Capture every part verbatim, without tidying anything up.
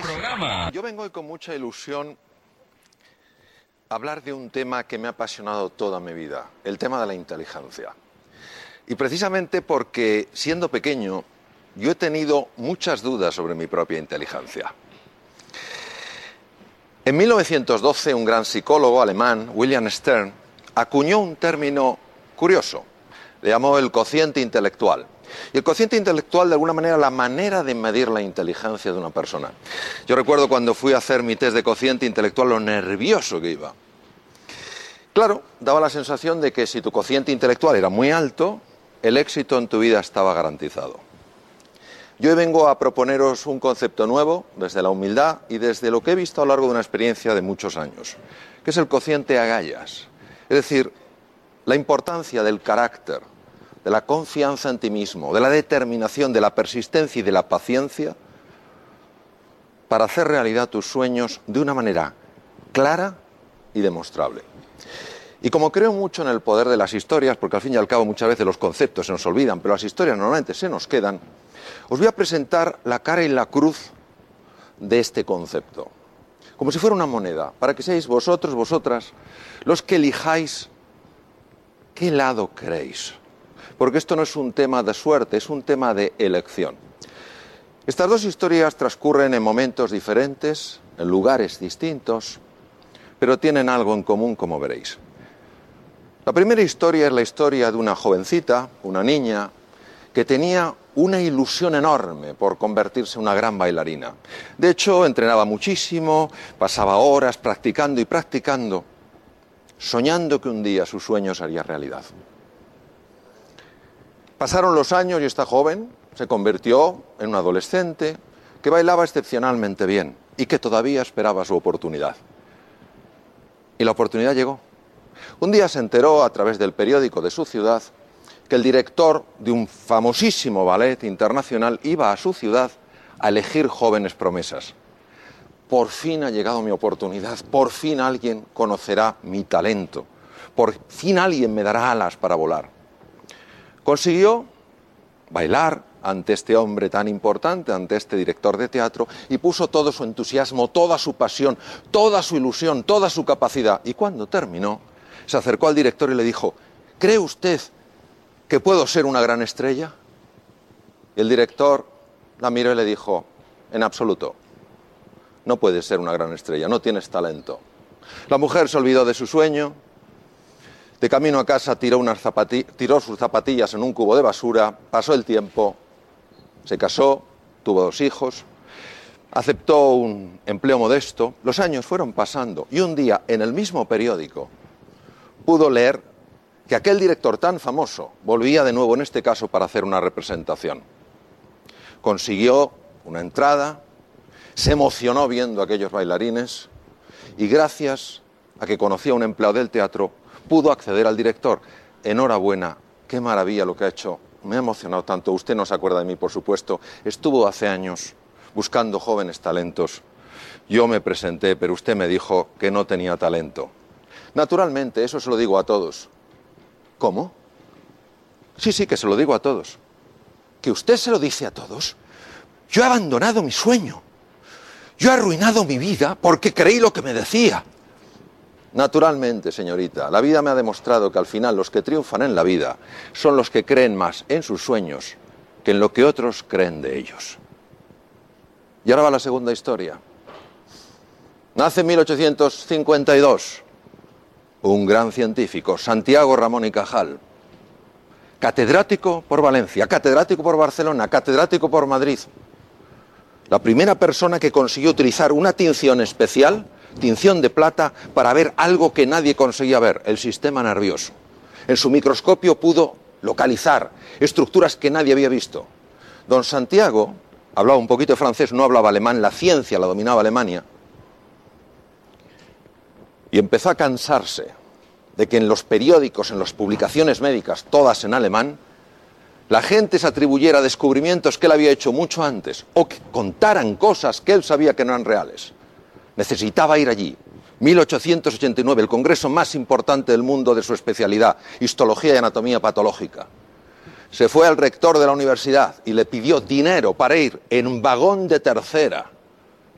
programa. Yo vengo hoy con mucha ilusión a hablar de un tema que me ha apasionado toda mi vida, el tema de la inteligencia. Y precisamente porque, siendo pequeño, yo he tenido muchas dudas sobre mi propia inteligencia. En mil novecientos doce, un gran psicólogo alemán, William Stern, acuñó un término curioso. Le llamó el cociente intelectual. Y el cociente intelectual, de alguna manera, la manera de medir la inteligencia de una persona. Yo recuerdo cuando fui a hacer mi test de cociente intelectual lo nervioso que iba. Claro, daba la sensación de que si tu cociente intelectual era muy alto, el éxito en tu vida estaba garantizado. Yo hoy vengo a proponeros un concepto nuevo, desde la humildad y desde lo que he visto a lo largo de una experiencia de muchos años, que es el cociente agallas. Es decir, la importancia del carácter, de la confianza en ti mismo, de la determinación, de la persistencia y de la paciencia para hacer realidad tus sueños de una manera clara y demostrable. Y como creo mucho en el poder de las historias, porque al fin y al cabo muchas veces los conceptos se nos olvidan, pero las historias normalmente se nos quedan, os voy a presentar la cara y la cruz de este concepto, como si fuera una moneda, para que seáis vosotros, vosotras, los que elijáis qué lado queréis. Porque esto no es un tema de suerte, es un tema de elección. Estas dos historias transcurren en momentos diferentes, en lugares distintos, pero tienen algo en común, como veréis. La primera historia es la historia de una jovencita, una niña, que tenía una ilusión enorme por convertirse en una gran bailarina. De hecho, entrenaba muchísimo, pasaba horas practicando y practicando, soñando que un día su sueño se haría realidad. Pasaron los años y esta joven se convirtió en una adolescente que bailaba excepcionalmente bien y que todavía esperaba su oportunidad. Y la oportunidad llegó. Un día se enteró a través del periódico de su ciudad que el director de un famosísimo ballet internacional iba a su ciudad a elegir jóvenes promesas. Por fin ha llegado mi oportunidad, por fin alguien conocerá mi talento, por fin alguien me dará alas para volar. Consiguió bailar ante este hombre tan importante, ante este director de teatro, y puso todo su entusiasmo, toda su pasión, toda su ilusión, toda su capacidad. Y cuando terminó, se acercó al director y le dijo: ¿cree usted que puedo ser una gran estrella? Y el director la miró y le dijo: en absoluto, no puedes ser una gran estrella, no tienes talento. La mujer se olvidó de su sueño. De camino a casa tiró, unas zapati- tiró sus zapatillas en un cubo de basura, pasó el tiempo, se casó, tuvo dos hijos, aceptó un empleo modesto, los años fueron pasando y un día en el mismo periódico pudo leer que aquel director tan famoso volvía de nuevo en este caso para hacer una representación. Consiguió una entrada, se emocionó viendo a aquellos bailarines y gracias a que conocía a un empleado del teatro pudo acceder al director. Enhorabuena, qué maravilla lo que ha hecho, me ha emocionado tanto. Usted no se acuerda de mí, por supuesto, estuvo hace años buscando jóvenes talentos. Yo me presenté, pero usted me dijo que no tenía talento. Naturalmente, eso se lo digo a todos. ¿Cómo? Sí, sí, que se lo digo a todos. ¿Que usted se lo dice a todos? Yo he abandonado mi sueño. Yo he arruinado mi vida porque creí lo que me decía. Naturalmente, señorita, la vida me ha demostrado que al final los que triunfan en la vida son los que creen más en sus sueños que en lo que otros creen de ellos. Y ahora va la segunda historia. Nace en mil ochocientos cincuenta y dos un gran científico, Santiago Ramón y Cajal, catedrático por Valencia, catedrático por Barcelona, catedrático por Madrid. La primera persona que consiguió utilizar una tinción especial, tinción de plata, para ver algo que nadie conseguía ver, el sistema nervioso. En su microscopio pudo localizar estructuras que nadie había visto. Don Santiago hablaba un poquito de francés, no hablaba alemán, la ciencia la dominaba Alemania. Y empezó a cansarse de que en los periódicos, en las publicaciones médicas, todas en alemán, la gente se atribuyera descubrimientos que él había hecho mucho antes, o que contaran cosas que él sabía que no eran reales. Necesitaba ir allí. mil ochocientos ochenta y nueve, el congreso más importante del mundo de su especialidad, histología y anatomía patológica. Se fue al rector de la universidad y le pidió dinero para ir en un vagón de tercera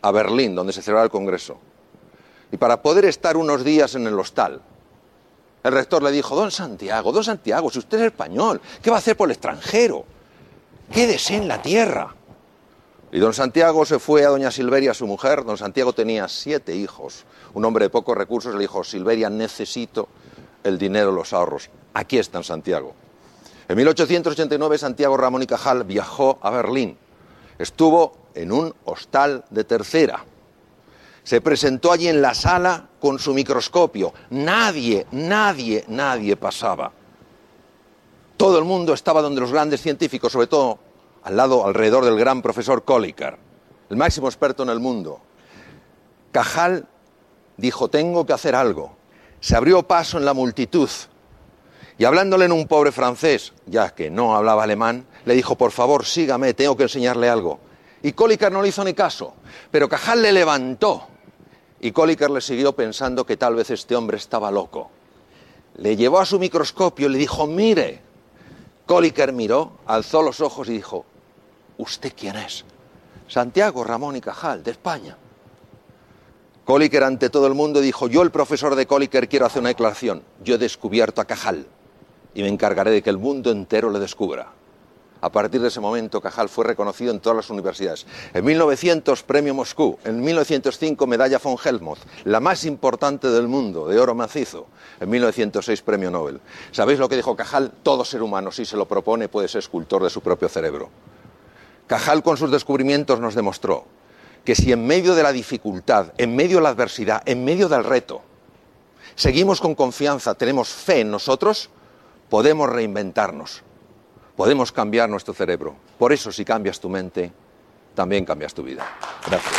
a Berlín, donde se celebraba el Congreso. Y para poder estar unos días en el hostal, el rector le dijo: don Santiago, don Santiago, si usted es español, ¿qué va a hacer por el extranjero? Quédese en la tierra. Y don Santiago se fue a doña Silveria, su mujer. Don Santiago tenía siete hijos, un hombre de pocos recursos. Le dijo: Silveria, necesito el dinero, los ahorros. Aquí está en Santiago. En mil ochocientos ochenta y nueve, Santiago Ramón y Cajal viajó a Berlín. Estuvo en un hostal de tercera. Se presentó allí en la sala con su microscopio. Nadie, nadie, nadie pasaba. Todo el mundo estaba donde los grandes científicos, sobre todo al lado, alrededor del gran profesor Kolliker, el máximo experto en el mundo. Cajal dijo: tengo que hacer algo. Se abrió paso en la multitud y, hablándole en un pobre francés, ya que no hablaba alemán, le dijo: por favor, sígame, tengo que enseñarle algo. Y Kolliker no le hizo ni caso, pero Cajal le levantó y Kolliker le siguió pensando que tal vez este hombre estaba loco. Le llevó a su microscopio y le dijo: mire. Kolliker miró, alzó los ojos y dijo: ¿usted quién es? Santiago Ramón y Cajal, de España. Kolliker, ante todo el mundo, dijo: yo, el profesor de Kolliker, quiero hacer una declaración. Yo he descubierto a Cajal y me encargaré de que el mundo entero le descubra. A partir de ese momento, Cajal fue reconocido en todas las universidades. En mil novecientos, premio Moscú. En mil novecientos cinco, medalla von Helmholtz, la más importante del mundo, de oro macizo. En mil novecientos seis, premio Nobel. ¿Sabéis lo que dijo Cajal? Todo ser humano, si se lo propone, puede ser escultor de su propio cerebro. Cajal, con sus descubrimientos, nos demostró que si en medio de la dificultad, en medio de la adversidad, en medio del reto, seguimos con confianza, tenemos fe en nosotros, podemos reinventarnos. Podemos cambiar nuestro cerebro. Por eso, si cambias tu mente, también cambias tu vida. Gracias.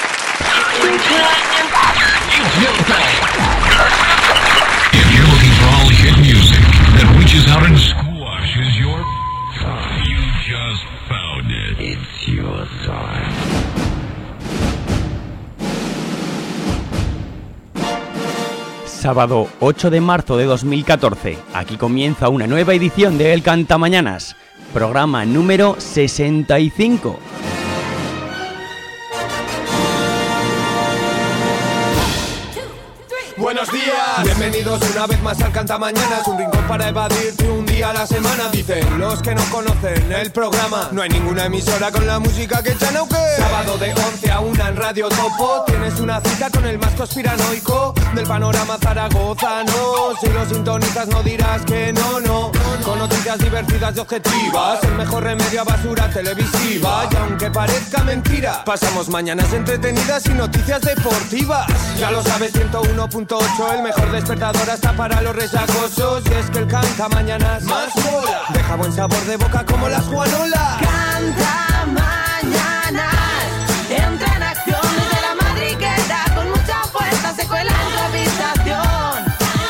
If you're looking for all hit music that reaches out and squashes your time, you just found it. It's your time. Sábado ocho de marzo de dos mil catorce, aquí comienza una nueva edición de El Cantamañanas, programa número sesenta y cinco. Buenos días, bienvenidos una vez más al Cantamañanas, un rincón para evadirte un día a la semana. Dicen los que no conocen el programa, no hay ninguna emisora con la música que echan auque. Sábado de once a una en Radio Topo, tienes una cita con el más conspiranoico del panorama zaragozano. Si lo sintonizas no dirás que no, no, con noticias divertidas y objetivas, el mejor remedio a basura televisiva. Y aunque parezca mentira, pasamos mañanas entretenidas y noticias deportivas. Ya lo sabes, ciento uno punto ocho, el mejor despertador hasta para los resacosos. Y es que el Cantamañanas más mola, deja buen sabor de boca como las Juanolas. Cantamañanas, entra en acción desde la madriguera, con mucha fuerza se cuela en tu habitación.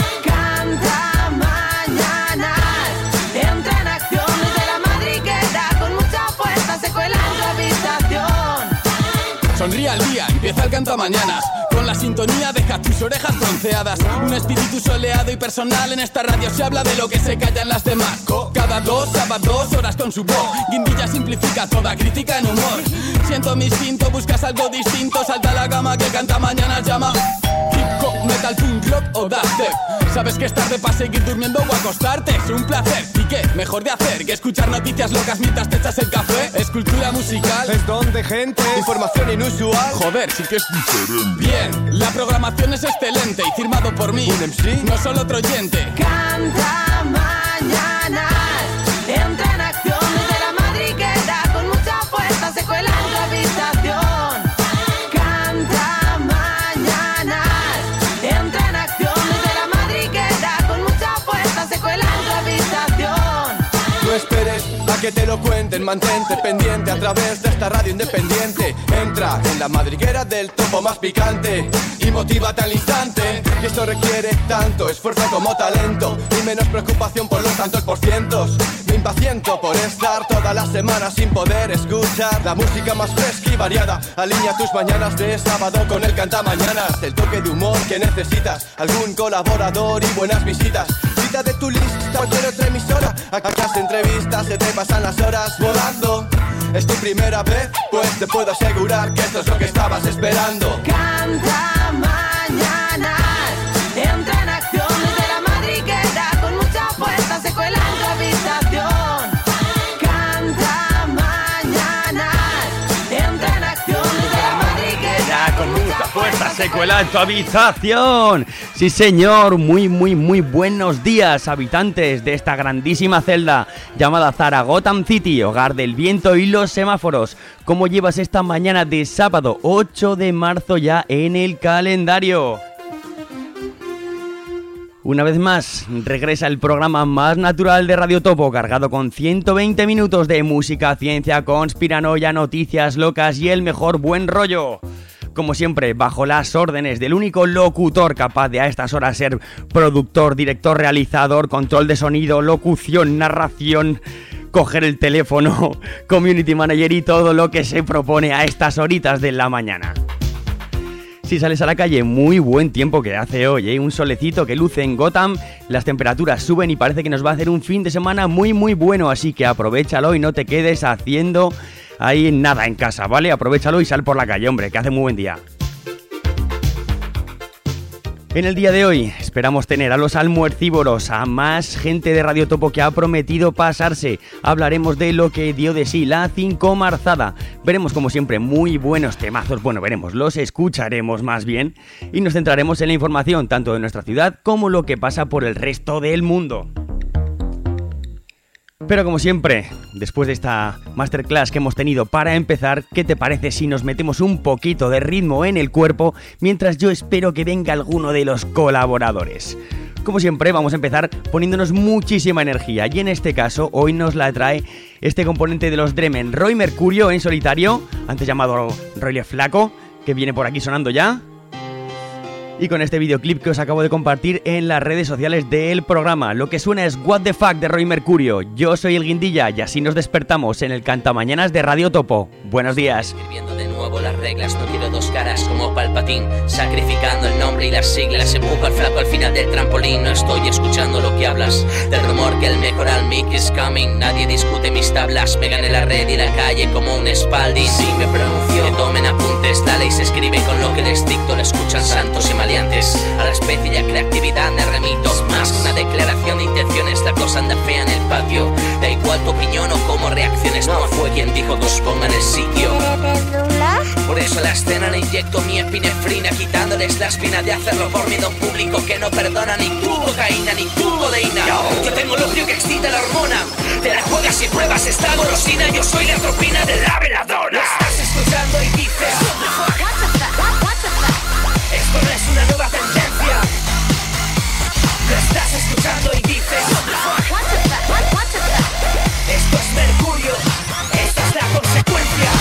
Cantamañanas, entra en acción desde la madriguera, con mucha fuerza se cuela en tu habitación. Sonríe al día, empieza el Cantamañanas, con la sintonía deja tus orejas bronceadas. Un espíritu soleado y personal, en esta radio se habla de lo que se callan las demás. Cada dos sábados horas con su voz, Guindilla simplifica toda crítica en humor. Siento mi instinto, buscas algo distinto, salta la gama que Cantamañanas llama. Hip hop, metal, punk, rock o dubstep. Sabes que es tarde para seguir durmiendo o acostarte. Es un placer, ¿y qué? Mejor de hacer que escuchar noticias locas mientras te echas el café. Es cultura musical, Es don de gente, información inusual. joder, sí que es diferente. Bien, la programación es excelente y firmado por mí, ¿Un M C? no solo otro oyente. Cantamañanas, entra en acción desde la madriguera, con mucha fuerza se cuela en tu habitación. Cantamañanas, entra en acción desde la madriguera, con mucha fuerza se cuela en tu habitación. No esperes a que te lo cuenten, mantente pendiente a través de esta radio independiente. Entra en la madriguera del topo más picante y motívate al instante. Y esto requiere tanto esfuerzo como talento y menos preocupación por los tantos por cientos. Me impaciento por estar toda la semana sin poder escuchar la música más fresca y variada. Alinea tus mañanas de sábado con el Cantamañanas, el toque de humor que necesitas, algún colaborador y buenas visitas. Quita de tu lista cualquier otra emisora, acá las entrevistas se te pasan las horas volando. ¿Es tu primera vez? Pues te puedo asegurar que esto es lo que estabas esperando. Canta mañanas, entra en acción desde la madriguera, con mucha fuerza se cuela en tu habitación. Canta mañanas, entra en acción desde la madriguera, con mucha fuerza se cuela en tu habitación. Sí señor, muy muy muy buenos días, habitantes de esta grandísima celda llamada Zaragoza City, hogar del viento y los semáforos. ¿Cómo llevas esta mañana de sábado ocho de marzo ya en el calendario? Una vez más, regresa el programa más natural de Radio Topo, cargado con ciento veinte minutos de música, ciencia, conspiranoia, noticias locas y el mejor buen rollo. Como siempre, bajo las órdenes del único locutor capaz de a estas horas ser productor, director, realizador, control de sonido, locución, narración, coger el teléfono, community manager y todo lo que se propone a estas horitas de la mañana. Si sales a la calle, muy buen tiempo que hace hoy, ¿eh? Un solecito que luce en Gotham, las temperaturas suben y parece que nos va a hacer un fin de semana muy muy bueno, así que aprovéchalo y no te quedes haciendo ahí nada en casa, ¿vale? Aprovéchalo y sal por la calle, hombre, que hace muy buen día. En el día de hoy esperamos tener a los almuercívoros, a más gente de Radio Topo que ha prometido pasarse. Hablaremos de lo que dio de sí la cinco marzada. Veremos como siempre muy buenos temazos, bueno, veremos, los escucharemos más bien. Y nos centraremos en la información tanto de nuestra ciudad como lo que pasa por el resto del mundo. Pero como siempre, después de esta masterclass que hemos tenido para empezar, ¿qué te parece si nos metemos un poquito de ritmo en el cuerpo mientras yo espero que venga alguno de los colaboradores? Como siempre, vamos a empezar poniéndonos muchísima energía y en este caso hoy nos la trae este componente de los Dremen, Roy Mercurio en solitario, antes llamado Roy Le Flaco, que viene por aquí sonando ya. Y con este videoclip que os acabo de compartir en las redes sociales del programa. Lo que suena es What the Fuck de Roy Mercurio. Yo soy el Guindilla y así nos despertamos en el Cantamañanas de Radio Topo. Buenos días. Escribiendo de nuevo las reglas, no quiero dos caras como Palpatine, sacrificando el nombre y las siglas. Empujo al flaco al final del trampolín. No estoy escuchando lo que hablas del rumor que el mejoral mic is coming. Nadie discute mis tablas, me gané la red y la calle como un Spalding. Si me pronuncio, que tomen apuntes. La ley se escribe con lo que les dicto. Lo escuchan santos y maleantes. A la especie y a creatividad me remito. Más que una declaración de intenciones, la cosa anda fea en el patio. Da igual tu opinión o cómo reacciones, no fue quien dijo que os ponga en el sitio. Por eso a la escena le inyecto mi epinefrina, quitándoles la espina de hacerlo por miedo a un público que no perdona ni tu cocaína ni tu codeína. Yo tengo el odio que excita la hormona, te la juegas y pruebas esta golosina. Yo soy la tropina de la veladora. Lo estás escuchando y dices esto no es una nueva tendencia. Lo estás escuchando y dices esto es Mercurio, esta es la consecuencia.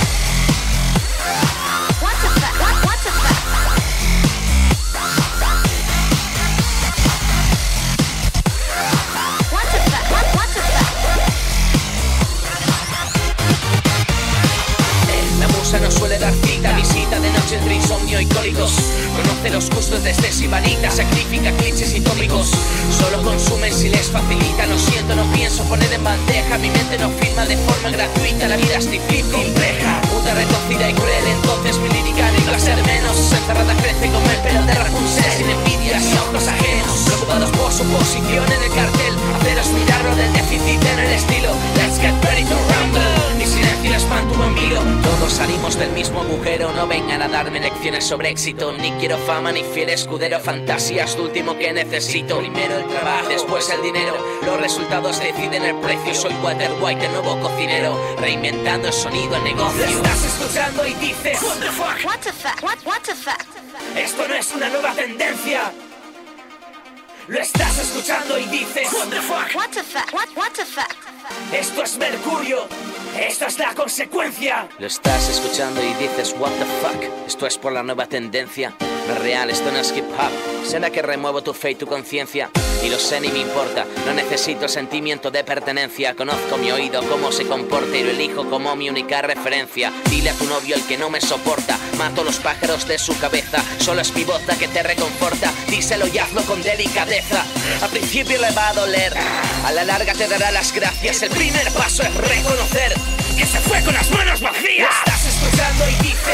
La musa no suele dar cita, visita de noche entre insomnio y cólicos. Conoce los gustos desde Sibarita, sacrifica clichés y tópicos. Solo consumen si les facilita. Lo siento, no pienso poner en bandeja. Mi mente no firma de forma gratuita. La vida es difícil, compleja, puta retorcida y cruel. Entonces mi lírica no iba a ser menos. Encerrada crece como el pelo de Rapunzel, sin envidias y ojos ajenos. Preocupados por su posición en el cartel, haceros mirarlo del déficit en el estilo. Let's get ready to rumble. Ni silencio y espanto un miro. Todos salimos del mismo agujero. No vengan a darme lecciones sobre éxito. Ni quiero fama ni fiel escudero. Fantasías, lo último que necesito. Primero el trabajo, después el dinero. Los resultados deciden el precio. Soy Walter White, el nuevo cocinero, reinventando el sonido, el negocio. Lo estás escuchando y dices What the fuck? What the fuck? What, what the fuck? Esto no es una nueva tendencia. Lo estás escuchando y dices What the fuck? What the fuck? What, what the fuck? Esto es Mercurio, esta es la consecuencia. Lo estás escuchando y dices what the fuck. Esto es por la nueva tendencia. No es real, esto no es hip hop. Será que remuevo tu fe y tu conciencia. Y lo sé ni me importa. No necesito sentimiento de pertenencia. Conozco mi oído, cómo se comporta y lo elijo como mi única referencia. Dile a tu novio el que no me soporta. Mato los pájaros de su cabeza. Solo es mi voz la que te reconforta. Díselo y hazlo con delicadeza. Al principio le va a doler, a la larga te dará las gracias. El primer paso es reconocer que se fue con las manos vacías. Estás escuchando y dices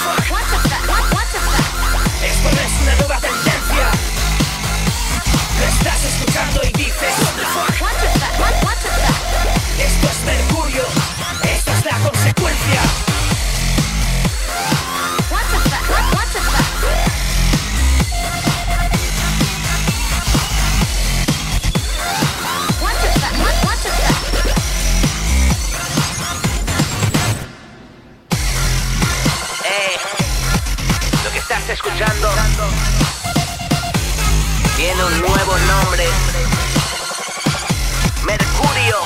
esto no es una nueva tendencia. Lo estás escuchando y dices esto es Mercurio, esto es la consecuencia. Eh, lo que estás escuchando tiene un nuevo nombre. Mercurio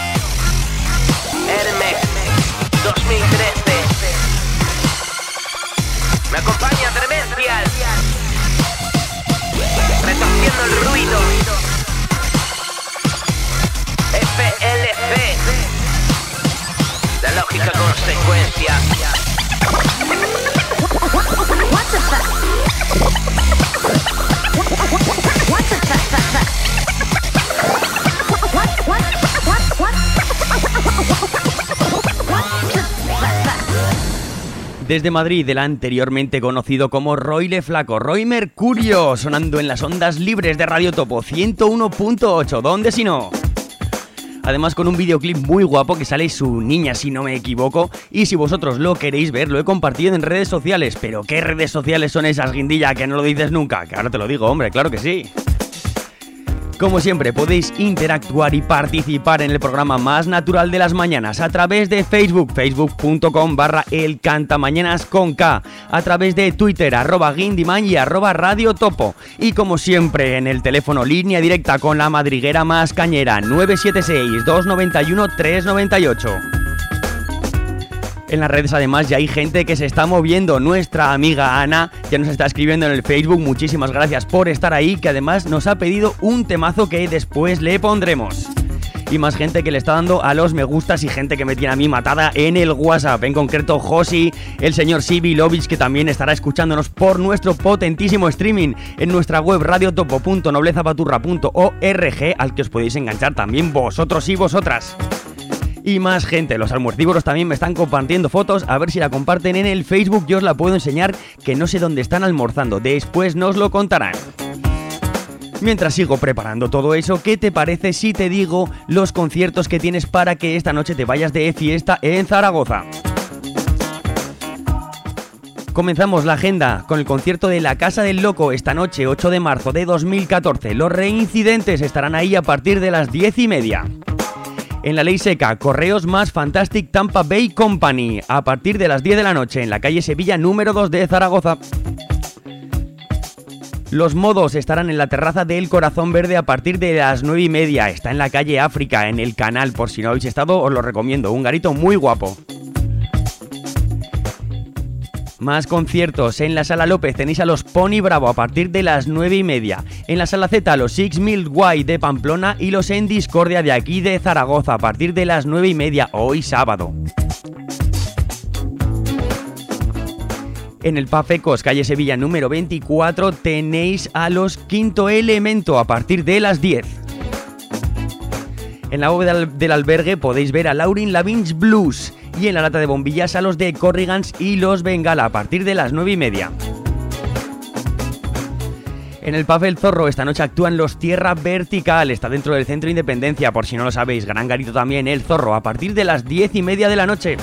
Hermes dos mil trece. Me acompaña Demencial, retorciendo el ruido. F L C, la lógica consecuencia. Desde Madrid, el anteriormente conocido como Roy Le Flaco, Roy Mercurio, sonando en las ondas libres de Radio Topo ciento uno punto ocho, ¿dónde si no? Además con un videoclip muy guapo que sale su niña, si no me equivoco, y si vosotros lo queréis ver, lo he compartido en redes sociales. ¿Pero qué redes sociales son esas, Guindilla, que no lo dices nunca? Que ahora te lo digo, hombre, claro que sí. Como siempre, podéis interactuar y participar en el programa más natural de las mañanas a través de Facebook, facebook.com barra el cantamañanas con K, a través de Twitter, arroba Guindiman y arroba Radio Topo. Y como siempre, en el teléfono línea directa con la madriguera más cañera, nueve siete seis, dos nueve uno, tres nueve ocho. En las redes además ya hay gente que se está moviendo. Nuestra amiga Ana ya nos está escribiendo en el Facebook. Muchísimas gracias por estar ahí, que además nos ha pedido un temazo que después le pondremos. Y más gente que le está dando a los me gustas y gente que me tiene a mí matada en el WhatsApp. En concreto Josi, el señor Sibilovich, que también estará escuchándonos por nuestro potentísimo streaming en nuestra web radiotopo punto noblezapaturra punto org, al que os podéis enganchar también vosotros y vosotras. Y más gente, los almuercívoros también me están compartiendo fotos, a ver si la comparten en el Facebook, yo os la puedo enseñar, que no sé dónde están almorzando, después nos lo contarán. Mientras sigo preparando todo eso, ¿qué te parece si te digo los conciertos que tienes para que esta noche te vayas de fiesta en Zaragoza? Comenzamos la agenda con el concierto de La Casa del Loco esta noche, ocho de marzo de dos mil catorce. Los Reincidentes estarán ahí a partir de las diez y media. En la Ley Seca, Correos más Fantastic Tampa Bay Company, a partir de las diez de la noche en la calle Sevilla número dos de Zaragoza. Los Modos estarán en la terraza del Corazón Verde a partir de las nueve y media. Está en la calle África, en el canal, por si no habéis estado os lo recomiendo, un garito muy guapo. Más conciertos. En la Sala López tenéis a los Pony Bravo a partir de las nueve y media. En la Sala Z, los Six Mil Guay de Pamplona y los En Discordia de aquí de Zaragoza a partir de las nueve y media, hoy sábado. En el Pafecos, calle Sevilla número veinticuatro, tenéis a los Quinto Elemento a partir de las diez. En la bóveda del albergue podéis ver a Lauryn Lavigne Blues. Y en la lata de bombillas a los de Corrigans y los Bengala a partir de las nueve y media. En el Pub El Zorro esta noche actúan los Tierra Vertical, está dentro del Centro Independencia, por si no lo sabéis. Gran garito también El Zorro a partir de las diez y media de la noche.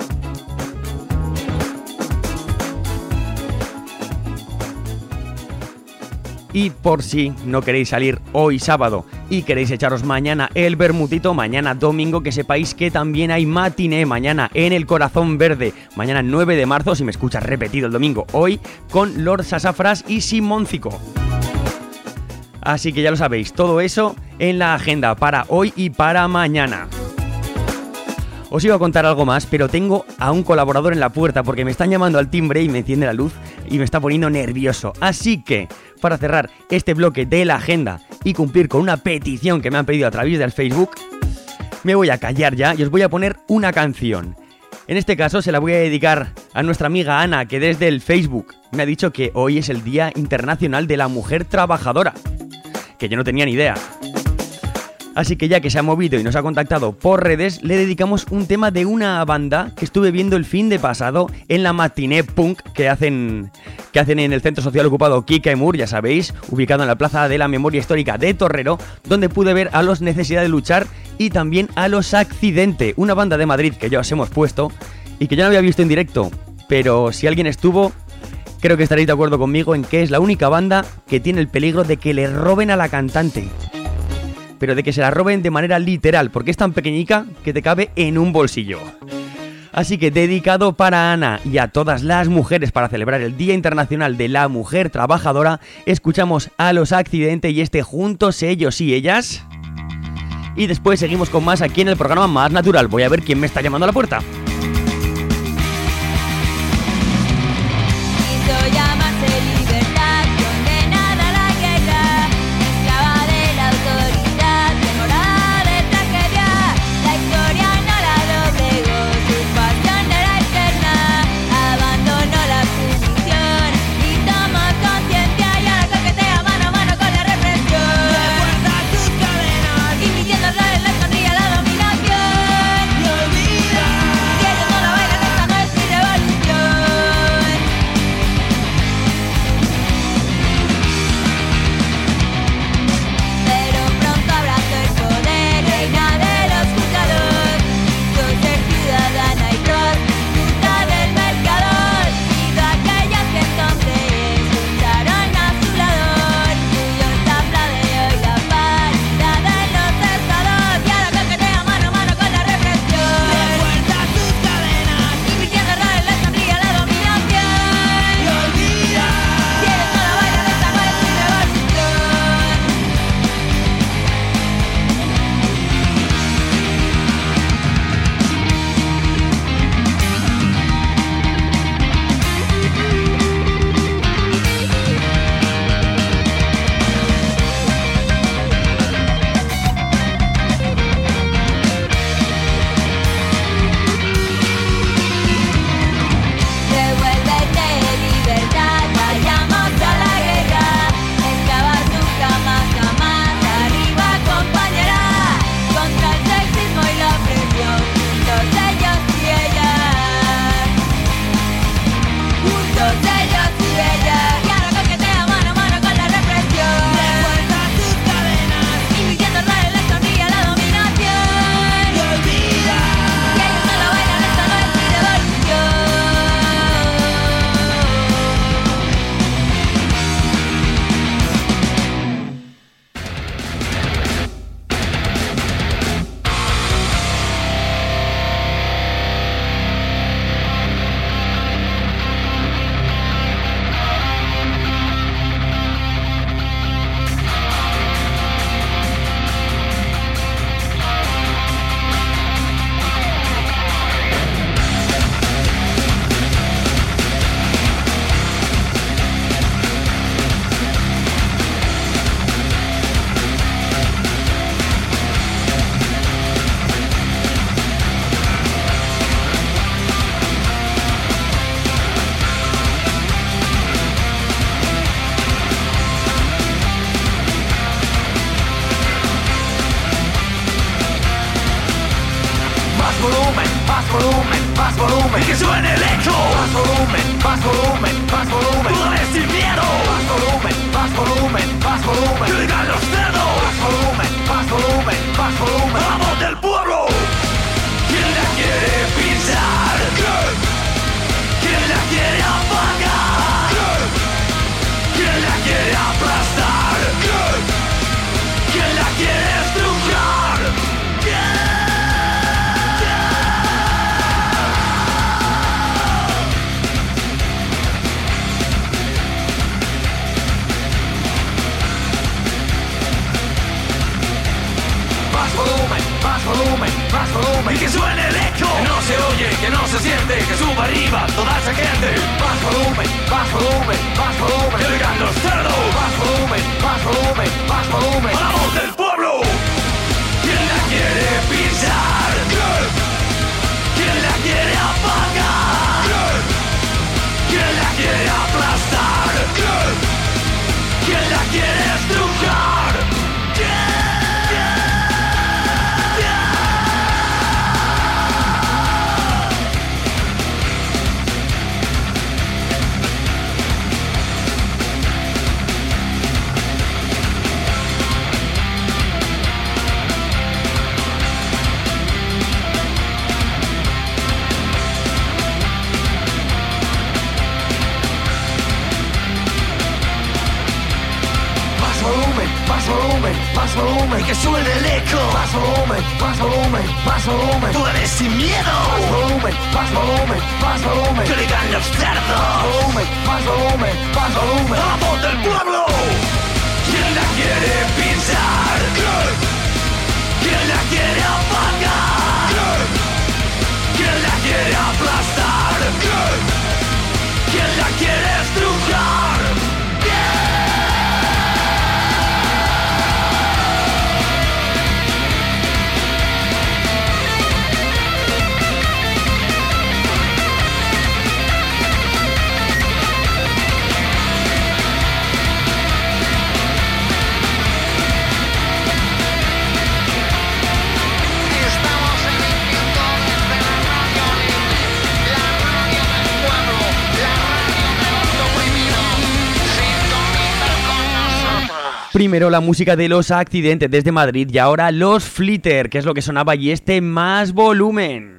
Y por si no queréis salir hoy sábado y queréis echaros mañana el bermutito, mañana domingo, que sepáis que también hay matiné mañana en el Corazón Verde, mañana nueve de marzo, si me escuchas repetido el domingo, hoy, con Lord Sassafras y Simoncico. Así que ya lo sabéis, todo eso en la agenda para hoy y para mañana. Os iba a contar algo más, pero tengo a un colaborador en la puerta porque me están llamando al timbre y me enciende la luz y me está poniendo nervioso. Así que, para cerrar este bloque de la agenda y cumplir con una petición que me han pedido a través del Facebook, me voy a callar ya y os voy a poner una canción. En este caso se la voy a dedicar a nuestra amiga Ana, que desde el Facebook me ha dicho que hoy es el Día Internacional de la Mujer Trabajadora, que yo no tenía ni idea. Así que ya que se ha movido y nos ha contactado por redes, le dedicamos un tema de una banda que estuve viendo el fin de pasado en la matiné punk que hacen, que hacen en el Centro Social Ocupado Kika y Mur, ya sabéis, ubicado en la Plaza de la Memoria Histórica de Torrero, donde pude ver a los Necesidad de Luchar y también a los Accidente, una banda de Madrid que ya os hemos puesto y que yo no había visto en directo, pero si alguien estuvo, creo que estaréis de acuerdo conmigo en que es la única banda que tiene el peligro de que le roben a la cantante. Pero de que se la roben de manera literal, porque es tan pequeñica que te cabe en un bolsillo. Así que dedicado para Ana y a todas las mujeres para celebrar el Día Internacional de la Mujer Trabajadora, escuchamos a los Accidente y este Juntos Ellos y Ellas. Y después seguimos con más aquí en el programa Más Natural. Voy a ver quién me está llamando a la puerta. ¿Quién la quiere estrujar? ¿Quién? más volumen, y que suene el eco. Más volumen, más volumen, más volumen. Tú eres sin miedo. Más volumen, más volumen, más volumen. Que digan los cerdos. Más volumen, más volumen, más volumen. ¡A la voz del pueblo! ¿Quién la quiere pinchar? ¿Quién la quiere apagar? ¿Quién la quiere aplastar? ¿Quién la quiere estrujar? Primero la música de Los Accidentes desde Madrid y ahora Los Flitter, que es lo que sonaba y este más volumen.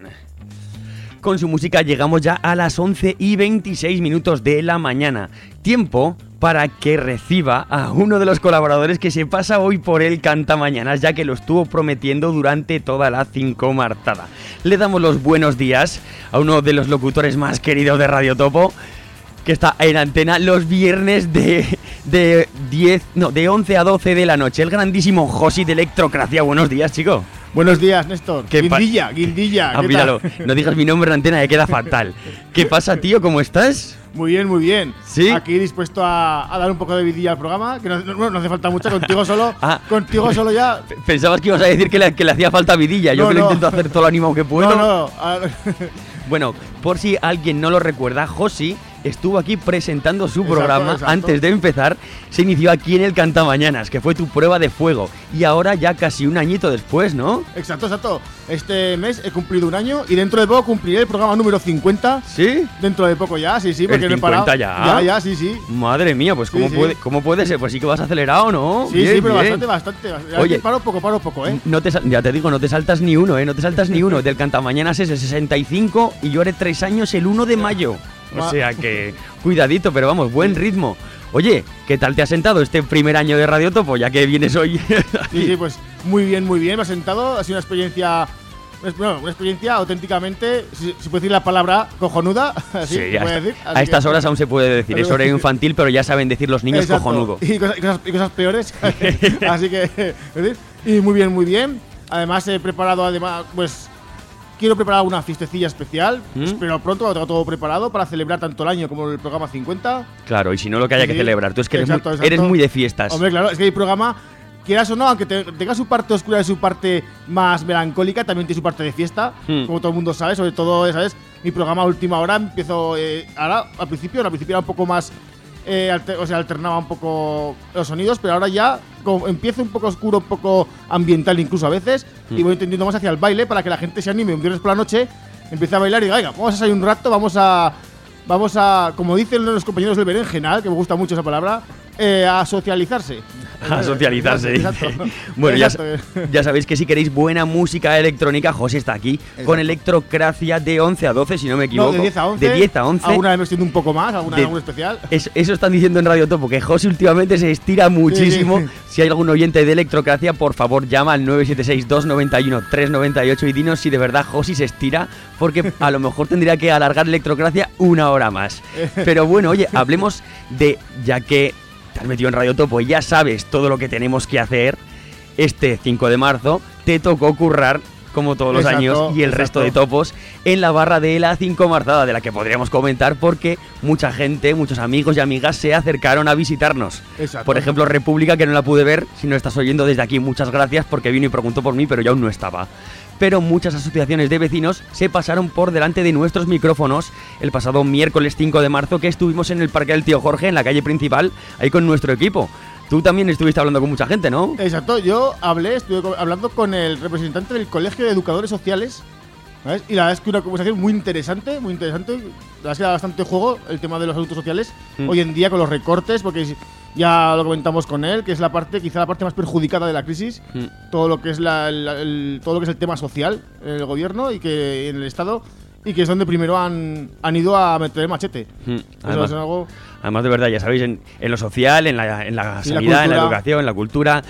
Con su música llegamos ya a las once y veintiséis minutos de la mañana. Tiempo para que reciba a uno de los colaboradores que se pasa hoy por el Cantamañanas, ya que lo estuvo prometiendo durante toda la cinco martada. Le damos los buenos días a uno de los locutores más queridos de Radio Topo, que está en antena los viernes de, de diez, no, de once a doce de la noche. El grandísimo Josi de Electrocracia. Buenos días, chico. Buenos días, Néstor. ¿Qué pa- Guindilla, Guindilla. Ah, ¿qué míralo, tal? no digas mi nombre en antena, que queda fatal. ¿Qué pasa, tío? ¿Cómo estás? Muy bien, muy bien. ¿Sí? Aquí dispuesto a, a dar un poco de vidilla al programa, que no, no, no hace falta mucho, contigo solo. Ah. Contigo solo ya. Pensabas que ibas a decir que le, que le hacía falta vidilla. Yo No, que lo no. intento hacer todo lo animado que puedo. No, no. a- Bueno, por si alguien no lo recuerda, Josi estuvo aquí presentando su Exacto, programa exacto. antes de empezar. Se inició aquí en el Cantamañanas, que fue tu prueba de fuego. Y ahora ya casi un añito después, ¿no? Exacto, exacto. Este mes he cumplido un año y dentro de poco cumpliré el programa número cincuenta. ¿Sí? Dentro de poco ya, sí, sí, porque ¿El no he parado. cincuenta ya? Ya, ya, sí, sí. Madre mía, pues Sí, ¿cómo, sí. Puede, ¿cómo puede ser? Pues sí que vas acelerado, ¿no? Sí, Bien, sí, pero bien. bastante, bastante. bastante. Oye. paro poco, paro poco, ¿eh? No te sal- ya te digo, no te saltas ni uno, ¿eh? No te saltas ni uno. Del Cantamañanas es el sesenta y cinco y yo haré tres años el uno de mayo. O Ma- sea que, cuidadito, pero vamos, buen ritmo. Oye, ¿qué tal te ha sentado este primer año de Radio Topo, ya que vienes hoy? Sí, sí, pues muy bien, muy bien. Me ha sentado. Ha sido una experiencia. Bueno, una experiencia auténticamente, si, si puedo decir la palabra, cojonuda. Así, Sí, se a, puede esta- decir. a Así estas que- horas aún se puede decir. Es horario infantil, pero ya saben decir los niños Exacto. cojonudo. Y cosas, y cosas- y cosas peores. Así que, es decir, y muy bien, muy bien. Además, he preparado, además, pues. Quiero preparar una fiestecilla especial. ¿Mm? Espero pronto, lo tengo todo preparado para celebrar tanto el año como el programa cincuenta. Claro, y si no, lo que haya que Sí, celebrar. Tú es que eres, exacto, muy, exacto. eres muy de fiestas. Hombre, claro, es que el programa, quieras o no, aunque te- tenga su parte oscura y su parte más melancólica, también tiene su parte de fiesta, Hmm. como todo el mundo sabe, sobre todo, ¿sabes? Mi programa a última hora empiezo, eh, ahora, al principio, al principio era un poco más, eh, alter- o sea, alternaba un poco los sonidos, pero ahora ya como empiezo un poco oscuro, un poco ambiental incluso a veces, y voy entendiendo más hacia el baile para que la gente se anime un viernes por la noche, empiece a bailar y diga, venga, vamos a salir un rato, vamos a, vamos a, como dicen los compañeros del berenjenal, que me gusta mucho esa palabra, eh, a socializarse. A socializarse, dice. Exacto. Bueno, ya, Exacto. ya sabéis que si queréis buena música electrónica, José está aquí con Electrocracia de once a doce, si no me equivoco. No, de diez a once. De diez a once. Alguna vez me extiendo un poco más, alguna De- algún especial. Es- eso están diciendo en Radio Topo, que José últimamente se estira muchísimo. Sí, sí. Si hay algún oyente de Electrocracia, por favor llama al nueve siete seis, dos nueve uno, tres nueve ocho y dinos si de verdad José se estira, porque a lo mejor tendría que alargar Electrocracia una hora más. Pero bueno, oye, hablemos de, ya que te has metido en Radio Topo y ya sabes todo lo que tenemos que hacer, este cinco de marzo te tocó currar, como todos los Exacto, años, y el exacto. resto de topos, en la barra de la cinco marzada, de la que podríamos comentar porque mucha gente, muchos amigos y amigas se acercaron a visitarnos. Exacto. Por ejemplo, República, que no la pude ver, si no estás oyendo desde aquí, muchas gracias porque vino y preguntó por mí, pero yo aún no estaba. Pero muchas asociaciones de vecinos se pasaron por delante de nuestros micrófonos el pasado miércoles cinco de marzo, que estuvimos en el Parque del Tío Jorge, en la calle principal, ahí con nuestro equipo. Tú también estuviste hablando con mucha gente, ¿no? Exacto, yo hablé, estuve co- hablando con el representante del Colegio de Educadores Sociales, ¿sabes? Y la verdad es que una conversación muy interesante, muy interesante. La verdad es que da bastante juego el tema de los adultos sociales Mm. hoy en día con los recortes, porque es- ya lo comentamos con él, que es la parte, quizá la parte más perjudicada de la crisis, Mm. todo lo que es la, la- el, todo lo que es el tema social en el gobierno y que en el Estado, y que es donde primero han, han ido a meter el machete. Mm. Eso Además, es algo. además, de verdad, ya sabéis, en, en lo social, en la, en la Sí, la sanidad, en la cultura. educación, en la cultura,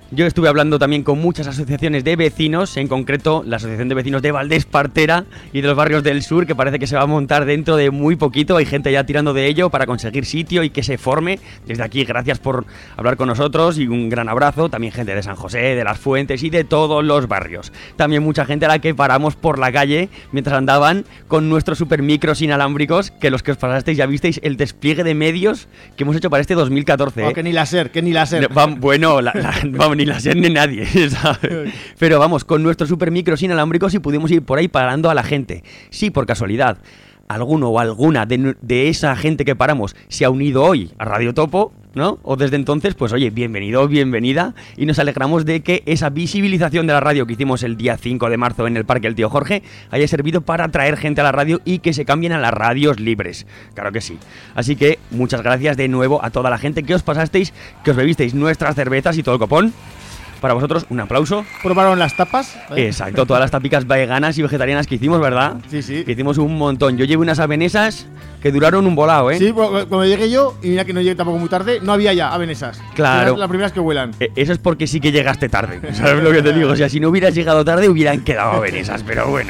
Yo estuve hablando también con muchas asociaciones de vecinos, en concreto la Asociación de Vecinos de Valdespartera y de los barrios del sur, que parece que se va a montar dentro de muy poquito. Hay gente ya tirando de ello para conseguir sitio y que se forme. Desde aquí, gracias por hablar con nosotros y un gran abrazo. También gente de San José, de Las Fuentes y de todos los barrios. También mucha gente a la que paramos por la calle mientras andaban con nuestros super micros inalámbricos, que los que os pasasteis ya visteis el despliegue de medios que hemos hecho para este dos mil catorce. Oh, ¿eh? que ni láser, que ni láser. Va, bueno, la, la, vamos, ni la ser ni nadie, ¿sabes? Pero vamos, con nuestros super micros inalámbricos y pudimos ir por ahí parando a la gente. Sí, por casualidad, alguno o alguna de, de esa gente que paramos se ha unido hoy a Radio Topo, ¿no? O desde entonces, pues oye, bienvenido, bienvenida, y nos alegramos de que esa visibilización de la radio que hicimos el día cinco de marzo en el Parque El Tío Jorge haya servido para atraer gente a la radio y que se cambien a las radios libres. Claro que sí. Así que muchas gracias de nuevo a toda la gente que os pasasteis, que os bebisteis nuestras cervezas y todo el copón. Para vosotros, un aplauso. ¿Probaron las tapas? ¿Eh? Exacto, todas las tapicas veganas y vegetarianas que hicimos, ¿verdad? Sí, sí. Que hicimos un montón. Yo llevé unas avenesas que duraron un volado, ¿eh? Sí, cuando llegué yo, y mira que no llegué tampoco muy tarde, no había ya avenesas. Claro. Las primeras que huelan. Eh, eso es porque sí que llegaste tarde. ¿Sabes lo que te digo? O sea, si no hubieras llegado tarde, hubieran quedado avenesas, pero bueno.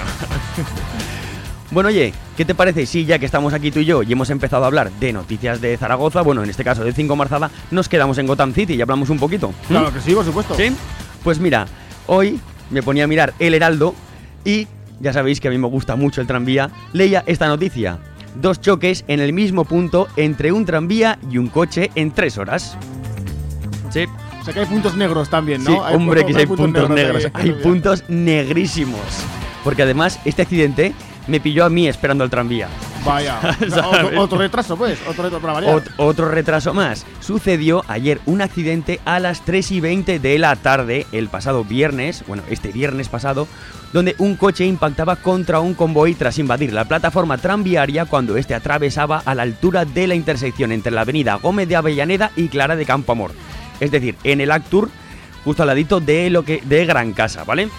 Bueno, oye, ¿qué te parece? Sí, ya que estamos aquí tú y yo y hemos empezado a hablar de noticias de Zaragoza, bueno, en este caso de Cinco Marzada, nos quedamos en Gotham City y hablamos un poquito. ¿Mm? Claro que sí, por supuesto. ¿Sí? Pues mira, hoy me ponía a mirar El Heraldo y ya sabéis que a mí me gusta mucho el tranvía. Leía esta noticia: dos choques en el mismo punto entre un tranvía y un coche en tres horas. Sí. O sea que hay puntos negros también, ¿no? Sí, hay hombre, que sí hay puntos puntos negros. ahí. Hay puntos negrísimos. Porque además, este accidente me pilló a mí esperando el tranvía. Vaya. O sea, otro, otro retraso, pues. Otro retraso para variar. Ot- otro retraso más. Sucedió ayer un accidente a las tres y veinte de la tarde, el pasado viernes, bueno, este viernes pasado, donde un coche impactaba contra un convoy tras invadir la plataforma tranviaria cuando este atravesaba a la altura de la intersección entre la avenida Gómez de Avellaneda y Clara de Campoamor. Es decir, en el Actur, justo al ladito de lo que de Gran Casa, ¿vale?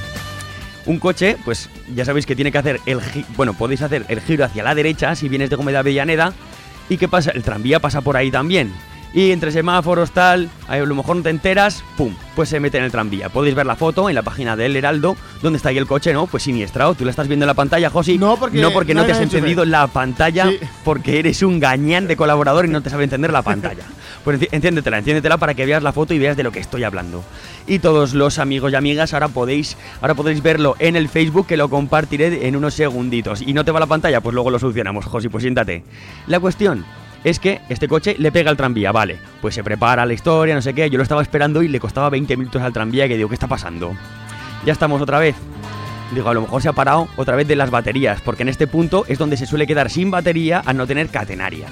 Un coche, pues ya sabéis que tiene que hacer el gi- bueno, podéis hacer el giro hacia la derecha si vienes de Gómez de Avellaneda. ¿Y qué pasa? El tranvía pasa por ahí también. Y entre semáforos tal, a lo mejor no te enteras, pum, pues se mete en el tranvía. Podéis ver la foto en la página del Heraldo, donde está ahí el coche, ¿no? Pues siniestrado. ¿Tú la estás viendo en la pantalla, Josi? No, porque no, porque no, no te has he hecho encendido ver. la pantalla, Sí. porque eres un gañán de colaborador y no te sabe encender la pantalla. Pues enti- enciéndetela, enciéndetela para que veas la foto y veas de lo que estoy hablando. Y todos los amigos y amigas, ahora podéis, ahora podéis verlo en el Facebook, que lo compartiré en unos segunditos. ¿Y no te va la pantalla? Pues luego lo solucionamos, Josi, pues siéntate. La cuestión es que este coche le pega al tranvía, vale. Pues se prepara la historia, no sé qué. Yo lo estaba esperando y le costaba veinte minutos al tranvía, que digo, ¿qué está pasando? Ya estamos otra vez. Digo, a lo mejor se ha parado otra vez de las baterías, porque en este punto es donde se suele quedar sin batería al no tener catenaria.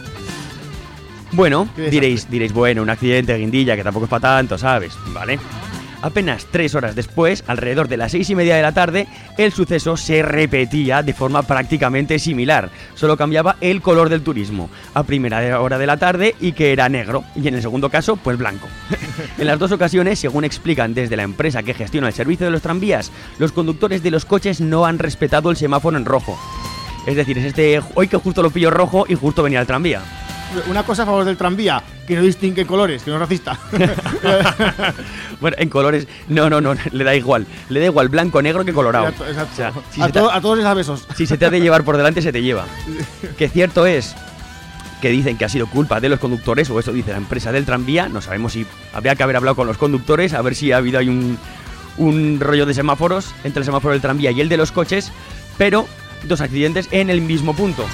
Bueno, diréis, diréis, bueno, un accidente, guindilla, que tampoco es para tanto, ¿sabes? Vale. Apenas tres horas después, alrededor de las seis y media de la tarde, el suceso se repetía de forma prácticamente similar. Solo cambiaba el color del turismo. A primera hora de la tarde y que era negro. Y en el segundo caso, pues blanco. En las dos ocasiones, según explican desde la empresa que gestiona el servicio de los tranvías, los conductores de los coches no han respetado el semáforo en rojo. Es decir, es este hoy que justo lo pillo rojo y justo venía el tranvía. Una cosa a favor del tranvía, que no distingue colores, que no es racista. Bueno, en colores, no, no, no, le da igual. Le da igual blanco, negro que colorado. Exacto, exacto. O sea, si a, se te- to- a todos les da besos. Si se te ha de llevar por delante, se te lleva. Que cierto es que dicen que ha sido culpa de los conductores, o eso dice la empresa del tranvía. No sabemos si habría que haber hablado con los conductores, a ver si ha habido ahí un, un rollo de semáforos entre el semáforo del tranvía y el de los coches, pero dos accidentes en el mismo punto.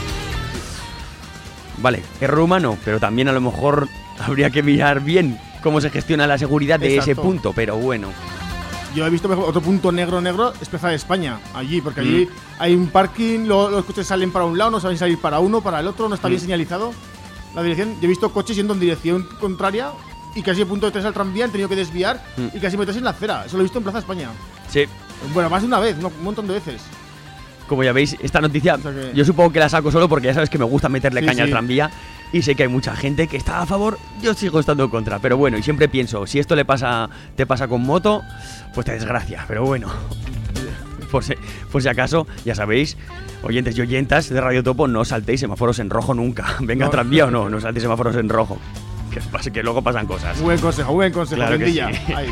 Vale, error humano, pero también a lo mejor habría que mirar bien cómo se gestiona la seguridad de Exacto. ese punto, pero bueno. Yo he visto por ejemplo, otro punto negro negro es Plaza de España, allí, porque allí Mm. hay un parking, lo- los coches salen para un lado, no saben salir para uno, para el otro, no está bien Mm. señalizado la dirección. Yo he visto coches yendo en dirección contraria y casi a punto de meterse al tranvía han tenido que desviar Mm. y casi meterse en la acera. Eso lo he visto en Plaza de España. Sí. Bueno, más de una vez, no, un montón de veces. Como ya veis, esta noticia, O sea que- yo supongo que la saco solo porque ya sabes que me gusta meterle Sí, caña al sí. tranvía y sé que hay mucha gente que está a favor, yo sigo estando en contra, pero bueno, y siempre pienso, si esto le pasa, te pasa con moto, pues te desgracia, pero bueno, por si, por si acaso, ya sabéis, oyentes y oyentas de Radio Topo, no saltéis semáforos en rojo nunca, venga No. tranvía o no, no saltéis semáforos en rojo. que, pasa, que luego pasan cosas. Buen consejo, buen consejo, Claro que Mendilla. sí. Ahí.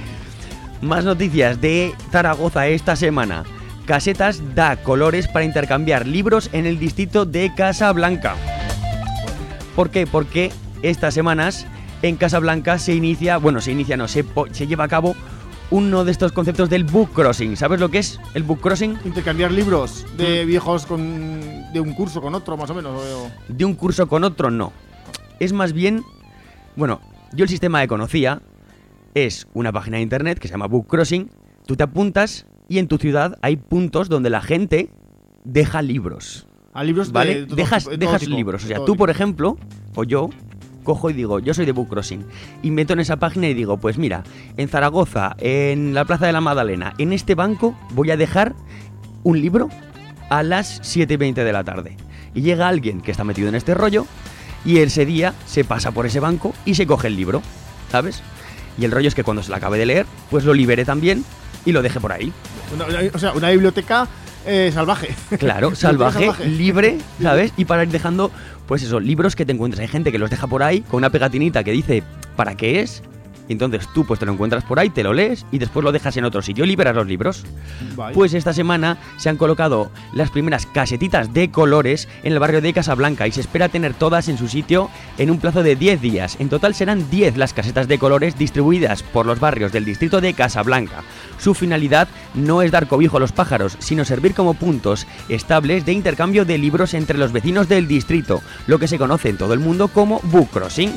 Más noticias de Zaragoza esta semana. Casetas da colores para intercambiar libros en el distrito de Casablanca. ¿Por qué? Porque estas semanas en Casablanca se inicia, bueno, se inicia, no, se, po- se lleva a cabo uno de estos conceptos del book crossing. ¿Sabes lo que es el book crossing? Intercambiar libros de viejos con de un curso con otro, más o menos. o- De un curso con otro, no. Es más bien, bueno, yo el sistema que conocía es una página de internet que se llama Book Crossing. Tú te apuntas y en tu ciudad hay puntos donde la gente deja libros. A libros ¿Vale? de todo dejas tipo- de todo dejas tipo, libros. O de sea, todo tú, tipo. por ejemplo, o yo, cojo y digo, yo soy de Book Crossing. Y meto en esa página y digo, pues mira, en Zaragoza, en la Plaza de la Magdalena, en este banco voy a dejar un libro a las siete y veinte de la tarde. Y llega alguien que está metido en este rollo y ese día se pasa por ese banco y se coge el libro, ¿sabes? Y el rollo es que cuando se lo acabe de leer, pues lo libere también y lo deje por ahí. Una- una- o sea, una biblioteca eh, salvaje. Claro, salvaje, libre, ¿sabes? Y para ir dejando, pues eso, libros que te encuentras. Hay gente que los deja por ahí con una pegatinita que dice ¿para qué es? Y entonces tú pues te lo encuentras por ahí, te lo lees y después lo dejas en otro sitio y liberas los libros. Vale. Pues esta semana se han colocado las primeras casetitas de colores en el barrio de Casablanca y se espera tener todas en su sitio en un plazo de diez días. En total serán diez las casetas de colores distribuidas por los barrios del distrito de Casablanca. Su finalidad no es dar cobijo a los pájaros, sino servir como puntos estables de intercambio de libros entre los vecinos del distrito, lo que se conoce en todo el mundo como Book Crossing.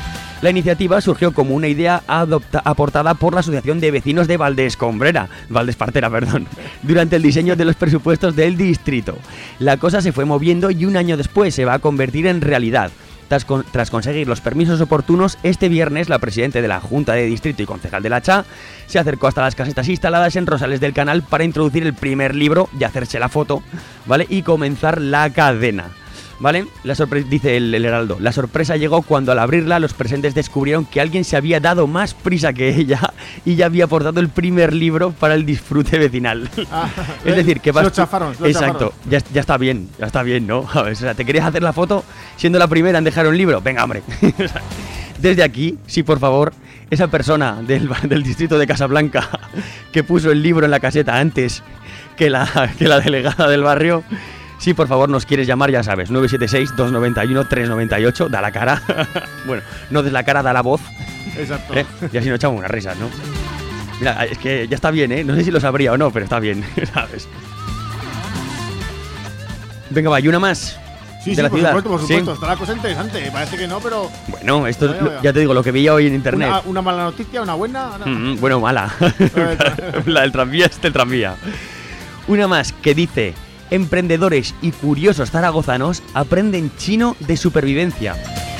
La iniciativa surgió como una idea adopta- aportada por la Asociación de Vecinos de Valdescombrera, Valdespartera, perdón, durante el diseño de los presupuestos del distrito. La cosa se fue moviendo y un año después se va a convertir en realidad. Tras, con- tras conseguir los permisos oportunos, este viernes la presidenta de la Junta de Distrito y concejal de la C H A se acercó hasta las casetas instaladas en Rosales del Canal para introducir el primer libro y hacerse la foto, ¿vale? Y comenzar la cadena. ¿Vale? La sorpre- dice el, el Heraldo. La sorpresa llegó cuando al abrirla los presentes descubrieron que alguien se había dado más prisa que ella y ya había aportado el primer libro para el disfrute vecinal. Ah, Es decir, que se vas lo tú- chafaron, se lo Exacto, ya, ya está bien, ya está bien, ¿no? A ver, o sea, ¿te querías hacer la foto siendo la primera en dejar un libro? Venga, hombre. Desde aquí, sí, por favor, esa persona del, del distrito de Casablanca que puso el libro en la caseta antes que la, que la delegada del barrio. Si por favor nos quieres llamar, ya sabes, nueve siete seis, dos nueve uno, tres nueve ocho, da la cara. Bueno, no des la cara, da la voz. Exacto. ¿eh? Y así nos echamos unas risas, ¿no? Mira, es que ya está bien, ¿eh? No sé si lo sabría o no, pero está bien, ¿sabes? Venga, va, y una más. Sí, de sí, la por ciudad. supuesto, por Sí. supuesto. Está la cosa interesante. Parece que no, pero. Bueno, esto Vaya, lo- vaya. ya te digo, lo que veía hoy en internet. Una, una mala noticia, una buena. una- Mm, bueno, mala. La del tranvía es del tranvía. Una más que dice: emprendedores y curiosos zaragozanos aprenden chino de supervivencia.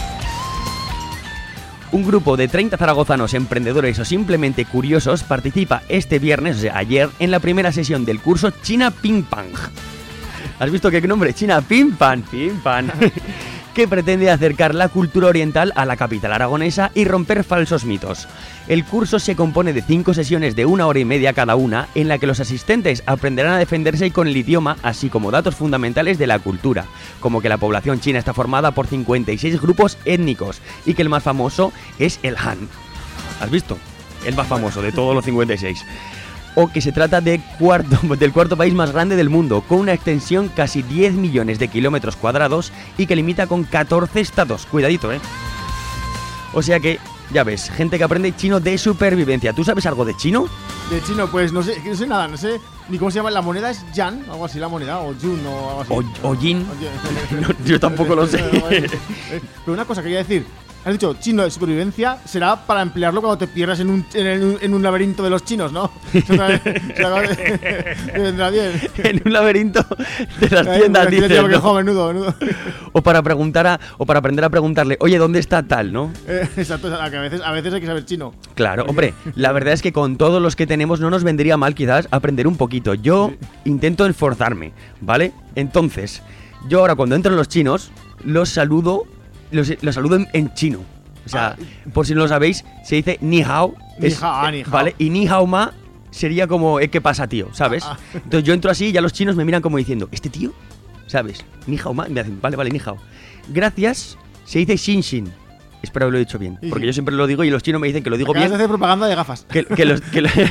Un grupo de treinta zaragozanos emprendedores o simplemente curiosos participa este viernes, o sea, ayer, en la primera sesión del curso China Ping Pong. ¿Has visto qué nombre? China Ping Pong, Ping Pong. Que pretende acercar la cultura oriental a la capital aragonesa y romper falsos mitos. El curso se compone de cinco sesiones de una hora y media cada una, en la que los asistentes aprenderán a defenderse con el idioma, así como datos fundamentales de la cultura, como que la población china está formada por cincuenta y seis grupos étnicos y que el más famoso es el Han. ¿Has visto? El más famoso de todos los cincuenta y seis. O que se trata de cuarto, del cuarto país más grande del mundo, con una extensión casi diez millones de kilómetros cuadrados y que limita con catorce estados. Cuidadito, ¿eh? O sea que, ya ves, gente que aprende chino de supervivencia. ¿Tú sabes algo de chino? De chino, pues no sé, no sé nada, no sé ni cómo se llama. La moneda es Yan, algo así, la moneda, o Jun, o algo así. O, o yin. O- No, yo tampoco lo sé. Eh, Pero una cosa quería decir. Has dicho chino de supervivencia, será para emplearlo cuando te pierdas en un, en, el- en un laberinto de los chinos, ¿no? Eso también- eso te vendrá bien. En un laberinto de las Ahí, tiendas, aquí le dices, digo que, ¿no? jo, menudo, menudo. O para preguntar a, o para aprender a preguntarle, oye, ¿dónde está tal, no? Eh, exacto, a que a veces, a veces hay que saber chino. Claro, hombre, la verdad es que con todos los que tenemos no nos vendría mal quizás aprender un poquito. Yo intento esforzarme, ¿vale? Entonces, yo ahora cuando entro en los chinos, los saludo, los, los saludo en, en chino. O sea, por si no lo sabéis, se dice ni hao. Ni es- hao, ah, ni hao. ¿Vale? Y ni hao ma sería como, eh, ¿qué pasa, tío? ¿Sabes? Ah, ah. Entonces yo entro así y ya los chinos me miran como diciendo, ¿este tío? ¿Sabes? Ni hao ma. Y me hacen, vale, vale, ni hao. Gracias se dice xin xin. Espero haberlo dicho bien, porque yo siempre lo digo y los chinos me dicen que lo digo Acabas bien. de hacer propaganda de gafas. Que, que los, que lo-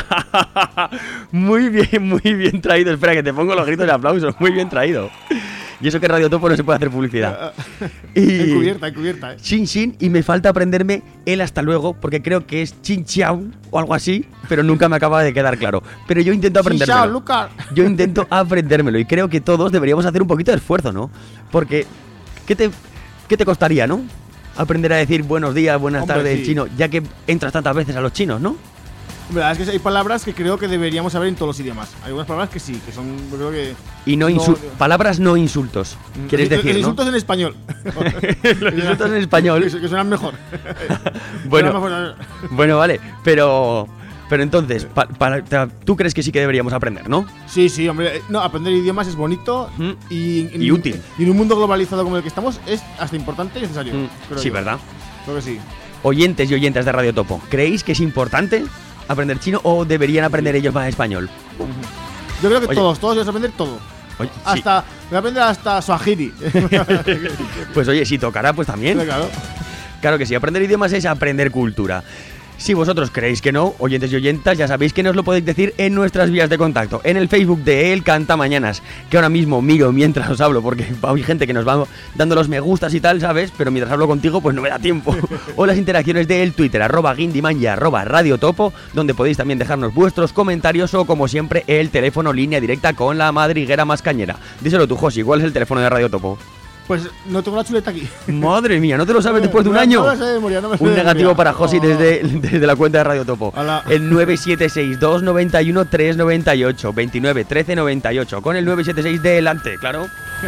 Muy bien, muy bien traído. Espera, que te pongo los gritos de aplausos. Muy bien traído. Y eso que en Radio Topo no se puede hacer publicidad. Y... Encubierta, encubierta, ¿eh? Chin Chin, y me falta aprenderme el hasta luego, porque creo que es Chin Chiao o algo así, pero nunca me acaba de quedar claro. Pero yo intento Chao, aprendérmelo. Lucas. Yo intento aprendérmelo y creo que todos deberíamos hacer un poquito de esfuerzo, ¿no? Porque, ¿qué te, qué te costaría, no? Aprender a decir buenos días, buenas Hombre, tardes sí. en chino, ya que entras tantas veces a los chinos, ¿no? La verdad es que hay palabras que creo que deberíamos saber en todos los idiomas. Hay algunas palabras que sí, que son, yo creo que... Y no, insul- palabras no insultos, quieres Los- decir, los ¿no? insultos en español. Los insultos en español. Que, que suenan mejor. Bueno, Suenan mejor. bueno, vale, pero... Pero entonces, pa- para- ta- tú crees que sí que deberíamos aprender, ¿no? Sí, sí, hombre. eh, No, aprender idiomas es bonito Mm. y, Y útil. Y en un mundo globalizado como el que estamos es hasta importante y necesario. Mm, creo sí, yo. ¿verdad? Creo que sí. Oyentes y oyentas de Radio Topo, ¿creéis que es importante aprender chino o deberían aprender ellos más español? Yo creo que Oye. todos, todos debemos aprender todo. Oye, sí. Hasta, voy a aprender hasta Swahili. Pues oye, si tocará, pues también. Claro. Claro que sí, aprender idiomas es aprender cultura. Si vosotros creéis que no, oyentes y oyentas, ya sabéis que nos lo podéis decir en nuestras vías de contacto. En el Facebook de El Canta Mañanas, que ahora mismo miro mientras os hablo, porque hay gente que nos va dando los me gustas y tal, ¿sabes? Pero mientras hablo contigo, pues no me da tiempo. O las interacciones del Twitter, arroba Guindiman y arroba Radio Topo, donde podéis también dejarnos vuestros comentarios o, como siempre, el teléfono línea directa con la madriguera más cañera. Díselo tú, Josi, ¿cuál es el teléfono de Radio Topo? Pues no tengo la chuleta aquí. Madre mía, ¿no te lo sabes después de un No, año? no me sé de memoria, no me sé Un de negativo memoria. para Josi Oh. desde, desde la cuenta de Radio Topo. Hola. El nueve siete seis dos nueve uno tres nueve ocho veintinueve trece noventa y ocho con el nueve siete seis delante, claro.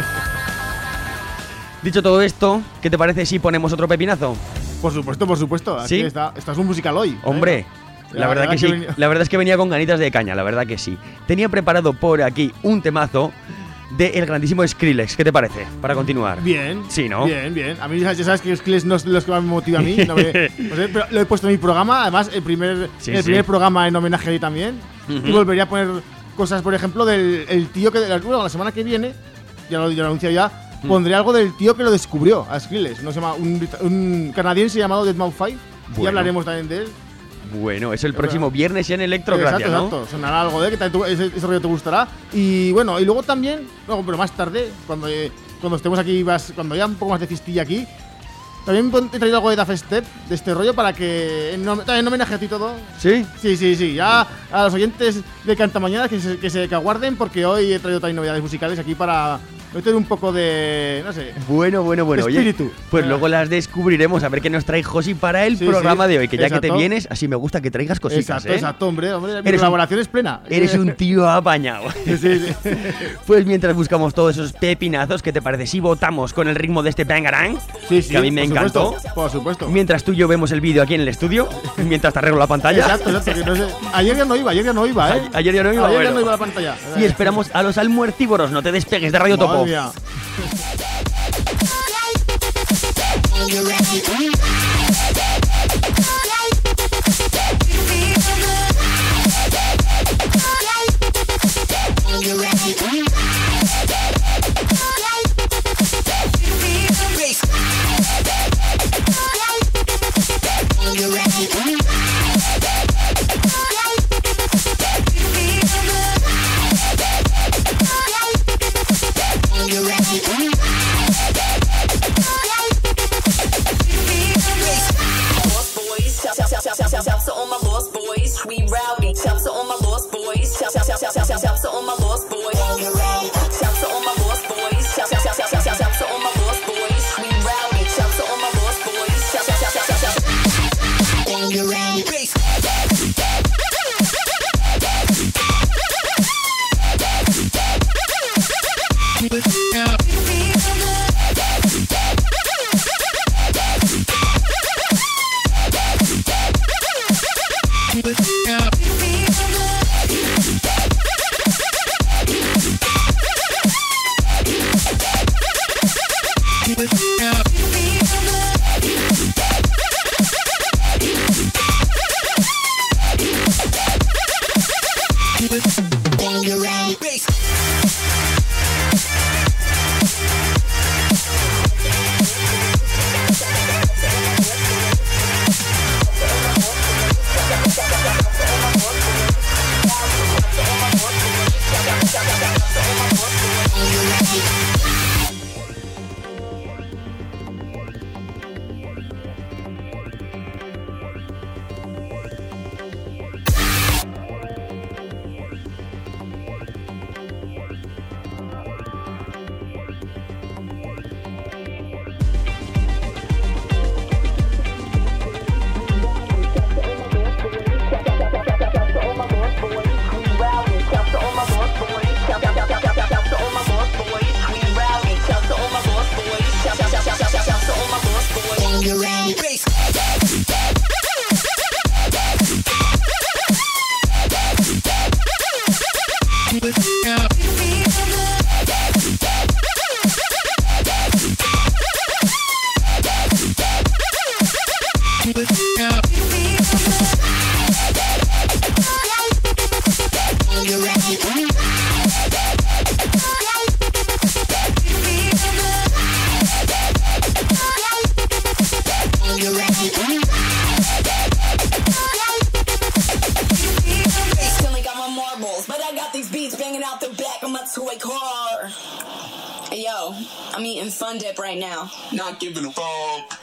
Dicho todo esto, ¿qué te parece si ponemos otro pepinazo? Por supuesto, por supuesto. Aquí ¿Sí? está. Esto es un musical hoy. ¿eh? Hombre, la, verdad que, sí, venía- la verdad es que venía con ganitas de caña, la verdad que sí. Tenía preparado por aquí un temazo de el grandísimo Skrillex, ¿qué te parece? Para continuar. Bien. Sí, ¿no? Bien, bien. A mí ya sabes que Skrillex no es de los que más me motiva a mí. No me- no sé, pero lo he puesto en mi programa. Además, el primer, Sí, el sí. primer programa en homenaje a él también. Ujú. Y volvería a poner cosas, por ejemplo, del el tío que. Bueno, la semana que viene, ya lo, ya lo anuncio ya, Mm. pondré algo del tío que lo descubrió a Skrillex. No se llama un, un canadiense llamado deadmau five. Y Bueno. hablaremos también de él. Bueno, es el próximo viernes en Electrocracia, Exacto, ¿no? exacto. Sonará algo de que también tú- ese, ese rollo te gustará. Y bueno, y luego también, no, pero más tarde, cuando, eh, cuando estemos aquí, vas, cuando haya un poco más de fistilla aquí, también pon- he traído algo de Daft Step, de este rollo, para que, en, hom- también en homenaje a ti todo. ¿Sí? Sí, sí, sí. Ya a los oyentes de Cantamañanas que se, que se que aguarden, porque hoy he traído también novedades musicales aquí para meter un poco de, no sé. Bueno, bueno, bueno. Oye, Espíritu. pues Ah. luego las descubriremos a ver qué nos trae Josi para el Sí, programa sí. de hoy. Que ya que te Exacto. vienes, así me gusta que traigas cositas, Exacto, ¿eh? exacto, hombre, hombre. Mi Eres un- colaboración es plena. Eres un tío apañado. Sí, sí. Pues mientras buscamos todos esos pepinazos, ¿qué te parece si votamos con el ritmo de este Bangarang? Sí, sí, Que a mí me por encantó. supuesto, por supuesto. Mientras tú y yo vemos el vídeo aquí en el estudio, mientras te arreglo la pantalla. Exacto, exacto. Que no sé. Ayer ya no iba, ayer ya no iba, ¿eh? A- ayer ya no iba, Ayer bueno. ya no iba a la pantalla. Y esperamos a los almuercívoros, no te despegues de Radio Madre Topo. mía. Lost boys, shout, shout, shout, shout, shout, shout, shout to all my lost boys. We rowdy, shout to all my lost boys. Shout, shout, shout, shout, shout, shout, shout to all my lost boys. Shout to all my lost boys. Shout, shout, shout, shout, shout, shout, shout to all my lost boys. We rowdy, shout to all my lost boys. Shout, shout, shout, shout, shout, shout. Bass. Bass. Still ain't got my marbles, but I got these beats banging out the back of my toy car. Hey, yo, I'm eating Fun Dip right now. Not giving a fuck.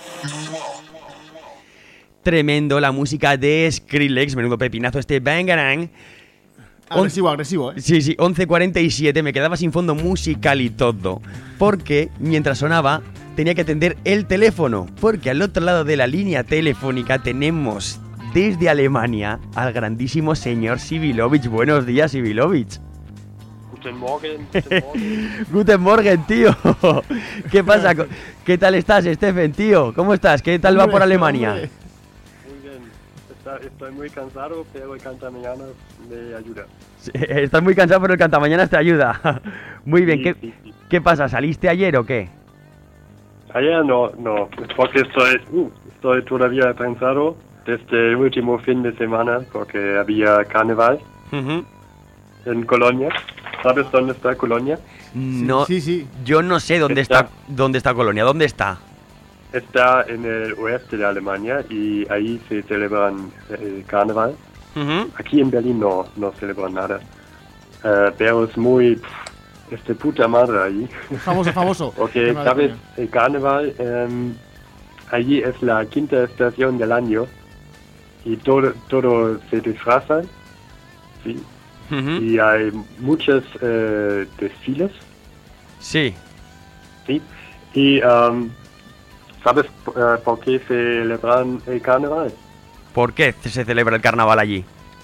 Tremendo la música de Skrillex, menudo pepinazo este Bangarang. Agresivo, agresivo, ¿eh? Sí, sí, once cuarenta y siete, me quedaba sin fondo musical y todo. Porque mientras sonaba tenía que atender el teléfono, porque al otro lado de la línea telefónica tenemos desde Alemania al grandísimo señor Sibilovich. Buenos días, Sibilovich. Guten Morgen, guten Morgen. Guten Morgen, tío. ¿Qué pasa? ¿Qué tal estás, Stephen, tío? ¿Cómo estás? ¿Qué tal va por Alemania? Muy bien. Está, estoy muy cansado, pero el cantamañanas me ayuda. Sí, estás muy cansado, pero el cantamañanas te ayuda. Muy bien. Sí, ¿Qué, sí, sí. ¿Qué pasa? ¿Saliste ayer o qué? Ayer no, no, porque estoy, uh, estoy todavía cansado desde el último fin de semana, porque había carnaval Uh-huh. en Colonia. ¿Sabes dónde está Colonia? No, Sí, sí. yo no sé dónde está, Está- dónde está Colonia. ¿Dónde está? Está en el oeste de Alemania y ahí se celebran el carnaval. Uh-huh. Aquí en Berlín no, no celebran nada. Eh, pero es muy... pff, es de puta madre allí. Famoso, famoso. Porque, Tema de ¿sabes? coña. El carnaval, em, allí es la quinta estación del año y todo, todo se disfrazan, ¿sí? Uh-huh. Y hay muchos eh, desfiles, Sí. ¿sí? Y, em, ¿sabes eh, por qué celebran el carnaval? ¿Por qué se celebra el carnaval allí?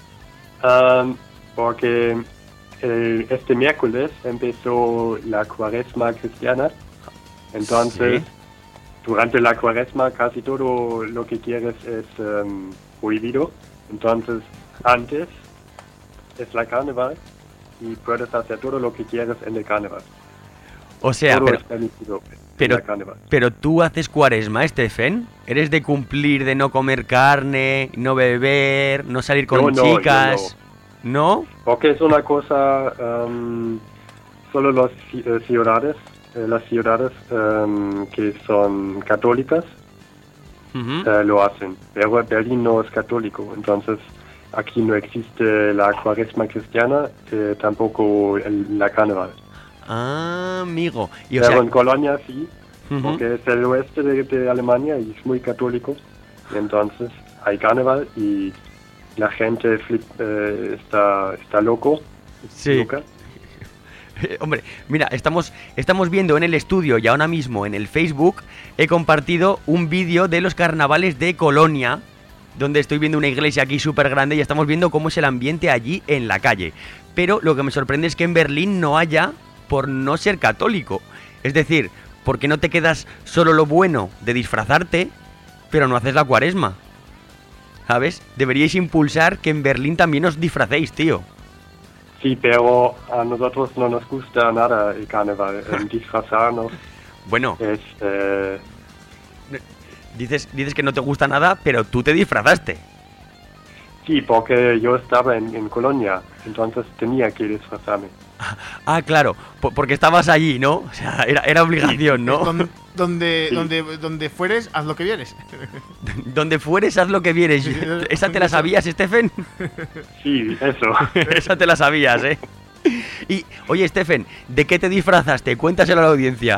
Em, porque el- este miércoles empezó la cuaresma cristiana, entonces Sí. durante la cuaresma casi todo lo que quieres es em, prohibido, entonces antes es la carnaval y puedes hacer todo lo que quieres en el carnaval. O sea, todo pero, es permitido en pero, el carnaval. pero tú haces cuaresma, Stephen. ¿Eres de cumplir, de no comer carne, no beber, no salir con Yo no, yo chicas? ¿No? Porque es una cosa, em, solo las ci- eh, ciudades, eh, las ciudades em, que son católicas Ujú. eh, lo hacen. Pero Berlín no es católico, entonces aquí no existe la cuaresma cristiana, eh, tampoco el, la carnaval. Ah, amigo. Y o Pero sea, en Colonia sí, ujú. porque es el oeste de, de Alemania y es muy católico. Y entonces hay carnaval y la gente flip, eh, está, está loco. Sí. loca. Hombre, mira, estamos, estamos viendo en el estudio y ahora mismo en el Facebook he compartido un vídeo de los carnavales de Colonia, donde estoy viendo una iglesia aquí súper grande y estamos viendo cómo es el ambiente allí en la calle. Pero lo que me sorprende es que en Berlín no haya por no ser católico. Es decir, ¿por qué no te quedas solo lo bueno de disfrazarte, pero no haces la cuaresma? ¿Sabes? Deberíais impulsar que en Berlín también os disfracéis, tío. Sí, pero a nosotros no nos gusta nada el carnaval. Eh, disfrazarnos Bueno, es... eh, dices, dices que no te gusta nada, pero tú te disfrazaste. sí, porque yo estaba en, en Colonia, entonces tenía que disfrazarme. Ah, claro, po- porque estabas allí, ¿no? O sea, era, era obligación, ¿no? Donde, donde, Sí. donde, donde fueres, haz lo que vienes. Donde fueres, haz lo que vieres. Sí, sí, ¿Esa te la sabías, Stephen? Sí, eso. Esa te la sabías, ¿eh? Y, oye, Stephen, ¿de qué te disfrazaste? Cuéntaselo a la audiencia.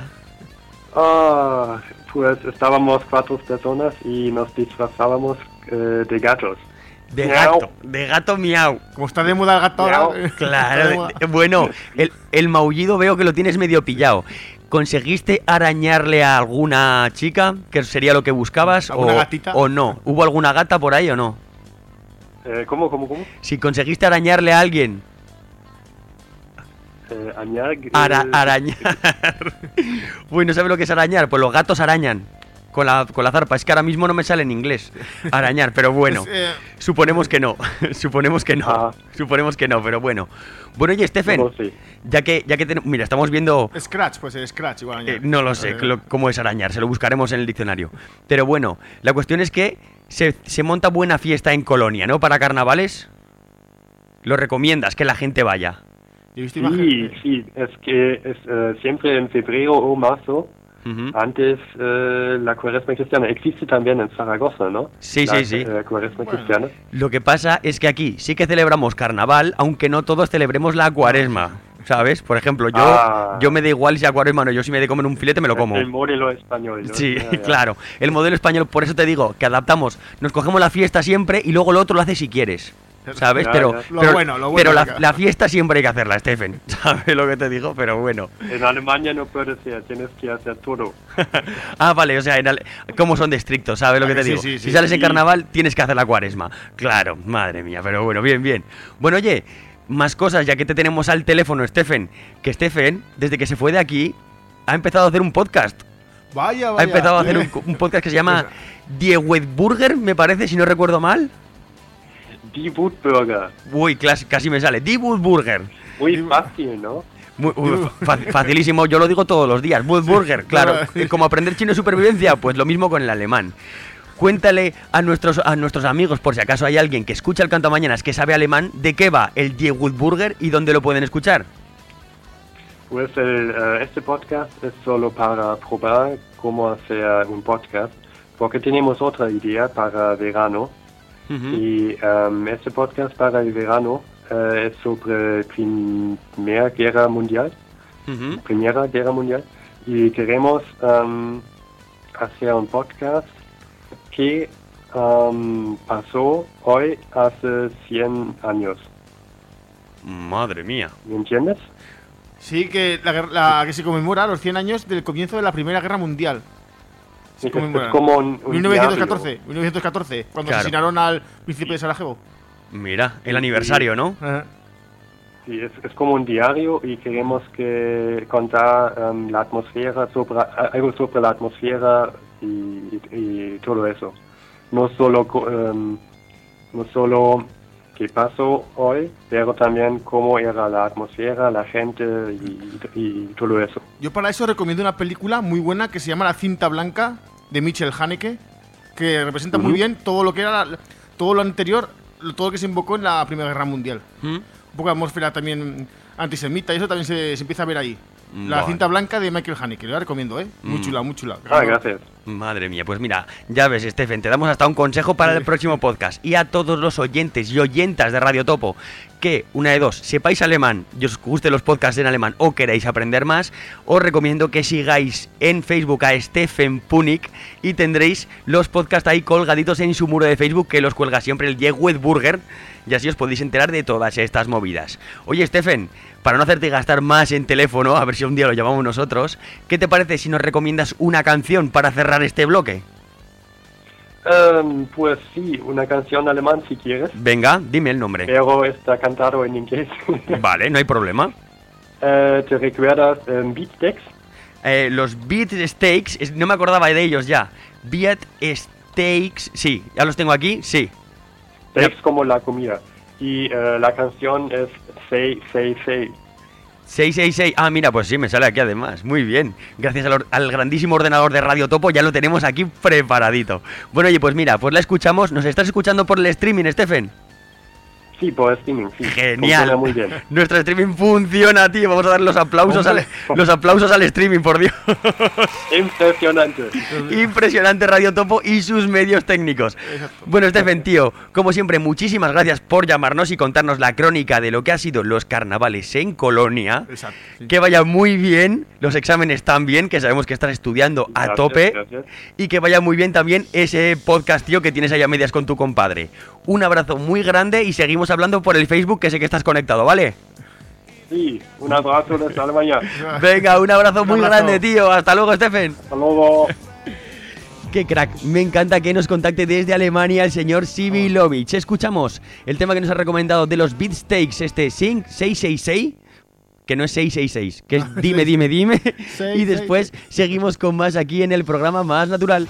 Ah, pues estábamos cuatro personas y nos disfrazábamos eh, de gatos. De Miau. gato, de gato miau. Como está de moda el gato ahora. Miau. Está de Claro, moda. eh, bueno, el, el maullido veo que lo tienes medio pillado. ¿Conseguiste arañarle a alguna chica? Que sería lo que buscabas. ¿Alguna o, gatita? o no. ¿Hubo alguna gata por ahí o no? Eh, ¿Cómo, cómo, cómo? Si conseguiste arañarle a alguien. Eh, añar, eh, Ara- arañar. Uy, ¿no sabes lo que es arañar? Pues los gatos arañan. Con la, con la zarpa, es que ahora mismo no me sale en inglés arañar, pero bueno, Eh, suponemos que no, suponemos que no, Ah. suponemos que no, pero bueno. Bueno, oye, Stephen, No lo sé. ya que, ya que ten- mira, estamos viendo, Scratch, pues el Scratch igual. eh, añade. no lo sé, Eh, lo- cómo es arañar, se lo buscaremos en el diccionario. Pero bueno, la cuestión es que se, se monta buena fiesta en Colonia, ¿no? Para carnavales, lo recomiendas que la gente vaya. Yo he visto Sí, imágenes. sí, es que es eh, siempre en febrero o marzo. Ujú. Antes eh, la cuaresma cristiana existe también en Zaragoza, ¿no? Sí, la, sí, sí. eh, cuaresma Bueno. cristiana. Lo que pasa es que aquí sí que celebramos carnaval, aunque no todos celebremos la cuaresma, ¿sabes? Por ejemplo, yo, Ah. yo me da igual si a cuaresma o no, yo si me de comer un filete me lo como. El modelo español, ¿no? Sí, Ya, ya. claro. El modelo español, por eso te digo, que adaptamos, nos cogemos la fiesta siempre y luego lo otro lo haces si quieres. ¿Sabes? Ya, pero ya. Lo pero, bueno, lo bueno pero de la, acá. la fiesta siempre hay que hacerla, Stephen. ¿Sabes lo que te digo? Pero bueno. En Alemania no puede ser, tienes que hacer todo. Ah, vale, o sea, en Ale- ¿cómo son de estrictos? ¿Sabes lo que te Sí, digo? sí, sí, si sales en sí. carnaval, tienes que hacer la cuaresma. Claro, madre mía, pero bueno, bien, bien. Bueno, oye, más cosas, ya que te tenemos al teléfono, Stephen. Que Stephen, desde que se fue de aquí, ha empezado a hacer un podcast. Vaya, Ha vaya. empezado a hacer un, un podcast que se llama Die Burger, me parece, si no recuerdo mal. Die Wutbürger. Uy, clas- casi me sale. Die Burger. Muy fácil, ¿no? Muy, uy, fa- facilísimo, yo lo digo todos los días. Burger, claro. Claro. Como aprender chino de supervivencia, pues lo mismo con el alemán. Cuéntale a nuestros, a nuestros amigos, por si acaso hay alguien que escucha el Cantamañanas que sabe alemán, de qué va el Die Burger y dónde lo pueden escuchar. Pues el, eh, este podcast es solo para probar cómo hacer un podcast, porque tenemos otra idea para verano. Ujú. Y em, este podcast para el verano eh, es sobre Primera Guerra Mundial, Ujú. Primera Guerra Mundial, y queremos em, hacer un podcast que em, pasó hoy hace cien años. Madre mía. ¿Me entiendes? Sí, que, la, guerra- la- que se conmemora los cien años del comienzo de la Primera Guerra Mundial. Se Es, conmemora. es como un, un mil novecientos catorce, diario. mil novecientos catorce, cuando Claro. asesinaron al príncipe de Sarajevo. Mira, el aniversario, ¿no? Ajá. Sí, es, es como un diario y queremos que contar em, la atmósfera, sobre, algo sobre la atmósfera y, y- y todo eso. No solo, co- em, no solo qué pasó hoy, pero también cómo era la atmósfera, la gente y, y todo eso. Yo para eso recomiendo una película muy buena que se llama La Cinta Blanca, de Michel Haneke, que representa muy Ujú. bien todo lo que era la- todo lo anterior, lo- todo lo que se invocó en la Primera Guerra Mundial. ¿Mm? Un poco de atmósfera también antisemita, y eso también se, se empieza a ver ahí. La Vale. Cinta Blanca de Michael Haneke, la recomiendo, ¿eh? Muy Mm. chula, muy chula. Ah, gracias. Madre mía, pues mira, ya ves, Stephen, te damos hasta un consejo para el próximo podcast. Y a todos los oyentes y oyentas de Radio Topo, que, una de dos, sepáis alemán y os gusten los podcasts en alemán o queréis aprender más, os recomiendo que sigáis en Facebook a Stephen Punik y tendréis los podcasts ahí colgaditos en su muro de Facebook, que los cuelga siempre el Die Burger, y así os podéis enterar de todas estas movidas. Oye, Stephen, para no hacerte gastar más en teléfono, a ver si un día lo llamamos nosotros, ¿qué te parece si nos recomiendas una canción para cerrar este bloque? Em, pues sí, una canción alemán si quieres, Venga, dime el nombre. pero está cantado en inglés. Vale, no hay problema. Eh, ¿Te recuerdas em, Beatsteaks? Eh, los Beat Steaks, es- no me acordaba de ellos ya. Beat Steaks, sí, ya los tengo aquí, sí. Steaks como la comida. Y eh, la canción es Say, Say, Say. seiscientos sesenta y seis, ah, mira, pues sí, me sale aquí además, muy bien. Gracias al, or- al grandísimo ordenador de Radio Topo, ya lo tenemos aquí preparadito. Bueno, oye, pues mira, pues la escuchamos. ¿Nos estás escuchando por el streaming, Stephen? Sí, por streaming, sí. Genial. Funciona muy bien. Nuestro streaming funciona, tío. Vamos a dar los aplausos al, Hombre. los aplausos al streaming, por Dios. Impresionante. Impresionante Radio Topo y sus medios técnicos. Bueno, Stephen, tío, como siempre, muchísimas gracias por llamarnos y contarnos la crónica de lo que ha sido los carnavales en Colonia. Exacto. sí. Que vaya muy bien, los exámenes también, que sabemos que estás estudiando a Gracias, tope. gracias. Y que vaya muy bien también ese podcast, tío, que tienes ahí a medias con tu compadre. Un abrazo muy grande y seguimos hablando por el Facebook, que sé que estás conectado, ¿vale? Sí, un abrazo desde Alemania. Venga, un abrazo Un muy abrazo. grande, tío. Hasta luego, Stephen. Hasta luego. Qué crack, me encanta que nos contacte desde Alemania el señor Sibilovich. Escuchamos el tema que nos ha recomendado de los Beatsteaks, este Sync seiscientos sesenta y seis. que no es seis seis seis, que es dime, dime, dime. Y después seguimos con más aquí en el programa Más Natural.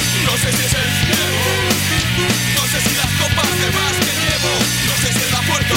No sé si es el cielo, no sé si las copas de más que llevo, no sé si es la fuerza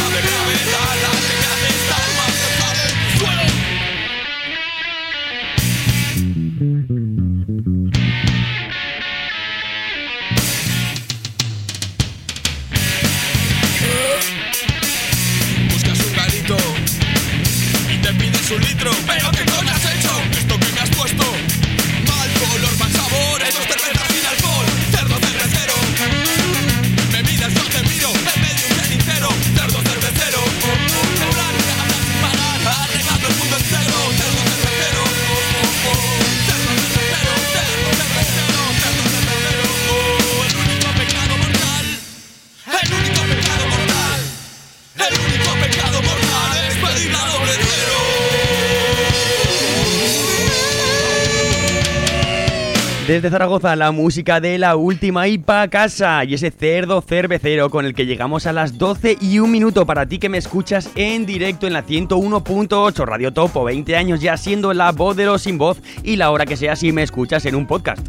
Desde Zaragoza, la música de La Última y pa' casa. Y ese cerdo cervecero con el que llegamos a las doce y un minuto para ti que me escuchas en directo en la ciento uno punto ocho Radio Topo. veinte años ya siendo la voz de los sin voz y la hora que sea si me escuchas en un podcast.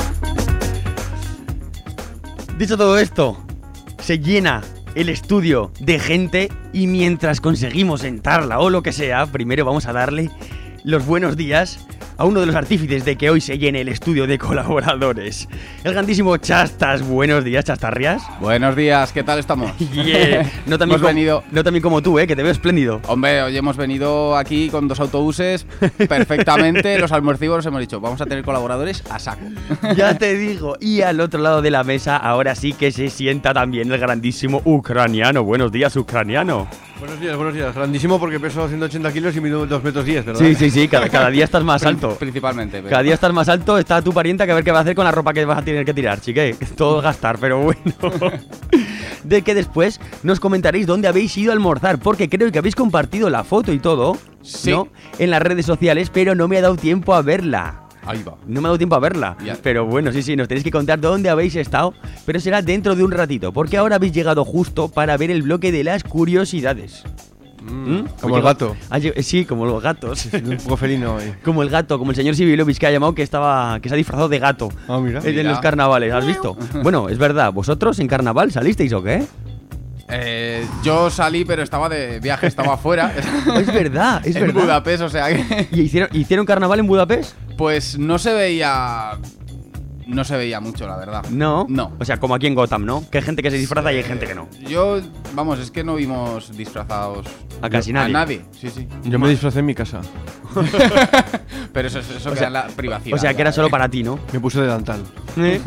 Dicho todo esto, se llena el estudio de gente y mientras conseguimos sentarla o lo que sea, primero vamos a darle los buenos días a uno de los artífices de que hoy se llene el estudio de colaboradores. El grandísimo Chastas. Buenos días, Chastarrias. Buenos días, ¿qué tal estamos? Yeah. No también, hemos com- venido... no también como tú, ¿eh? Que te veo espléndido. Hombre, hoy hemos venido aquí con dos autobuses perfectamente. Los almuercívoros hemos dicho, vamos a tener colaboradores a saco. Ya te digo. Y al otro lado de la mesa, ahora sí que se sienta también el grandísimo ucraniano. Buenos días, ucraniano. Buenos días, buenos días. Grandísimo porque peso ciento ochenta kilos y mido dos metros diez, ¿verdad? Sí, sí, sí. Cada, cada día estás más alto. Principalmente. Pero... Cada día estás más alto. Está tu parienta que a ver qué va a hacer con la ropa que vas a tener que tirar, chique. Todo gastar, pero bueno. De que después nos comentaréis dónde habéis ido a almorzar, porque creo que habéis compartido la foto y todo, sí, ¿no? En las redes sociales, pero no me ha dado tiempo a verla. Ahí va. No me ha dado tiempo a verla. Ya. Pero bueno, sí, sí, nos tenéis que contar dónde habéis estado. Pero será dentro de un ratito, porque ahora habéis llegado justo para ver el bloque de las curiosidades. Mm, como el gato. Ah, sí, como los gatos. Un poco felino hoy. Como el gato, como el señor Sibilovich que ha llamado que estaba que se ha disfrazado de gato. Ah, mira. En Mira. los carnavales, ¿has visto? Bueno, es verdad, ¿vosotros en carnaval salisteis o qué? Eh, yo salí, pero estaba de viaje, estaba afuera. Es verdad, es en verdad. Budapest, o sea que... ¿Y hicieron, hicieron carnaval en Budapest? Pues no se veía... No se veía mucho, la verdad. No. No. O sea, como aquí en Gotham, ¿no? Que hay gente que se disfraza y hay gente que no. Yo, vamos, es que no vimos disfrazados A casi nadie. A nadie, sí, sí. Yo me disfracé en mi casa. Pero eso, eso O queda sea- en la privacidad. O sea, que era ya, solo ¿eh? para ti, ¿no? Me puse delantal. ¿Eh?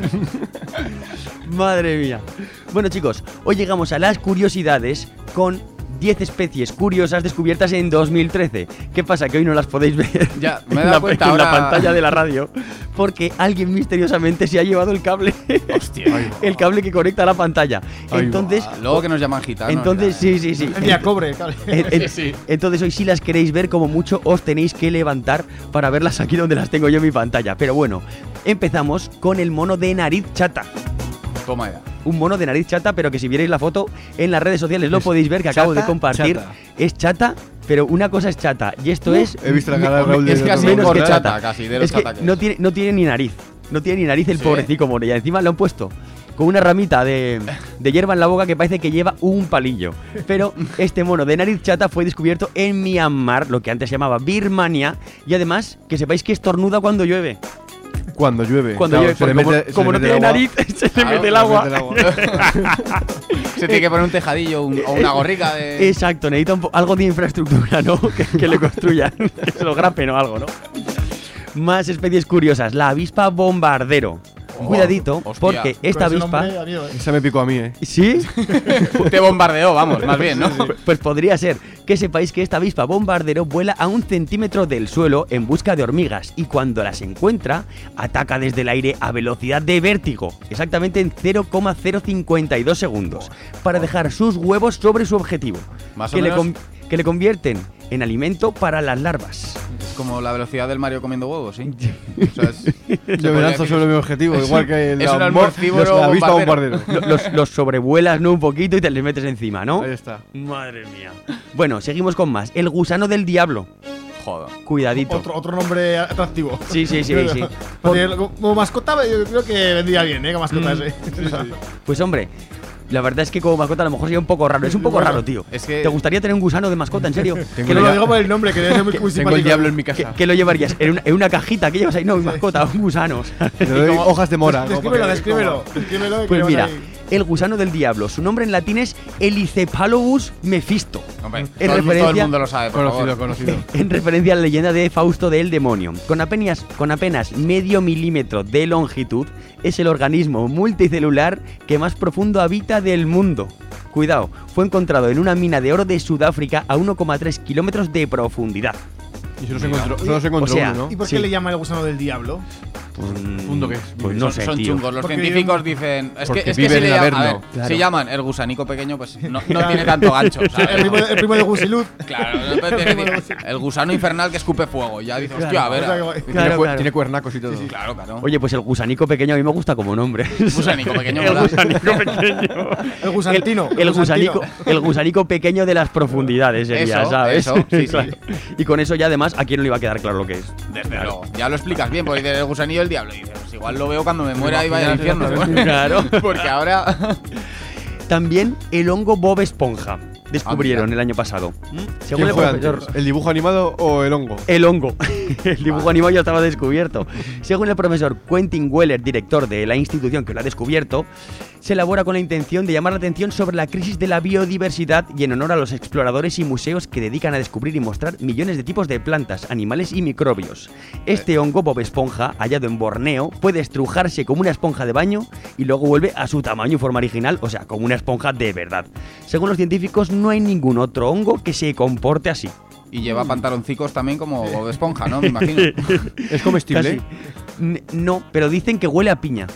Madre mía. Bueno, chicos, hoy llegamos a las curiosidades con diez especies curiosas descubiertas en dos mil trece. ¿Qué pasa? Que hoy no las podéis ver Ya, me he en, dado la, cuenta en la ahora. pantalla de la radio porque alguien misteriosamente se ha llevado el cable. Hostia. El cable que conecta a la pantalla. Ahí Entonces, Ah, luego que nos llaman gitanos. entonces ya, ¿eh? sí, sí, sí. El día cobre, claro. En- en- Sí, sí. Entonces hoy si las queréis ver, como mucho os tenéis que levantar para verlas aquí donde las tengo yo en mi pantalla. Pero bueno, empezamos con el mono de nariz chata. Toma ya. Un mono de nariz chata, pero que si vierais la foto en las redes sociales lo podéis ver, que acabo de chata, compartir. chata. Es chata, pero una cosa es chata y esto es... He visto la cara de me- Raúl de Es casi menos por que chata, chata. casi, de lo Es que chata que no es. tiene, no tiene ni nariz. No tiene ni nariz el ¿Sí? pobrecito mono. Y encima lo han puesto con una ramita de, de hierba en la boca que parece que lleva un palillo. Pero este mono de nariz chata fue descubierto en Myanmar, lo que antes se llamaba Birmania. Y además, que sepáis que estornuda cuando llueve. Cuando llueve. Cuando Claro, llueve, se le porque como, mete- se como le no mete el tiene agua. nariz, se le Claro, mete el se agua. mete el agua. Se tiene que poner un tejadillo un- o una gorrica de... Exacto, necesita un po- algo de infraestructura, ¿no? Que, que le construyan, que se lo grapen o algo, ¿no? Más especies curiosas, la avispa bombardero. Oh, Cuidadito, hostia. porque esta Con ese avispa... nombre, da miedo, ¿eh? Esa me picó a mí, ¿eh? ¿Sí? Te bombardeó, vamos, más bien, ¿no? Pues podría ser que sepáis que esta avispa bombardero vuela a un centímetro del suelo en busca de hormigas y cuando las encuentra, ataca desde el aire a velocidad de vértigo, exactamente en cero coma cero cincuenta y dos segundos, para dejar sus huevos sobre su objetivo, Más o que, le menos- con- que le convierten en alimento para las larvas. Es como la velocidad del Mario comiendo huevos, ¿sí? O sea, es- Yo me lanzo sobre mi objetivo, igual que el es un la- almorcívoro la avispa bombardero. bombardero. Los, los sobrevuelas, ¿no? Un poquito y te les metes encima, ¿no? Ahí está. Madre mía. Bueno, seguimos con más. El gusano del diablo. Joder. Cuidadito. Otro, otro nombre atractivo. Sí, sí, sí, sí. Porque como mascota yo creo que vendría bien, ¿eh? Como mascota Mm. ese. Pues hombre, la verdad es que como mascota a lo mejor sería un poco raro. Es un poco Bueno, raro, tío. es que- ¿Te gustaría tener un gusano de mascota, en serio? Tengo que, No lo, lo digo por el nombre, que debe ser muy, muy Tengo simpático. el diablo en mi que- casa. que lo llevarías en una, en una cajita que llevas ahí, no, mi mascota, un gusano. Le doy hojas de mora. como Descríbelo, para que- descríbelo. Descríbelo que Pues llevas mira, ahí. el gusano del diablo. Su nombre en latín es Elicephalobus mephisto. Hombre, En todo, el, todo el referencia- mundo lo sabe, por Conocido, favor. conocido. En referencia a la leyenda de Fausto del demonio. Con apenas, con apenas medio milímetro de longitud, es el organismo multicelular que más profundo habita del mundo. Cuidado, fue encontrado en una mina de oro de Sudáfrica a uno coma tres kilómetros de profundidad. Y solo se encontró, solo se encontró O sea, uno, ¿no? ¿Y por qué Sí. le llama el gusano del diablo? ¿Mundo qué es? Pues no son, sé, son tío. chungos. Los Porque científicos dicen. Es que, porque es que viven si, le en llama- Averno. a ver, Claro. si llaman el gusanico pequeño, pues no, no tiene tanto gancho. ¿sabes? El primo de, el primo de Gusiluz. Claro, no puedes decir, el gusano infernal que escupe fuego. Ya dices, hostia, a ver. Claro. a- Tiene, Claro, cue- claro. tiene cuernacos y todo. Claro, claro. Oye, pues el gusanico pequeño a mí me gusta como nombre. Gusanico pequeño, El mola. gusanico pequeño. El gusantino. El, el gusantino. gusanico, el gusanico pequeño de las profundidades sería, Eso, ¿sabes? eso, sí, sí. Claro. Y con eso ya además a quién no le iba a quedar claro lo que es. Desde luego. Ya lo explicas bien, porque dices el gusanillo del diablo. Y dices, pues igual lo veo cuando me muera y vaya al infierno. Claro. Porque ahora. También el hongo Bob Esponja descubrieron Ah, mira. el año pasado. Según ¿Quién el fue profesor, antes? ¿El dibujo animado o el hongo? el hongo. El dibujo animado ya estaba descubierto. Según el profesor Quentin Weller, director de la institución que lo ha descubierto, se elabora con la intención de llamar la atención sobre la crisis de la biodiversidad y en honor a los exploradores y museos que dedican a descubrir y mostrar millones de tipos de plantas, animales y microbios. Este hongo Bob Esponja, hallado en Borneo, puede estrujarse como una esponja de baño y luego vuelve a su tamaño y forma original, o sea, como una esponja de verdad. Según los científicos, no hay ningún otro hongo que se comporte así. Y lleva pantaloncicos también como Bob Esponja, ¿no? Me imagino. ¿Es comestible? Casi. N- No, pero dicen que huele a piña.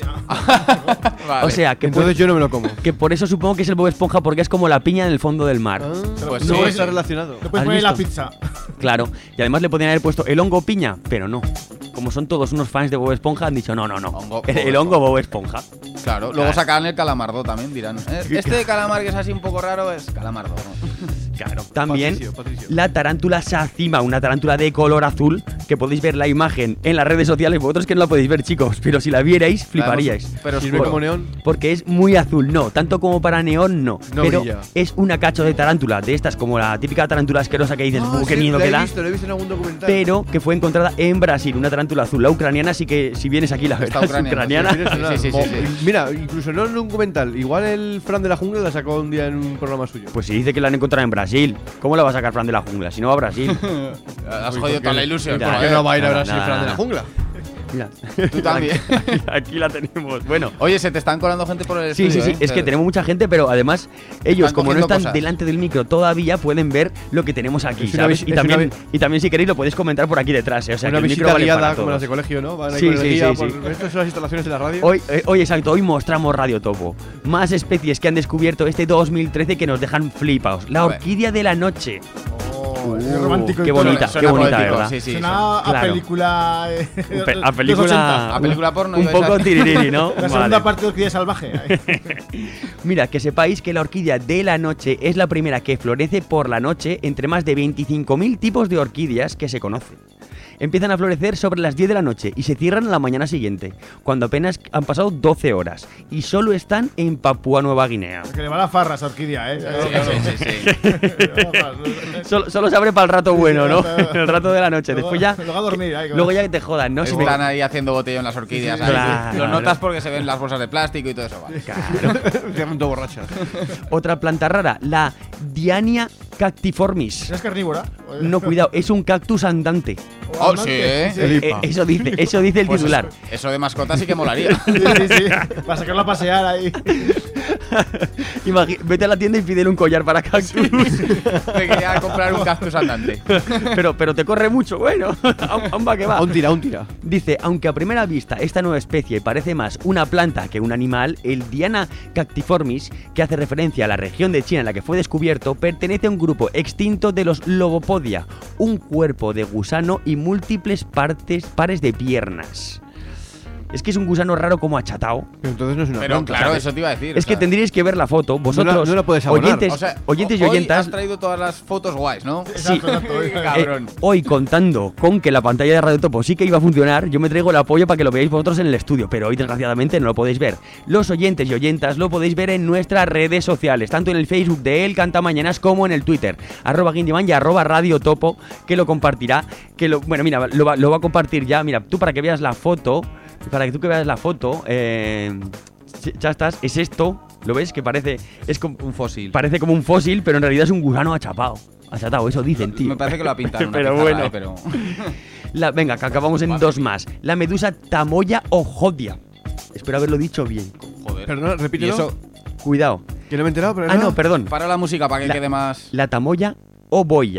Vale. O sea, que Entonces por, yo no me lo como. que por eso supongo que es el Bob Esponja, porque es como la piña en el fondo del mar. Pues no sí, está sí. relacionado. Lo puedes ¿Has poner en la visto? pizza. Claro. Y además le podrían haber puesto el hongo piña, pero no. Como son todos unos fans de Bob Esponja, han dicho no, no, no. Hongo el, Bob el hongo Bob Esponja. Claro, luego Claro. sacarán el calamardo también, dirán. "Eh, Este calamar que es así un poco raro es calamardo, ¿no? Claro. También Patricio, Patricio. la tarántula Sacima, una tarántula de color azul, que podéis ver la imagen en las redes sociales. Vosotros que no la podéis ver, chicos, pero si la vierais, fliparíais. Pero ¿Sirve oscuro. como neón? Porque es muy azul, no, tanto como para neón, no. No pero brilla. es una cacho de tarántula, de estas, como la típica tarántula asquerosa que dices, Ah, "Uh, qué sí, miedo la que he da". visto, lo he visto en algún documental. Pero que fue encontrada en Brasil, una tarántula azul. La ucraniana sí que, si vienes aquí, la Está verás. ucraniana, ¿Quieres sonar? Sí, sí, sí, O- sí, sí. Mira, incluso no en un documental. Igual el Fran de la Jungla la sacó un día en un programa suyo. Pues si dice que la han encontrado en Brasil, ¿cómo la va a sacar Fran de la Jungla? Si no va a Brasil. Has Uy, jodido ¿por toda qué? la ilusión. Mira, ¿Por joder. qué no va a ir a Nada, Brasil nada, Fran de la nada. Jungla? Mira. Tú también. Aquí, aquí la tenemos. Bueno. Oye, se te están colando gente por el Sí, estudio, sí, sí, ¿eh? es que tenemos mucha gente, pero además ellos, Están como no cogiendo están cosas. delante del micro todavía, pueden ver lo que tenemos aquí, Es una ¿sabes? vis- Y es también, una vi- y también si queréis lo podéis comentar por aquí detrás, ¿eh? O sea, Una que el micro visita vale guiada para como las todos. de colegio, ¿no? Van ahí Sí, con el sí, guía sí, por- sí. Estas son las instalaciones de la radio. Hoy, eh, hoy, exacto, hoy mostramos Radio Topo. Más especies que han descubierto este dos mil trece que nos dejan flipaos. La A ver. orquídea de la noche. Oh, es romántico y qué todo. bonita, Suena qué bonita, poético, ¿verdad? sí, sí. Suena a Claro. película. eh, Un pe- de a los película, ochenta. A película porno, un ibais a poco decir. tiririri, ¿no? La segunda Vale. parte de Orquídea Salvaje. eh. Mira, que sepáis que la orquídea de la noche es la primera que florece por la noche entre más de veinticinco mil tipos de orquídeas que se conocen. Empiezan a florecer sobre las diez de la noche y se cierran a la mañana siguiente, cuando apenas han pasado doce horas, y solo están en Papúa Nueva Guinea. Que le va la farra a esa orquídea, ¿eh? Sí, sí, sí, sí. Solo, solo se abre para el rato bueno, ¿no? El rato de la noche. Luego- Después ya. luego a dormir, ahí, Luego ya que te jodan, ¿no? Si me- Están ahí haciendo botellón las orquídeas. ahí. Claro. Lo notas porque se ven las bolsas de plástico y todo eso. Vale. Se llaman todo borrachas. Otra planta rara, la Diania cactiformis. ¿Es carnívora? No, cuidado, es un cactus andante. Oh, sí, ¿eh? El Eh, IPA. eso dice, eso dice el Pues titular. Eso, eso de mascota sí que molaría. Sí, sí, sí. Para sacarlo a pasear ahí. Imagi- vete a la tienda y pídele un collar para cactus. Me quería comprar un cactus andante. pero, pero te corre mucho, bueno. Aún aún va que va. Aún tira, aún tira. Dice, aunque a primera vista esta nueva especie parece más una planta que un animal, el Diana cactiformis, que hace referencia a la región de China en la que fue descubierto, pertenece a un grupo extinto de los Lobopodia, un cuerpo de gusano y múltiples partes, pares de piernas. Es que es un gusano raro como achatao. Pero entonces no es una Pero planta. claro, ¿sabes? eso te iba a decir. Es o que sea, tendríais que ver la foto, vosotros, no la puedes abonar. oyentes, o sea, oyentes y hoy oyentas. has traído todas las fotos guays, ¿no? Sí, Exacto, exacto. Qué cabrón. Eh, hoy contando con que la pantalla de Radio Topo sí que iba a funcionar, yo me traigo el apoyo para que lo veáis vosotros en el estudio, pero hoy desgraciadamente no lo podéis ver. Los oyentes y oyentas lo podéis ver en nuestras redes sociales, tanto en el Facebook de El Cantamañanas como en el Twitter, arroba Guindiman y arroba Radio Topo, que lo compartirá, que lo, bueno, mira, lo va, lo va a compartir ya, mira, tú para que veas la foto, para que tú que veas la foto, eh, ya estás, es esto, ¿lo ves? Que parece, es como Un fósil. parece como un fósil, pero en realidad es un gusano achapado. Achatado, eso dicen, tío. Me parece que lo ha pintado en una Pero pizarra, bueno. eh, pero... La, venga, que acabamos en dos más. La medusa Tamoya ojodia. Espero haberlo dicho bien. Joder. Perdona, Y repítelo. eso, Cuidado. Que no me he enterado, pero Ah, no, perdón. para la música para que La- quede más... La Tamoya oboya.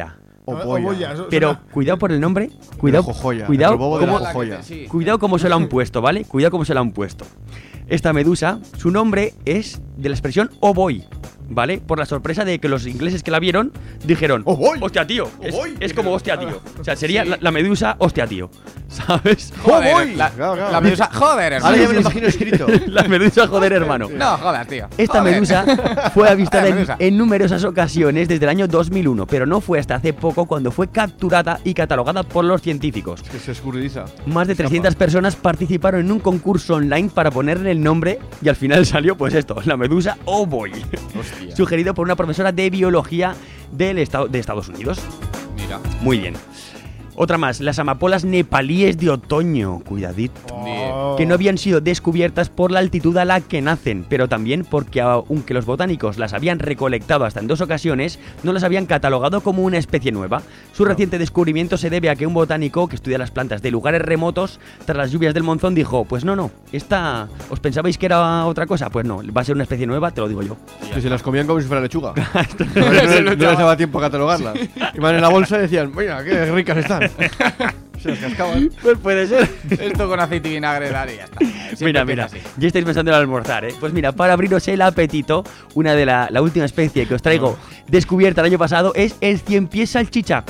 Oboya. Oboya, eso Pero suena- cuidado por el nombre. Cuidado, El jojoya, cuidado, el robo de la cómo, jojoya. Sí. cuidado cómo se lo han puesto, ¿vale? Cuidado cómo se lo han puesto. Esta medusa, su nombre es de la expresión oh boy, ¿vale? Por la sorpresa de que los ingleses que la vieron dijeron, ¡Oh, boy! hostia, tío. ¡Oh, Es, boy! es como hostia, tío. O sea, sería Sí. la, la medusa hostia, tío. ¿Sabes? Joder, ¡Oh, voy! la, Claro, claro. la medusa. Joder, hermano. Ahora ya me sí, lo sí. imagino escrito. La medusa, joder, hermano. No, joder, tío. Esta Joder. medusa fue avistada La en, medusa. en numerosas ocasiones desde el año dos mil uno, pero no fue hasta hace poco cuando fue capturada y catalogada por los científicos. Que se escurridiza. Más de trescientas personas participaron en un concurso online para ponerle el nombre y al final salió pues esto, la medusa Oh Boy, Hostia. sugerido por una profesora de biología del estado de Estados Unidos. Mira. Muy bien. Otra más, las amapolas nepalíes de otoño, cuidadito. Oh. Que no habían sido descubiertas por la altitud a la que nacen, pero también porque aunque los botánicos las habían recolectado hasta en dos ocasiones, no las habían catalogado como una especie nueva. Su reciente descubrimiento se debe a que un botánico que estudia las plantas de lugares remotos, tras las lluvias del monzón, dijo, pues no, no, esta, ¿os pensabais que era otra cosa? Pues no, va a ser una especie nueva, te lo digo yo. Que se las comían como si fuera lechuga. no, no, no les daba tiempo a catalogarlas. Iban en la bolsa y decían, mira, qué ricas están. Se las cascaban. Pues puede ser. Esto con aceite y vinagre, dale, y ya está. Siempre Mira, empieza mira, así. ya estáis pensando en almorzar, ¿eh? Pues mira, para abriros el apetito, una de la, la última especie que os traigo descubierta el año pasado es el cien pies salchicha.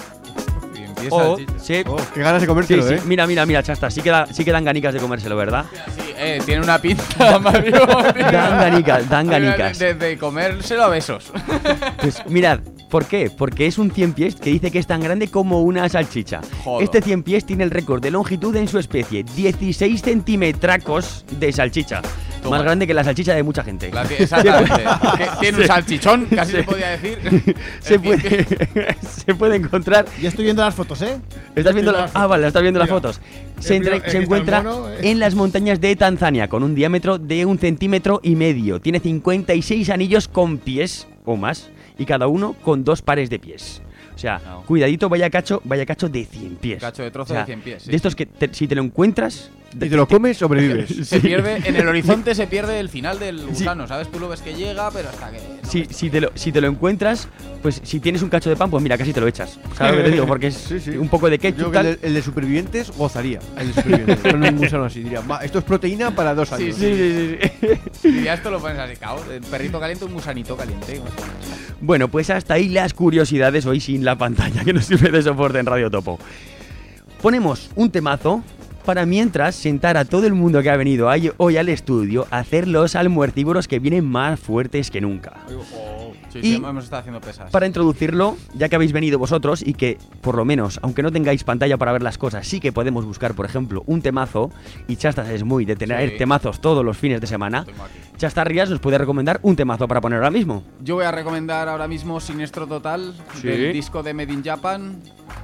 Y empieza O, el chicha. sí, Oh, qué ganas de sí, comértelo, sí, ¿eh? mira, mira, mira, chasta, sí, queda, sí quedan ganicas de comérselo, ¿verdad? Sí, eh, tiene una pinta, Mario. Dan ganicas, dan ganicas. De, de comérselo a besos. Pues mirad, ¿por qué? Porque es un cien pies que dice que es tan grande como una salchicha. Joder. Este cien pies tiene el récord de longitud en su especie, dieciséis centímetracos de salchicha. Toma. Más grande que la salchicha de mucha gente. La tie- exactamente. Que tiene un Sí. salchichón, casi Sí. se podía decir. Se El cien puede, se puede encontrar. Ya estoy viendo las fotos, ¿eh? ¿Estás viendo Estoy las Ah, vale, estás viendo las Mira. fotos. Se, El entre- primero- se el encuentra mono, eh. en las montañas de Tanzania con un diámetro de un centímetro y medio. Tiene cincuenta y seis anillos con pies o más y cada uno con dos pares de pies. O sea, No. cuidadito, vaya cacho, vaya cacho de cien pies. Cacho de trozo O sea, de cien pies, sí. De estos que te- si te lo encuentras, Y te lo comes, sobrevives. Se pierde, en el horizonte se pierde el final del gusano, ¿sabes? Tú lo ves que llega, pero hasta que. no si, ves. si, te lo, si te lo encuentras, pues si tienes un cacho de pan, pues mira, casi te lo echas. ¿Sabes lo que te digo? Porque es Sí, sí. un poco de Yo ketchup creo que tal. el, de, el de supervivientes gozaría. El de supervivientes. Con un gusano así. Diría, "Va, esto es proteína para dos Sí, años. sí, sí, sí. Y ya esto lo pones así, cabrón. El perrito caliente, un gusanito caliente. Bueno, pues hasta ahí las curiosidades hoy sin la pantalla que nos sirve de soporte en Radio Topo. Ponemos un temazo para mientras sentar a todo el mundo que ha venido ahí- hoy al estudio a hacer los almuercívoros que vienen más fuertes que nunca. Sí, Y- sí, hemos estado haciendo pesas. Para introducirlo, ya que habéis venido vosotros y que, por lo menos, aunque no tengáis pantalla para ver las cosas, sí que podemos buscar, por ejemplo, un temazo, y Chastas es muy de tener Sí. temazos todos los fines de semana, Tengo aquí. Chastarrías nos puede recomendar un temazo para poner ahora mismo. Yo voy a recomendar ahora mismo Siniestro Total, Sí. del disco de Made in Japan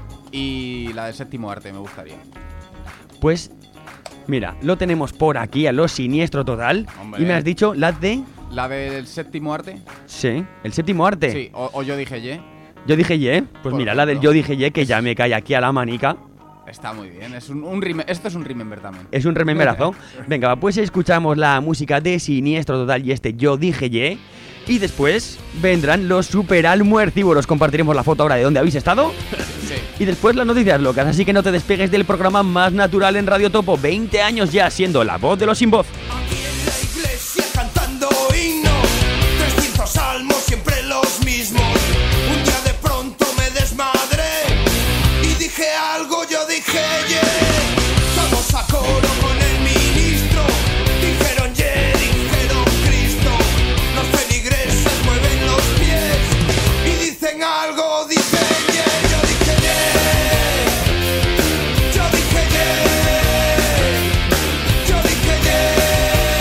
y la del Séptimo Arte, me gustaría. Pues, mira, lo tenemos por aquí a lo siniestro total. Hombre. Y me has dicho la de... ¿La del Séptimo Arte? Sí, el séptimo arte. Sí, o, o yo dije Ye. Yo dije ye, pues Por mira, la del ejemplo. yo dije ye, que ya me cae aquí a la manica. Está muy bien, es un, un rime- esto es un remember también. Es un rememberazo. Venga, va, pues escuchamos la música de Siniestro Total y este Yo Dije Ye. Y después vendrán los super almuercívoros. Compartiremos la foto ahora de dónde habéis estado. Sí. Y después las noticias locas. Así que no te despegues del programa más natural en Radio Topo. veinte años ya siendo la voz de los sin voz. La iglesia cantando himnos, trescientos salmos siempre los mismos. Un día de pronto me desmadré y dije algo, yo dije yeah. Todos a coro con el ministro, dijeron yeah, dijeron Cristo. Los feligreses mueven los pies y dicen algo, dicen yeah. Yo dije yeah, yo dije yeah, yo dije yeah.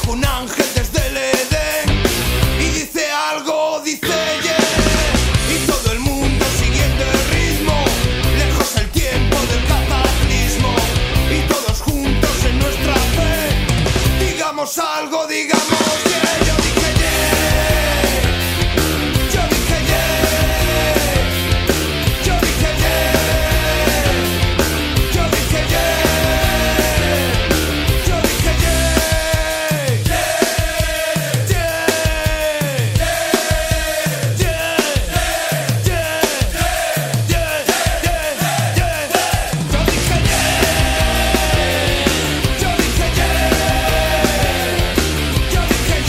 baja un ángel desde el Edén y dice algo, dice yeah. Y todo el mundo siguiendo el ritmo, lejos el tiempo del cataclismo. Y todos juntos en nuestra fe, digamos algo, digamos yeah. Yo dije yeah, yo dije yeah, yo dije yeah, yo dije yeah, yo dije yeah, yeah, yeah, yeah, yeah, yeah, yeah, yeah. Yo dije yeah, yo dije yeah, yo dije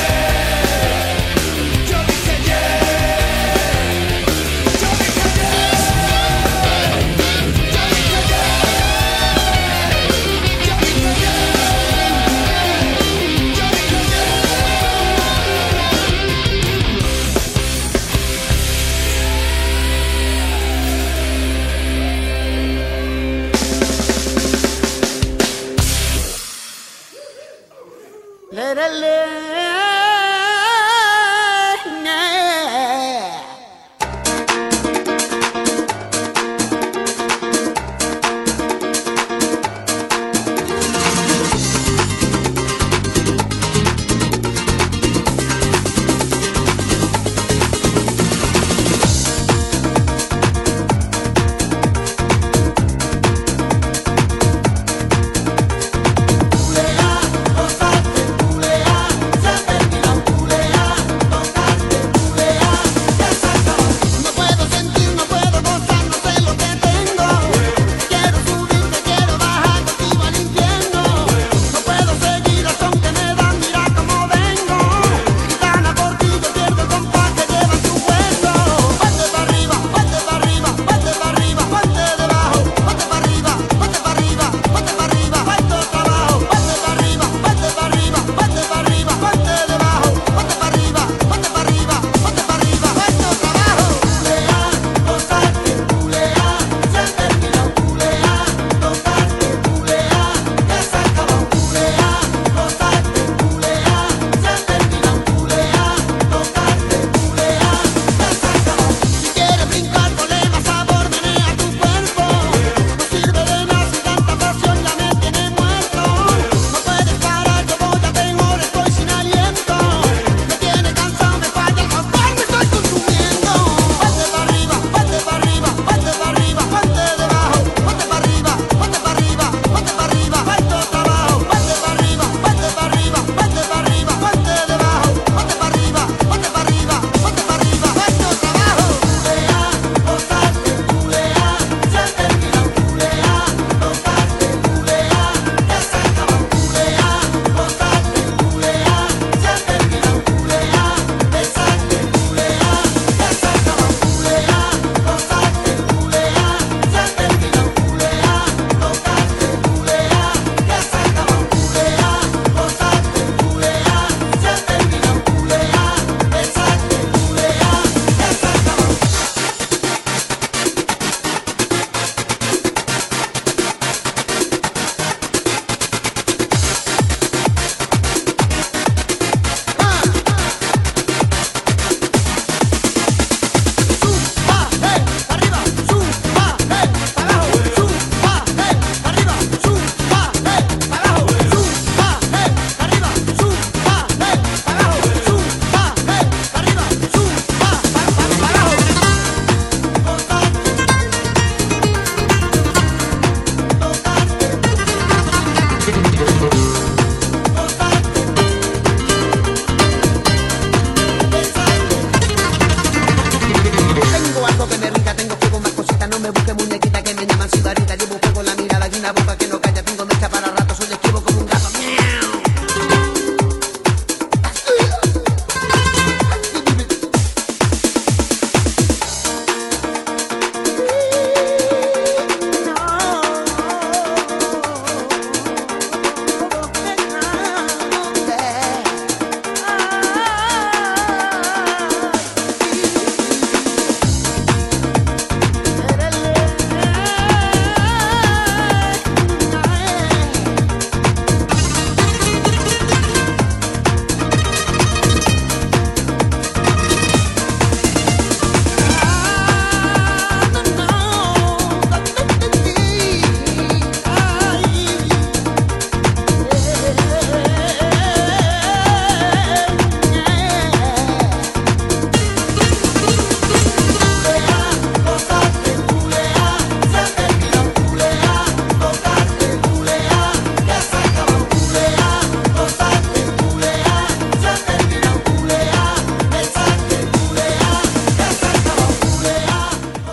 yeah, yo dije La, la, la, na. Pulea, osate, pulea, sate.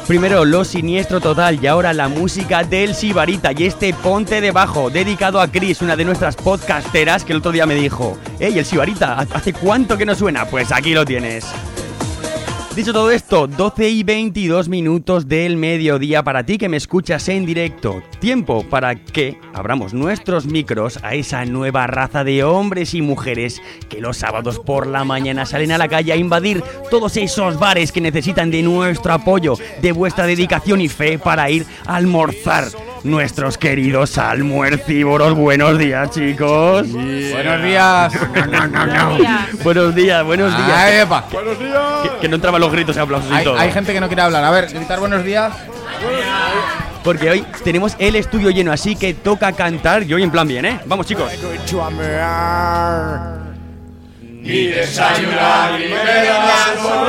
Primero Lo Siniestro Total y ahora la música del Sibarita y este Ponte Debajo, dedicado a Chris, una de nuestras podcasteras que el otro día me dijo: ¡Ey, el Sibarita! ¿Hace cuánto que no suena? Pues aquí lo tienes. Dicho todo esto, doce y veintidós minutos del mediodía para ti que me escuchas en directo. Tiempo para que abramos nuestros micros a esa nueva raza de hombres y mujeres que los sábados por la mañana salen a la calle a invadir todos esos bares que necesitan de nuestro apoyo, de vuestra dedicación y fe para ir a almorzar. Nuestros queridos almuercívoros, buenos días, chicos. Yeah. Buenos días. No, no, no, no. Buenos días, buenos días. Ay, epa. Buenos días. Que, que no entraban los gritos y aplausos y hay, todo. hay gente que no quiere hablar. A ver, gritar buenos días. Porque hoy tenemos el estudio lleno, así que toca cantar. Y hoy en plan bien, ¿eh? Vamos, chicos. Ni desayunar ni merendar por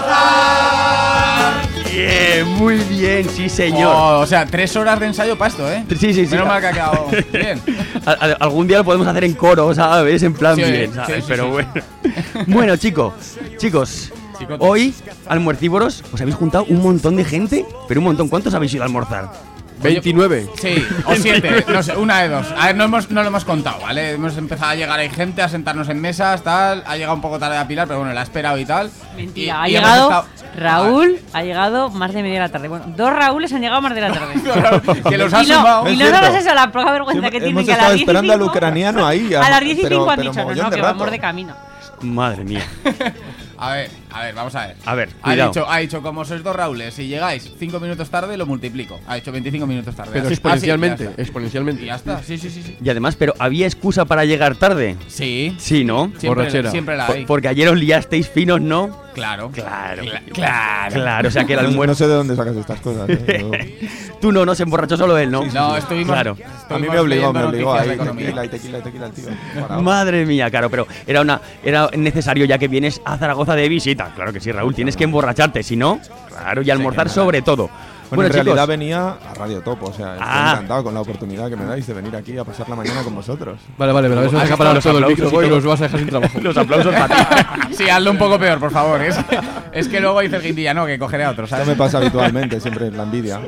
almorzar. Bien, muy bien, sí señor. Oh, o sea, tres horas de ensayo para esto, ¿eh? Sí, sí, sí. Menos mal que ha quedado bien. A, a, algún día lo podemos hacer en coro, ¿sabes? En plan Sí, bien, sí, ¿sabes? sí, Pero sí, bueno. Bueno, chicos, chicos, Chicotes. hoy, almuercívoros, os habéis juntado un montón de gente, pero un montón. ¿Cuántos habéis ido a almorzar? veintinueve. Sí, o siete, no sé, una de dos. A ver, no, hemos, no lo hemos contado, ¿vale? Hemos empezado a llegar, hay gente, a sentarnos en mesas, tal. Ha llegado un poco tarde a Pilar, pero bueno, la ha esperado y tal. Mentira, Y- ha y hemos llegado estado- Raúl, ha llegado más de media de la tarde. Bueno, dos Raúles han llegado más de la tarde. que los ha y no, sumado. y Es no cierto. sabes eso, la poca vergüenza Sí, que tienen hemos que a estado las diez y esperando al cinco, ucraniano ahí. a las diez y pero- cinco han pero dicho, no, mogollón no, de que rato. vamos de camino. Madre mía. A ver, a ver, vamos a ver. A ver, Ha cuidado. dicho, ha dicho, como sois dos Raúles, si llegáis cinco minutos tarde, lo multiplico. Ha dicho veinticinco minutos tarde. Pero Así- exponencialmente, así, ya está. exponencialmente. Y ya está, sí, sí, sí, sí. Y además, pero ¿había excusa para llegar tarde? Sí, Sí, ¿no? siempre, Borrachera. siempre la Por- hay. porque ayer os liasteis finos, ¿no? Claro, Claro. Cla- claro. Claro, o sea que el No, no almuerzo... sé de dónde sacas estas cosas. ¿eh? Yo- Tú no, no se emborrachó solo él, ¿no? No, estuvimos. Claro. a mí estuvimos me obligó, leyendo me obligó noticias ahí. de economía. Tequila y tequila y tequila el tío. Parado. Madre mía, claro, pero era una era necesario ya que vienes a Zaragoza de visita. Claro que sí, Raúl, tienes que emborracharte, si no, claro, y almorzar sobre todo. Bueno, en chicos, realidad venía a Radio Topo, o sea, estoy Ah. encantado con la oportunidad que me dais de venir aquí a pasar la mañana con vosotros. Vale, vale, pero a ver si vas a Has acaparar estado todo el los micro aplausos y y todo. los vas a dejar sin trabajo. los aplausos para ti. Sí, hazlo un poco peor, por favor. Es, es que luego dice el guindilla, no, que cogeré a otro, Esto ¿sabes? me pasa habitualmente, siempre la envidia.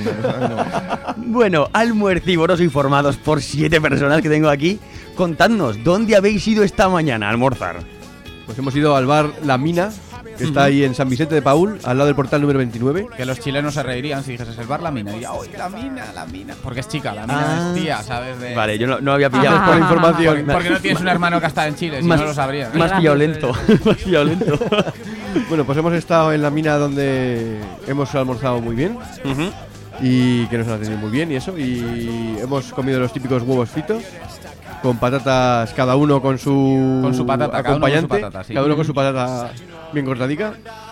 Bueno, almuercívoros informados por siete personas que tengo aquí. Contadnos, ¿dónde habéis ido esta mañana a almorzar? Pues hemos ido al bar La Mina, que está ahí en San Vicente de Paúl, al lado del portal número veintinueve. Que los chilenos se reirían si dijeses el bar La Mina. Y diría, ¡ay, la mina, la mina! Porque es chica, la mina Ah. es tía, ¿sabes? De... Vale, yo no, no había pillado. Ajá. Por la información. Porque, porque no tienes un hermano que ha estado en Chile, si más, no lo sabrías. Más violento, más violento. Bueno, pues hemos estado en La Mina donde hemos almorzado muy bien Ujú. y que nos han atendido muy bien y eso. Y hemos comido los típicos huevos fritos con patatas, cada uno con su, Con su patata, cada uno con su acompañante, patata, sí. cada uno con su patata bien cortadica.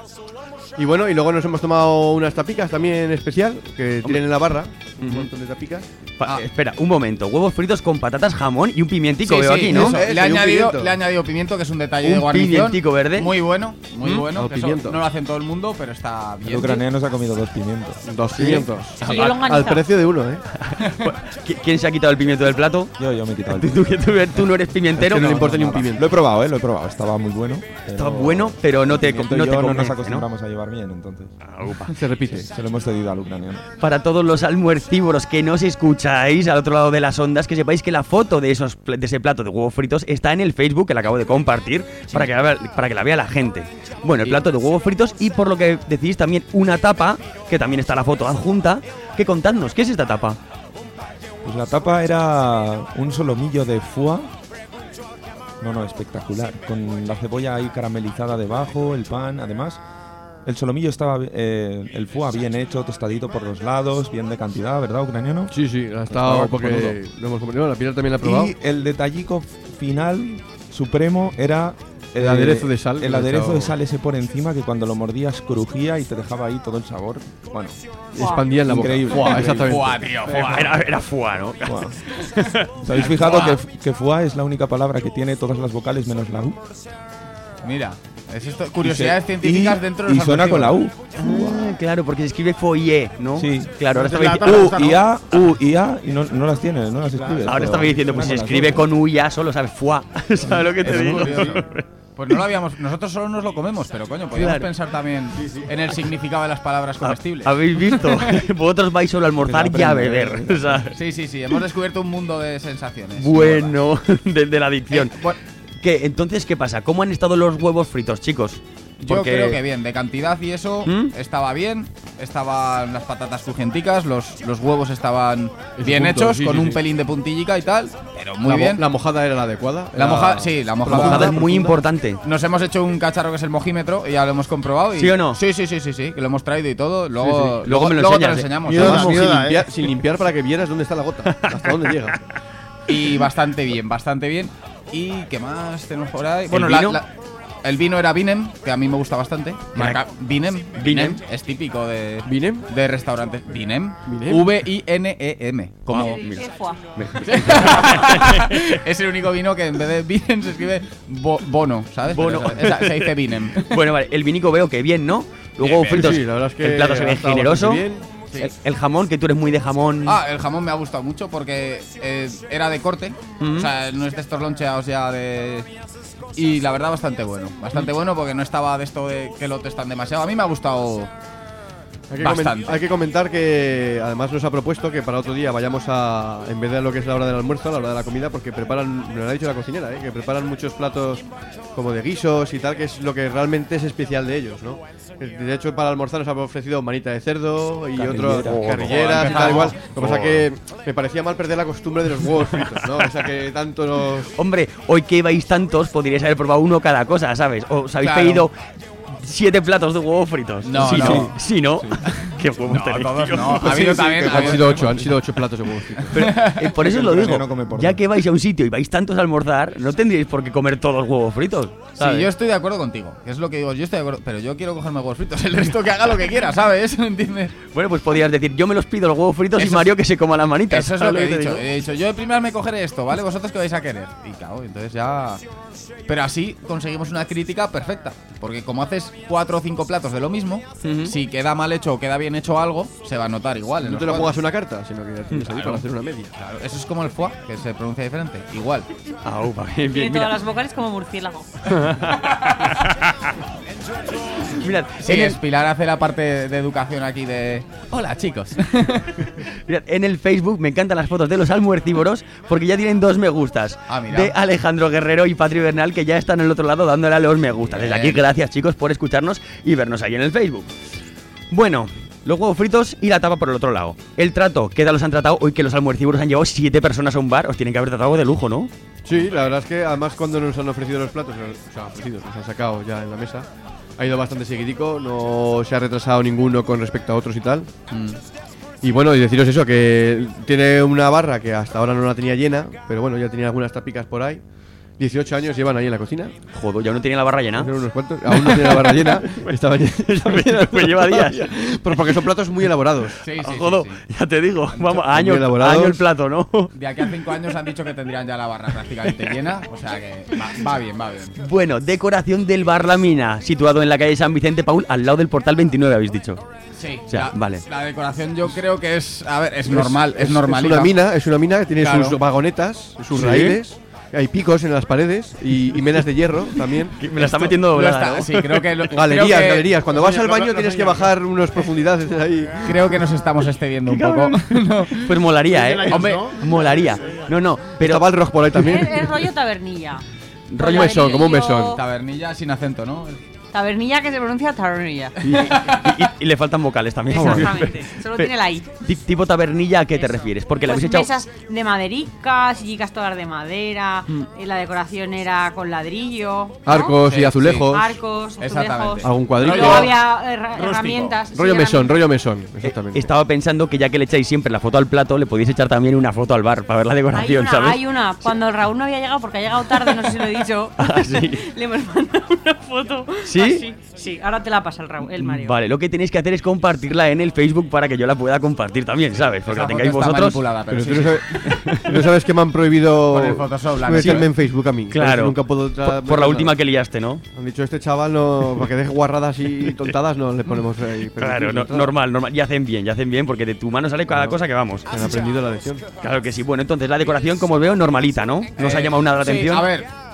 Y bueno, y luego nos hemos tomado unas tapicas también especial que tienen en la barra, un Ujú. montón de tapicas. Pa- Espera, un momento. Huevos fritos con patatas, jamón y un pimientico Sí, veo sí, aquí, ¿no? eso. Eso, Le, ha y un añadido, pimiento. le ha añadido pimiento, que es un detalle Un de guarnición. pimientico verde. Muy bueno, muy ¿Mm? bueno. Oh, que eso pimiento. no lo hacen todo el mundo, pero está bien. El ucraniano se ha comido dos pimientos. Dos pimientos. Sí, yo lo he Al organizado. precio de uno, ¿eh? ¿Qui- ¿Quién se ha quitado el pimiento del plato? Yo, yo me he quitado el ¿Tú, tú- tú- tú no eres pimientero? Es que no le No, importa ni un nada. pimiento. Lo he probado, ¿eh? Lo he probado. Estaba muy bueno. pero Estaba bueno, pero no te, el pimiento no y te yo no nos convence, acostumbramos a llevar bien, entonces. Ah, upa. Se repite. Se lo hemos cedido al ucraniano. Para todos los almuercívoros que nos escucháis al otro lado de las ondas, que sepáis que la foto de esos pl- de ese plato de huevos fritos está en el Facebook, que la acabo de compartir, para que, la vea, para que la vea la gente. Bueno, el plato de huevos fritos y por lo que decís también una tapa, que también está la foto adjunta, que contadnos, ¿qué es esta tapa? Pues la tapa era un solomillo de foie. No, no, espectacular. Con la cebolla ahí caramelizada debajo, el pan, además. El solomillo estaba, eh, el foie bien hecho, tostadito por los lados, bien de cantidad, ¿verdad, ucraniano? Sí, sí, ha Estaba estado porque cojonudo. lo hemos comido. La Pilar también la ha probado. Y el detallico final, supremo, era... El aderezo de sal que El le ha aderezo echado. de sal ese por encima que cuando lo mordías crujía y te dejaba ahí todo el sabor. Bueno, Expandía en la boca. increíble. Fuá, increíble. exactamente. Buah, tío, buah. Era, era fuá, ¿no? Fuá. ¿Os habéis fijado que, que foie es la única palabra que tiene todas las vocales menos la U? Mira, es esto, curiosidades Y se- científicas y- dentro de Y los suena con la U. Ah, claro, porque se escribe foyer, ¿no? Sí. Claro, ahora Entonces estaba, la dici- tabla U esa, y ¿no? A, U y A, y no, no las tienes, no las escribes. ahora pero estaba diciendo, pues se suena con las escribe dos. con U ya solo, ¿sabes? Fuá. ¿Sabes lo que te Es digo? curioso. Pues no lo habíamos. Nosotros solo nos lo comemos, pero coño, podríamos Claro. pensar también en el significado de las palabras comestibles. ¿Habéis visto? Vosotros vais solo a almorzar y a beber. O sea, Sí, sí, sí. Hemos descubierto un mundo de sensaciones. bueno, de, de la adicción. Eh, bueno. ¿Qué? Entonces, ¿qué pasa? ¿Cómo han estado los huevos fritos, chicos? Yo Porque- creo que bien, de cantidad y eso ¿Mm? estaba bien. Estaban las patatas crujienticas, los, los huevos estaban Ese bien punto, hechos, sí, con sí, un sí. pelín de puntillica y tal, pero muy la, mo- bien. La mojada era la adecuada. La era- mojada, sí, la mojada. La mojada es muy importante. Nos hemos hecho un cacharro que es el mojímetro y ya lo hemos comprobado. Y ¿Sí o no? Sí, sí, sí, sí, sí, que lo hemos traído y todo. Luego, Sí, sí. Luego me lo te enseñas, lo eh. enseñamos. Miedo Además, da, Ojo, miedo sin, da, limpiar, eh. sin limpiar para que vieras dónde está la gota, hasta dónde llega. Y bastante bien, bastante bien. ¿Y qué más tenemos por ahí? Bueno, la- vino? la- el vino era Vinem, que a mí me gusta bastante. Marca Vinem. Vinem. Es típico de, ¿Vinem? de restaurantes. Vinem. Vinem. V I N E M. Como, Ah, mira. ¿Qué fue? es el único vino que en vez de Vinem se escribe bo- Bono, ¿sabes? Bono. Pero se, se dice Vinem. Bueno, vale, el vinico veo que bien, ¿no? Luego Bien, bien. fritos. Sí, la verdad es que el plato se ha ve estado generoso. bastante bien. Sí. El, el jamón, que tú eres muy de jamón. Ah, el jamón me ha gustado mucho porque eh, era de corte. Mm. O sea, no es de estos loncheados ya de. Y la verdad, bastante bueno. Bastante bueno porque no estaba de esto de que lo testan demasiado. A mí me ha gustado. Hay que, Bastante. comen- hay que comentar que además nos ha propuesto que para otro día vayamos a, en vez de lo que es la hora del almuerzo, a la hora de la comida, porque preparan, me lo ha dicho la cocinera, ¿eh? que preparan muchos platos como de guisos y tal, que es lo que realmente es especial de ellos, ¿no? De hecho, para almorzar nos ha ofrecido manita de cerdo y otros Carrillera. carrilleras y Oh, tal igual. Lo que pasa oh. que me parecía mal perder la costumbre de los huevos fritos, ¿no? O sea que tanto nos... Hombre, hoy que ibais tantos, podríais haber probado uno cada cosa, ¿sabes? O os habéis Claro. pedido siete platos de huevos fritos. No, sí, no. no. Sí, ¿no? Qué huevos No, tenéis, todos tío. no. Ha habido también. ha Han habido- sido ocho, han sido ocho platos de huevos fritos. Pero, eh, por eso os lo El digo. premio no come por Ya dos. que vais a un sitio y vais tantos a almorzar, no tendríais por qué comer todos huevos fritos. Sí, ¿sabes? yo estoy de acuerdo contigo. Es lo que digo, yo estoy de acuerdo. Pero yo quiero cogerme huevos fritos. El resto que haga lo que quiera, ¿sabes? ¿Entiendes? Bueno, pues podrías decir, yo me los pido los huevos fritos Eso y es- Mario que se coma las manitas. Eso es lo ¿sabes que he te dicho. digo? He dicho, yo de primeras me cogeré esto, ¿vale? ¿Vosotros qué vais a querer? Y claro, entonces ya. Pero así conseguimos una crítica perfecta. Porque como haces cuatro o cinco platos de lo mismo, Ujú. si queda mal hecho o queda bien hecho algo, se va a notar igual. en No los te lo cuadros. pongas en una carta, sino que tienes ahí Claro. para hacer una media. Claro, eso es como el foie, que se pronuncia diferente. Igual. Ah, upa, bien, Tiene bien, todas mira. las vocales como murciélago. Mirad, Sí, en el- es Pilar hace la parte de educación aquí de. Hola, chicos. Mirad, en el Facebook me encantan las fotos de los almuercívoros porque ya tienen dos me gustas. Ah, mira. De Alejandro Guerrero y Patri Bernal, que ya están al otro lado dándole a los me gustas. Desde aquí, Bien. gracias chicos por escucharnos y vernos ahí en el Facebook. Bueno, los huevos fritos y la tapa por el otro lado. El trato, ¿qué tal los han tratado? Hoy que los almuercívoros han llevado siete personas a un bar, os tienen que haber tratado de lujo, ¿no? Sí, la verdad es que además cuando nos han ofrecido los platos, o sea, ofrecidos, nos han sacado ya en la mesa, ha ido bastante seguidico, no se ha retrasado ninguno con respecto a otros y tal. Y bueno, y deciros eso, que tiene una barra que hasta ahora no la tenía llena, pero bueno, ya tenía algunas tapicas por ahí. dieciocho años llevan ahí en la cocina. Joder, ya no tenía la barra llena. Hicieron unos cuantos. Aún no tiene la barra llena. Estaba llena. estaba llena Pues lleva días. Pero porque son platos muy elaborados. Sí, sí, sí, Joder, sí. ya te digo, vamos, a muy año, a elaborados. año el plato, ¿no? De aquí a cinco años han dicho que tendrían ya la barra prácticamente llena. O sea que va, va bien, va bien. Bueno, decoración del bar La Mina, situado en la calle San Vicente Paul, al lado del portal veintinueve, habéis dicho. Sí, O sea, la, vale. la decoración yo creo que es. A ver, es normal, es, normal. Es una mina, es una mina que tiene Claro. sus vagonetas, sus ¿Sí? raíles. Hay picos en las paredes y, y menas de hierro también. Me la está metiendo doblada, ¿no? Sí, creo que. lo- Galerías, creo que- galerías. Cuando vas Los al baño señores, tienes los que bajar unas profundidades ahí. Creo que nos estamos excediendo un poco. No. Pues molaría, Miguel ¿eh? Ayuso, Hombre, ¿no? molaría. No, no, pero Estaba el rojo por ahí Es, también. es rollo tabernilla. Rollo mesón, como un mesón. Tabernilla sin acento, ¿no? Tabernilla que se pronuncia tabernilla. y, y- y le faltan vocales también. Exactamente. Solo Pe- tiene la I. Ti- Tipo tabernilla, ¿a qué te Eso. refieres? Porque le Pues habéis echado. mesas de madericas, sillicas todas de madera, Mm. y la decoración era con ladrillo, ¿no? Arcos y Sí, azulejos. arcos, Exactamente. azulejos. Algún cuadrito. Luego había herra- herramientas. sí, Rollo mesón, herramientas. rollo mesón. Eh, Exactamente. Estaba pensando que ya que le echáis siempre la foto al plato, le podéis echar también una foto al bar para ver la Hay decoración, una, ¿sabes? hay una. Cuando Raúl no había llegado, porque ha llegado tarde, no sé si lo he dicho, Ah, sí. le hemos mandado una foto. ¿Sí? así. Sí, ahora te la pasa el Raúl, el Mario. Vale, lo que tenéis que hacer es compartirla en el Facebook para que yo la pueda compartir también, ¿sabes? Porque la Esa tengáis foto está vosotros. manipulada, pero Pero sí, tú no sí. sabes, no sabes que me han prohibido Con el Photoshop, la meterme neta. en Facebook a mí. Por eso Claro. Nunca puedo tra- Por, por la última que liaste, ¿no? Han dicho, este chaval no, para que deje guarradas y tontadas no le ponemos ahí. Claro, no- no, normal, normal. Y hacen bien, y hacen bien, porque de tu mano sale cada cosa que vamos. Han aprendido la lección. Claro que sí. Bueno, entonces la decoración, como os veo, normalita, ¿no? No os ha Eh, llamado nada la sí, atención. a ver,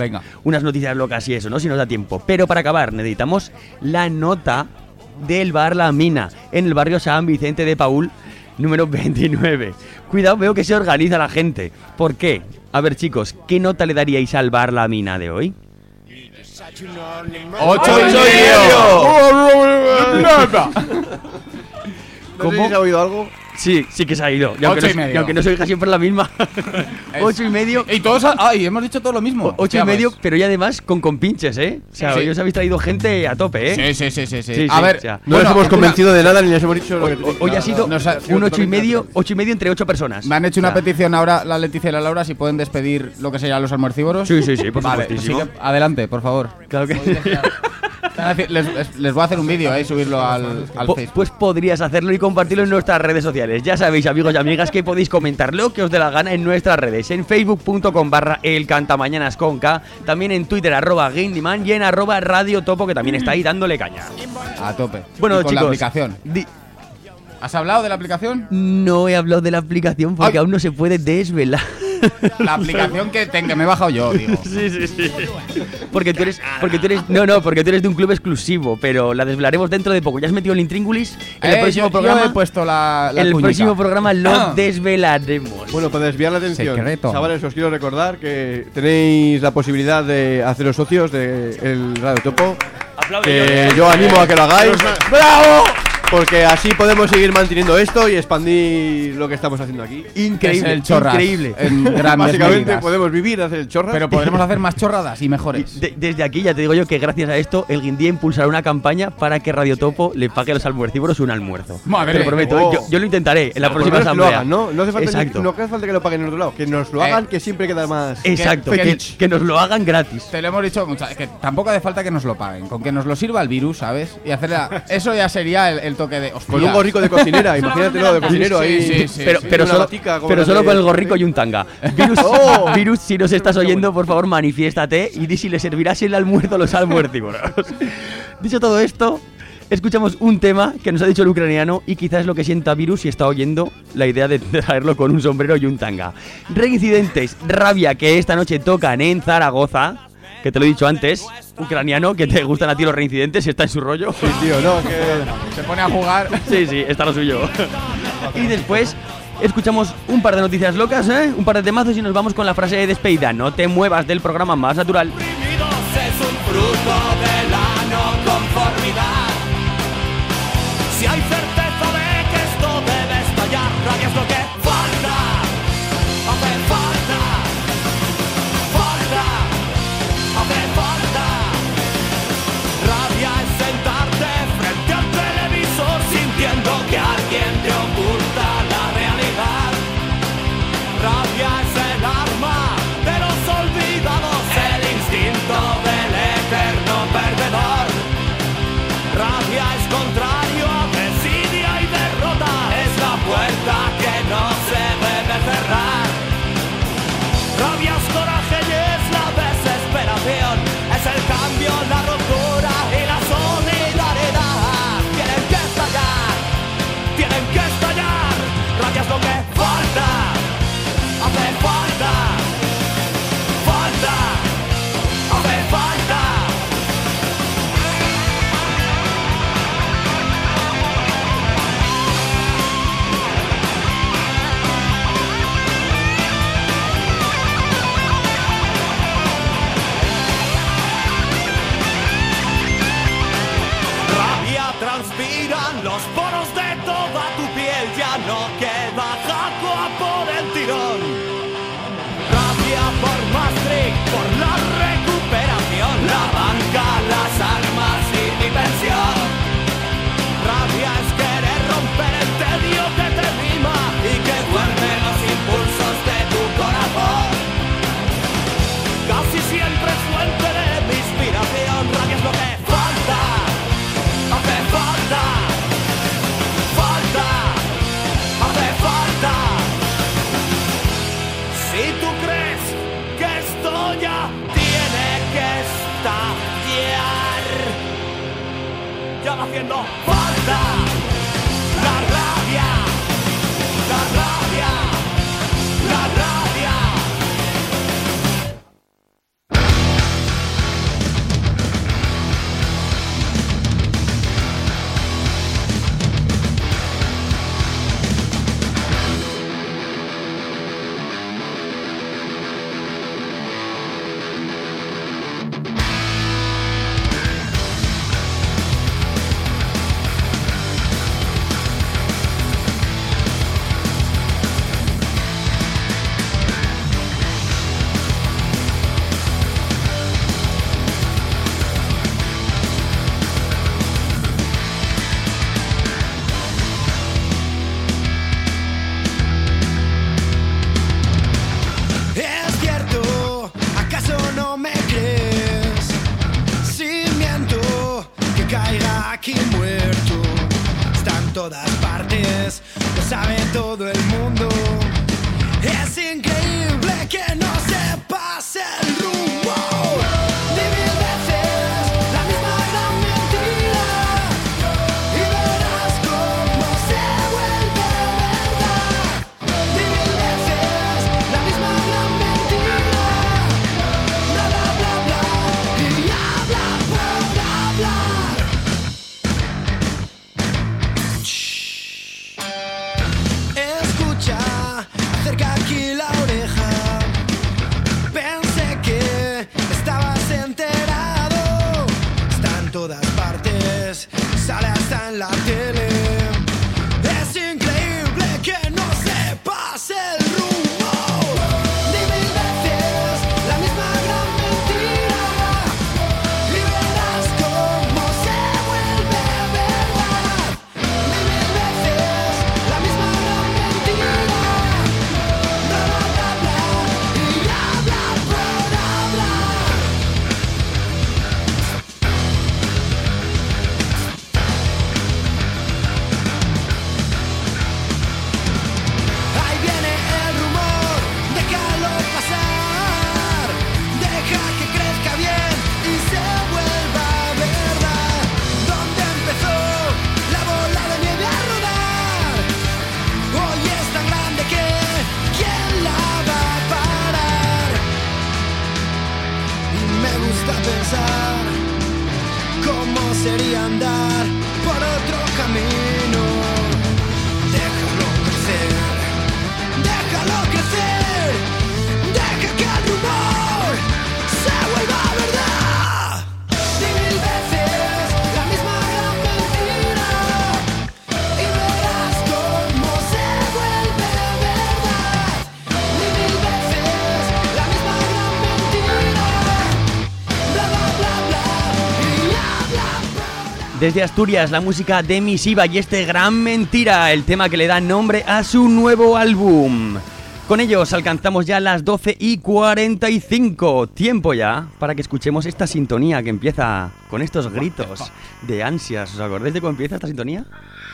unas noticias locas y eso, ¿no? Si nos da tiempo. Pero para acabar necesitamos la nota del bar La Mina, en el barrio San Vicente de Paúl, número veintinueve. Cuidado, veo que se organiza la gente. ¿Por qué? A ver, chicos, ¿qué nota le daríais al bar La Mina de hoy? ¡Ocho y medio! ¿No sé si se ha oído algo? Sí, sí que se ha ido. Y aunque, Ocho y no, medio. y aunque no se oiga siempre la misma. Ocho y medio. Y todos. Ay, hemos dicho todo lo mismo. Ocho Hostia, y medio, pues. pero y además con compinches, ¿eh? O sea, Sí. hoy os habéis traído gente a tope, ¿eh? Sí, sí, sí, sí, sí. Sí, A sí, ver, o sea, No bueno, nos hemos una- convencido de nada ni les hemos dicho lo que te- Hoy ha sido nos ha- un ocho y medio, ocho y medio entre ocho personas. Me han hecho una O sea, petición ahora la Leticia y la Laura si pueden despedir lo que serían los almuercívoros. Sí, sí, sí, por Vale, supuestísimo. así que adelante, por favor. Claro que Les, les- les voy a hacer un vídeo ahí, subirlo al, al Po- Facebook. Pues podrías hacerlo y compartirlo en nuestras redes sociales. Ya sabéis, amigos y amigas, que podéis comentar lo que os dé la gana en nuestras redes. En facebook.com barra el cantamañanas con K. También en Twitter, arroba GameDiman, y en arroba Radio Topo, que también está ahí dándole caña. A tope. Bueno, Y con chicos, la aplicación. di- ¿Has hablado de la aplicación? no he hablado de la aplicación porque Ay. aún no se puede desvelar. La aplicación que, te- que me he bajado yo, digo. Sí, sí, sí. Porque tú eres, porque tú eres, no, no, porque tú eres de un club exclusivo, pero la desvelaremos dentro de poco. ¿Ya has metido el intríngulis? En el Eh, próximo yo- yo programa, he puesto la, la en el cuñica. próximo programa lo Ah. desvelaremos. Bueno, para desviar la atención, Secreto. chavales, os quiero recordar que tenéis la posibilidad de haceros socios del Radio Topo. Aplaude, Que Jordi. yo animo a que lo hagáis. ¡Bravo! Porque así podemos seguir manteniendo esto y expandir lo que estamos haciendo aquí. Increíble, Es el chorras, increíble. en grandes Básicamente medidas. podemos vivir, hacer el chorra. Pero podremos hacer más chorradas y mejores. De- desde aquí ya te digo yo que gracias a esto el Guindía impulsará una campaña para que Radio Topo le pague a los almuercívoros un almuerzo. Madre. Te lo prometo, Oh. yo, yo lo intentaré en la Por lo próxima menos que lo asamblea. hagan, ¿no? No hace falta, Exacto. ni- no hace falta que lo paguen en otro lado. Que nos lo Eh. hagan, que siempre queda más. Exacto, que- que, que- que nos lo hagan gratis. Te lo hemos dicho muchas que tampoco hace falta que nos lo paguen. Con que nos lo sirva el virus, ¿sabes? Y hacer la- eso ya sería el, el toque de. Hostia. Con un gorrico de cocinera, imagínatelo de cocinero Sí, ahí. sí, sí, pero sí. pero Una solo, latica como pero las solo de- con el gorrico y un tanga. Virus, Oh. Virus, si nos estás oyendo, por favor, manifiéstate y di si le servirás el almuerzo a los almuercívoros. Dicho todo esto, escuchamos un tema que nos ha dicho el ucraniano y quizás es lo que sienta Virus si está oyendo la idea de traerlo con un sombrero y un tanga. Reincidentes, Rabia, que esta noche tocan en Zaragoza, que te lo he dicho antes, ucraniano, que te gustan a ti los reincidentes, está en su rollo. Sí, tío, no, que. Se pone a jugar. Sí, sí, está lo suyo. Y después escuchamos un par de noticias locas, ¿eh? Un par de temazos y nos vamos con la frase de despedida. No te muevas del programa más natural. Es un fruto de la no conformidad. Si hay certeza de que esto debe estallar, rabia es lo que falta. Hace falta. Falta. Hace falta. Rabia es sentarte frente al televisor sintiendo que alguien te oculta la realidad. Rabia es el arma de los olvidados, el instinto del eterno perdedor. Rabia es contrario a desidia y derrota, es la puerta que no se debe cerrar. Rabia es coraje y es la desesperación, es el cambio, la ruptura y la solidaridad. Tienen que estallar, tienen que estallar. Rabia es lo que falta. Hace falta, falta, hace falta. Rabia transpiran los poros de toda tu piel, ya no queda jacua por el tirón. Rabia por Maastricht, por la recuperación, la banca, las armas y mi pensión. Rabia es querer romper el tedio que te rima y que duerme los impulsos de tu corazón. Casi siempre es fuente de mi inspiración, rabia es lo que falta. Hace falta. Falta. Hace falta. Si tú crees que esto ya tiene que estallar, ya va haciendo falta. La rabia, la rabia, la rabia. todas partes, lo sabe todo el mundo. Es increíble que no sepas el rumbo. Di mil veces la misma gran mentira y verás cómo se vuelve verdad. Di mil veces la misma gran mentira. Bla bla bla bla y habla por hablar. Escucha, acerca aquí la oreja. Pensé que estabas enterado. Está en todas partes, sale hasta en la tele. Es increíble que no sepas el rumbo. Di mil veces la misma gran mentira y verás cómo se vuelve verdad. Di mil veces la misma gran mentira. Bla bla bla bla y habla por hablar. Ahí viene el rumor, déjalo pasar. Deja que crezca bien y se vuelva verdad. ¿Dónde empezó la bola de nieve a rodar? Hoy es tan grande que ¿quién la va a parar? Y me gusta pensar cómo sería andar por otro camino. Déjalo crecer, déjalo crecer, deja que el rumor se vuelva verdad. Di mil veces la misma gran mentira y verás cómo se vuelve verdad. Di mil veces la misma gran mentira. Bla bla bla bla y habla. Desde Asturias, la música de Misiva y este Gran Mentira, el tema que le da nombre a su nuevo álbum. Con ellos alcanzamos ya las doce y cuarenta y cinco. Tiempo ya para que escuchemos esta sintonía que empieza con estos gritos de ansias. ¿Os acordáis de cómo empieza esta sintonía?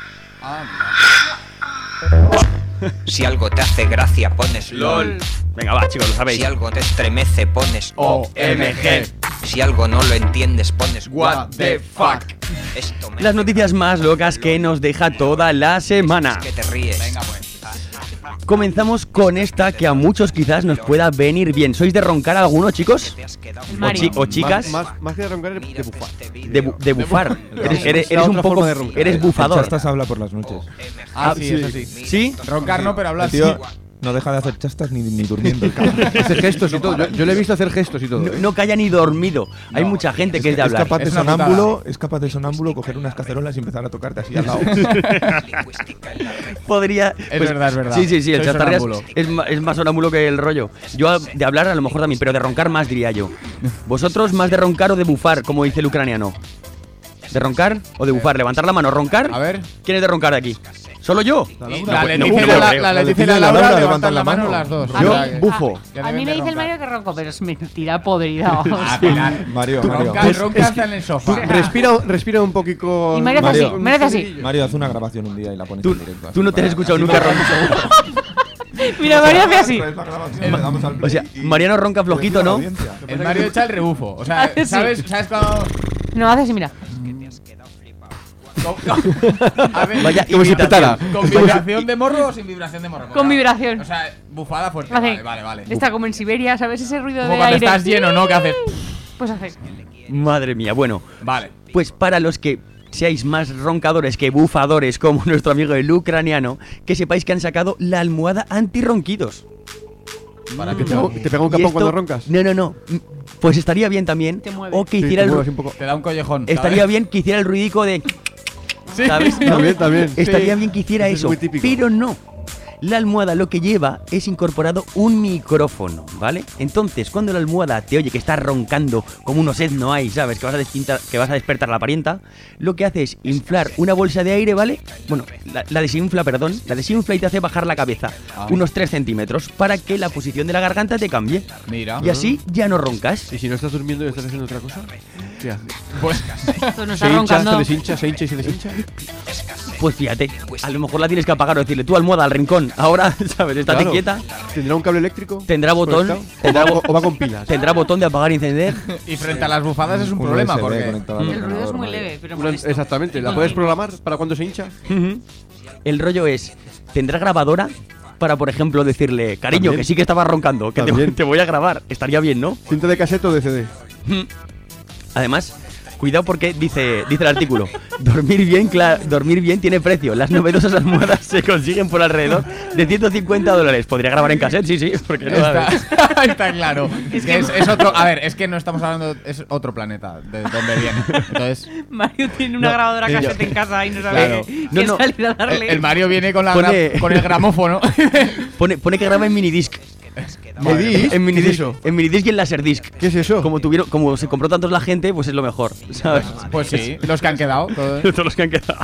Si algo te hace gracia pones LOL. Venga, va, chicos, lo sabéis. Si algo te estremece pones O M G. Si algo no lo entiendes pones What the fuck. Esto me Las noticias más locas que nos deja toda la semana. que te ríes. Venga, pues. Comenzamos con esta que a muchos quizás nos pueda venir bien. ¿Sois de roncar alguno, chicos? O, chi- o chicas. Más, más, más que de roncar, de bufar. De, bu- de bufar. Eres, eres- La eres un otra poco. forma de roncar. Eres bufador. Chastas habla por las noches. Ah, sí, eso sí. ¿Sí? Roncar no, pero hablar El tío sí. no deja de hacer chastas ni, ni durmiendo. el cabrón. Hace gestos y todo. Yo, yo le he visto hacer gestos y todo. No, no calla ni dormido. Hay mucha gente que es de Es hablar. capaz de Es una sonámbulo, es capaz de sonámbulo coger unas cacerolas y empezar a tocarte así al lado. Podría. Es verdad, es verdad. Sí, sí, sí. El Soy chastarreas sonámbulo. es, ma- es más sonámbulo que el rollo. Yo a- de hablar a lo mejor también, pero de roncar más diría yo. ¿Vosotros más de roncar o de bufar, como dice el ucraniano? ¿De roncar o de bufar? Levantar la mano. ¿Roncar? A ver. ¿Quién es de roncar de aquí? ¿Solo yo? Y No, la pues, Leticia y no, la, no, la no, Leticia y la Laura levantan la mano las dos. A Yo, mí- bufo. Que A deben mí me de dice el roncar. Mario que ronco, pero es mentira podrida. vamos. Ah, Pilar. Mario, Tú Mario. ronca, Pues ronca hasta en el sofá. Respira, respira un poquito. Y Mario hace Mario. así, Mario hace así. Mario, haz una grabación un día y la pones Tú, en directo. así tú no te has para- escuchado así nunca para- roncar. Mira, Mario hace así. Traes la grabación, le damos al O sea, play y- Mariano ronca flojito, ¿no? audiencia. El Mario echa el rebufo. O sea, Hace sí. ¿sabes, ¿sabes cuando.? No, hace así, mira. A ver, Vaya Como si imitación. petara. ¿con vibración de morro o sin vibración de morro? Con vibración. O sea, bufada fuerte. Hace. Vale, vale, vale. Está como en Siberia, ¿sabes? Ese ruido Como de cuando aire. estás lleno, ¿no? Que haces. Pues hace. Madre mía, bueno. Vale. Pues para los que seáis más roncadores que bufadores, como nuestro amigo el ucraniano, que sepáis que han sacado la almohada antirronquidos. ¿Para qué te, te pega un Y capón esto- cuando roncas? No, no, no. Pues estaría bien también. Te mueve. O que Sí, hiciera te el. mueves un poco. Te da un collejón. Estaría ¿sabes? bien que hiciera el ruidico de. Sí. ¿Sabes? También, también. Estaría Sí. bien que hiciera Eso es eso. muy típico. Pero no. La almohada lo que lleva es incorporado un micrófono, ¿vale? Entonces, cuando la almohada te oye que está roncando como unos sed no hay, ¿sabes? Que vas a despertar, que vas a despertar la parienta, lo que hace es inflar una bolsa de aire, ¿vale? Bueno, la, la desinfla, perdón, la desinfla y te hace bajar la cabeza Ah. unos tres centímetros para que la posición de la garganta te cambie. Mira. Y así ya no roncas. ¿Y si no estás durmiendo y estás haciendo otra cosa? ¿Qué hace? Pues Esto nos Se está hincha, roncando. se deshincha, se hincha y se deshincha. Pues fíjate, a lo mejor la tienes que apagar o decirle tú almohada al rincón. Ahora, ¿sabes? Estate Claro. quieta. ¿Tendrá un cable eléctrico? Tendrá botón. conectado? Tendrá, o, va, o va con pilas. tendrá botón de apagar y encender. Y frente a las bufadas es un, Un problema U S B porque conectado al El ruido es ordenador, muy vale. leve, pero Una- molesto. exactamente. ¿La puedes programar para cuando se hincha? Ujú. El rollo es, ¿tendrá grabadora? Para, por ejemplo, decirle, cariño, También. que sí que estaba roncando, que te, También. te voy a grabar. Estaría bien, ¿no? ¿Cinta de cassette o de C D? Además, cuidado porque dice, dice el artículo, dormir bien, cla- dormir bien tiene precio. Las novedosas almohadas se consiguen por alrededor de ciento cincuenta dólares. ¿Podría grabar en cassette? Sí, sí, porque no. Está, está claro. Es, que es, es otro. A ver, es que no estamos hablando. Es otro planeta de donde viene. Entonces. Mario tiene una No, grabadora sí, yo- cassette en casa y no sabe Claro. qué, No, qué no. salida El, darle. el Mario viene con, la Pone- gra- con el gramófono. Pone, pone que graba en minidisc. ¿Minidisc? En minidisc, ¿Qué es eso? en minidisc y en laserdisc. ¿Qué es eso? Como tuvieron, como se compró tantos la gente, pues es lo mejor, ¿sabes? Pues sí, los que han quedado. Todos. Todos los que han quedado.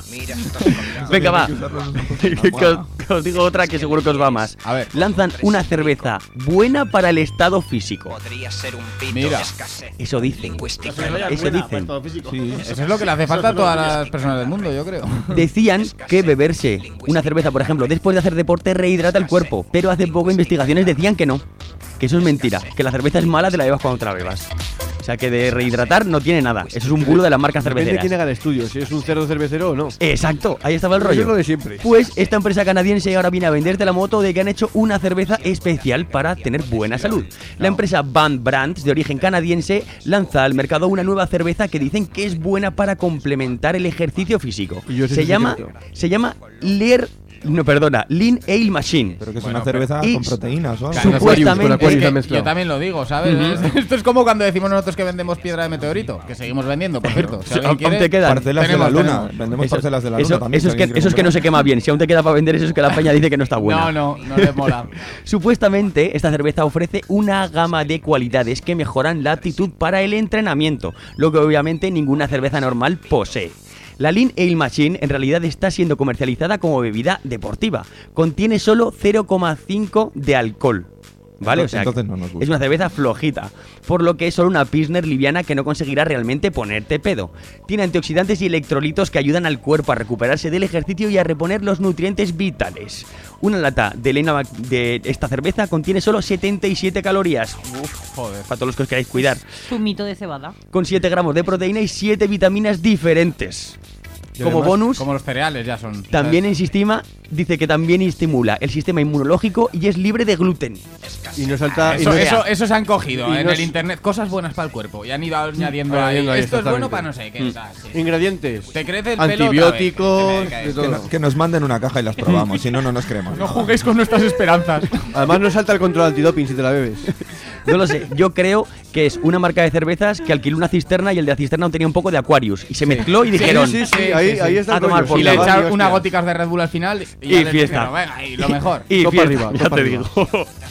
Venga, va. que, os, que os digo otra que seguro que os va más. A ver. Lanzan una cerveza buena para el estado físico. Podría ser un pito Mira. Eso dicen. Eso dicen. Eso es lo que le hace falta a todas las personas del mundo, yo creo. Decían que beberse una cerveza, por ejemplo, después de hacer deporte rehidrata el cuerpo, pero hace poco investigaciones decían que no, que eso es mentira, que la cerveza es mala, te la bebas cuando te la bebas. O sea, que de rehidratar no tiene nada. Eso es un bulo de las marcas Depende de cerveceras. quién haga el estudio, si es un cerdo cervecero o no. Exacto, ahí estaba el Eso es rollo. lo de siempre. Pues esta empresa canadiense ahora viene a venderte la moto de que han hecho una cerveza especial para tener buena salud. La empresa Van Brands, de origen canadiense, lanza al mercado una nueva cerveza que dicen que es buena para complementar el ejercicio físico. Y yo sé Se si llama, secreto. se llama Lear, no, perdona, Lean Ale Machine. Pero que es Bueno, una cerveza y- con proteínas o algo. Claro, Supuestamente- Con Aquarius Es que la mezcla. yo también lo digo, ¿sabes? Ujú. Esto es como cuando decimos nosotros que vendemos piedra de meteorito, que seguimos vendiendo, por cierto. Si alguien Aún quiere, te quedan. Parcelas tenemos, de la luna. tenemos. Vendemos Eso- parcelas de la eso- luna también. eso es si que, alguien eso es que quiere no se quema bien. Si aún te queda para vender, eso es que la peña dice que no está buena. No, no, no le mola. Supuestamente, esta cerveza ofrece una gama de cualidades que mejoran la aptitud para el entrenamiento, lo que obviamente ninguna cerveza normal posee. La Lean Ale Machine en realidad está siendo comercializada como bebida deportiva. Contiene solo cero coma cinco de alcohol. ¿Vale? O sea, Entonces no nos gusta. es una cerveza flojita, por lo que es solo una pilsner liviana que no conseguirá realmente ponerte pedo. Tiene antioxidantes y electrolitos que ayudan al cuerpo a recuperarse del ejercicio y a reponer los nutrientes vitales. Una lata de, Lena Mac- de esta cerveza contiene solo setenta y siete calorías. Uf, joder. Para todos los que os queráis cuidar. Zumito de cebada. Con siete gramos de proteína y siete vitaminas diferentes. Y Como además, bonus, Como los cereales ya son. también en sistema dice que también estimula el sistema inmunológico y es libre de gluten. Y no salta. y Eso, no- eso, eso se han cogido y en no el es- internet, cosas buenas para el cuerpo. Y han ido añadiendo ahí. Añadiendo ahí, Esto es bueno exactamente. para no sé qué. tal, sí. Ingredientes. Te crece el pelo Antibióticos. otra vez. Que me- de que- todo. Que, no- que nos manden una caja y las probamos, si no, no nos creemos. No juguéis con nuestras esperanzas. Además, no salta el control antidoping si te la bebes. No lo sé, yo creo que es una marca de cervezas que alquiló una cisterna y el de la cisterna aún tenía un poco de Aquarius. Y se mezcló y Sí, dijeron, sí, sí, ahí- ahí está a el tomar rollo, por Y le culo". echaron hostia. unas góticas de Red Bull al final. Y, Y ya les fiesta. dijeron, venga, y lo mejor. Y Topa fiesta, arriba, ya topa te arriba. digo.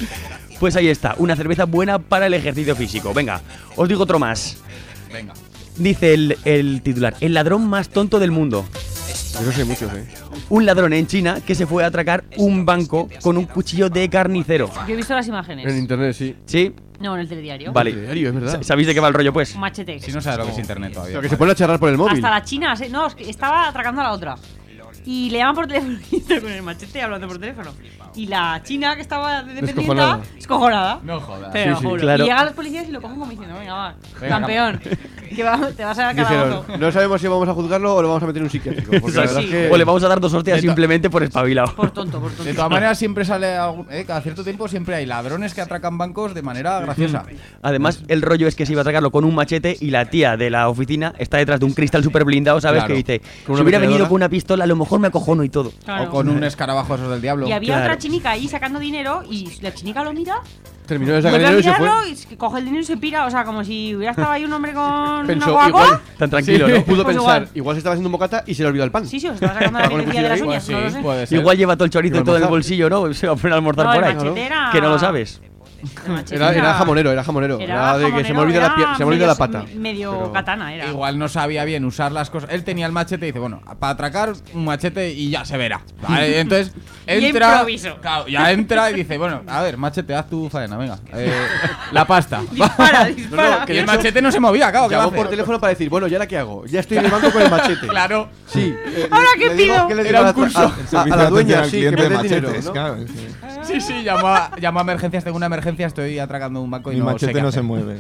Pues ahí está, una cerveza buena para el ejercicio físico. Venga, os digo otro más. Venga. Dice el, el titular, el ladrón más tonto del mundo. Eso sé muchos, eh. Un ladrón en China que se fue a atracar un banco con un cuchillo de carnicero. Yo he visto las En imágenes. internet, sí. ¿Sí? No, en el telediario. Vale. Diario, es verdad. ¿Sabéis de qué va el rollo, pues? Machete. Si no sabes lo que es internet todavía. Lo que se pone a charlar por el móvil. Hasta la China. se- No, es que estaba atracando a la otra. Y le llaman por teléfono y está con el machete hablando por teléfono. Y la china que estaba de dependiente Descojonada. escojonada. No jodas. Te lo Sí, sí, juro. claro. Y llegan los policías y lo cogen como diciendo, venga, va, Venga, campeón. Que va- te vas a dar Dijeron, calabozo. no sabemos si vamos a juzgarlo o lo vamos a meter en un psiquiátrico. Porque la verdad Sí. es que. O le vamos a dar dos hostias De to- simplemente por espabilado. Por tonto, por tonto. De todas maneras, siempre sale. algún- eh, cada cierto tiempo siempre hay ladrones que atracan bancos de manera graciosa. Además, el rollo es que se iba a atracarlo con un machete y la tía de la oficina está detrás de un cristal súper blindado, ¿sabes? Claro. Que dice, Con si una hubiera venido ametralladora. con una pistola, a lo mejor me acojono y todo. Claro. O con un escarabajo esos del diablo. Y había Claro. otra chinica ahí sacando dinero y la chinica lo mira, Terminó de sacar vuelve a dinero y se fue. mirarlo y se- coge el dinero y se pira. O sea, como si hubiera estado ahí un hombre con Pensó, una Coca-Cola. igual. Tan tranquilo, Sí, ¿no? Pudo Pues pensar, igual. igual se estaba haciendo un bocata y se le olvidó el pan. Sí, sí, os estaba sacando la Con el licencia de las cuchillo uñas, Pues no lo sí, sé. puede ser. Igual lleva todo el chorito y Iba a todo en el almorzar. bolsillo, ¿no? Se va a poner a almorzar No, por el ahí. machete era- Que no lo sabes. Machete Era, era jamonero, era jamonero. Era, de que se me olvida la, pie- se me olvida la pata. Medio Pero- katana era. Igual no sabía bien usar las cosas. Él tenía el machete y dice, bueno, para atracar un machete y ya se verá. ¿Vale? Entonces Y entra. improviso. Claro, ya entra y dice, bueno, a ver, machete, haz tu faena, venga. Eh, la pasta. Dispara, dispara. No, no, que Y de el hecho, machete no se movía, claro. ¿qué va a Llamó hacer? por teléfono para decir, bueno, ¿y ahora qué hago? Ya estoy en el banco con el machete. Claro. Sí. eh, ¿Ahora le- qué le digo- pido? ¿qué le digo Era a un la- curso. a- El A, a servicio la de dueña, atención al sí, que cliente me de dé dinero, machetes, ¿no? claro, sí. Sí, sí, llamó a, llamó a emergencias, tengo una emergencia, estoy atracando un banco y Mi no sé machete qué no hacer. se mueve.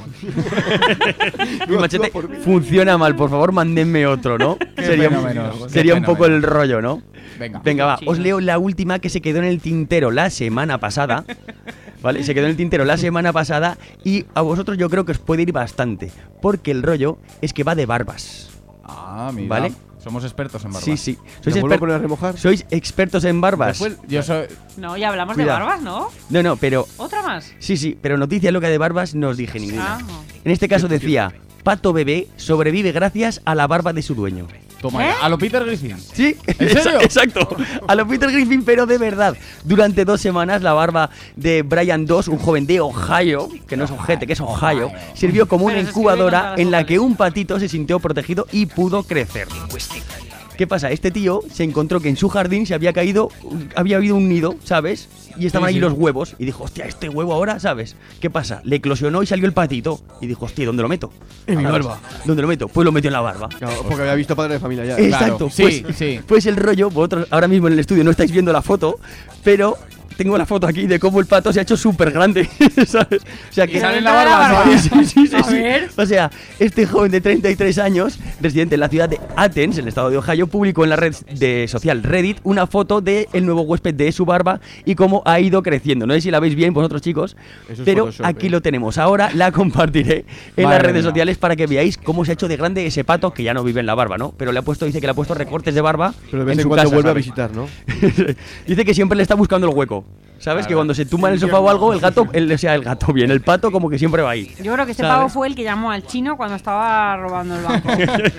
Mi machete funciona mal, por favor, mándenme otro, ¿no? Qué Sería, fenómeno, qué sería un poco fenómeno. el rollo, ¿no? Venga. Venga, va, os leo la última que se quedó en el tintero la semana pasada. ¿Vale? Se quedó en el tintero la semana pasada y a vosotros yo creo que os puede ir bastante. Porque el rollo es que va de barbas. Ah, mira. ¿Vale? Somos expertos en barbas. Sí, sí. ¿Me Sois, vuelvo a exper- poner a remojar? sois expertos en barbas. Después, yo soy. No, ya hablamos Cuidado. de barbas, ¿no? No, no, pero. ¿Otra más? Sí, sí, pero noticia loca de barbas no os dije ninguna. Ah, no. En este caso decía: Pato bebé sobrevive gracias a la barba de su dueño. Toma, ¿Eh? ya. A lo Peter Griffin. Sí, ¿En serio? exacto. A lo Peter Griffin, pero de verdad. Durante dos semanas, la barba de Brian Doss, un joven de Ohio, que no es ojete, que es Ohio, sirvió como una Pero se escribe con incubadora todas las en la que vocales. un patito se sintió protegido y pudo crecer. ¿Qué pasa? Este tío se encontró que en su jardín se había caído, había habido un nido, ¿sabes? Y estaban Sí, ahí sí. los huevos. Y dijo, hostia, este huevo ahora, ¿sabes? ¿Qué pasa? Le eclosionó y salió el patito. Y dijo, hostia, ¿dónde lo meto? En mi ¿Sabes? barba. ¿Dónde lo meto? Pues lo metió en la barba. Claro, porque había visto Padre de Familia ya. Exacto, Claro, sí, pues, sí. pues el rollo, vosotros ahora mismo en el estudio no estáis viendo la foto, pero tengo la foto aquí de cómo el pato se ha hecho súper grande, ¿sabes? O sea que Y sale en la barba, Sí, sí, sí, sí, A sí. ver. O sea, este joven de treinta y tres años, residente en la ciudad de Athens, en el estado de Ohio, publicó en la red de social Reddit una foto del nuevo huésped de su barba y cómo ha ido creciendo. No sé si la veis bien vosotros, chicos, Eso es pero Photoshop, aquí eh. lo tenemos. Ahora la compartiré en Madre las redes mía. sociales para que veáis cómo se ha hecho de grande ese pato que ya no vive en la barba, ¿no? Pero le ha puesto, dice que le ha puesto recortes de barba Pero de vez en en su cuando casa, vuelve a ¿sabes? visitar, ¿no? Dice que siempre le está buscando el hueco. ¿Sabes? Claro. Que cuando se tumba en el sofá o algo, el gato, el, o sea, el gato bien, el pato como que siempre va ahí. Yo creo que este ¿Sabes? pavo fue el que llamó al chino cuando estaba robando el banco.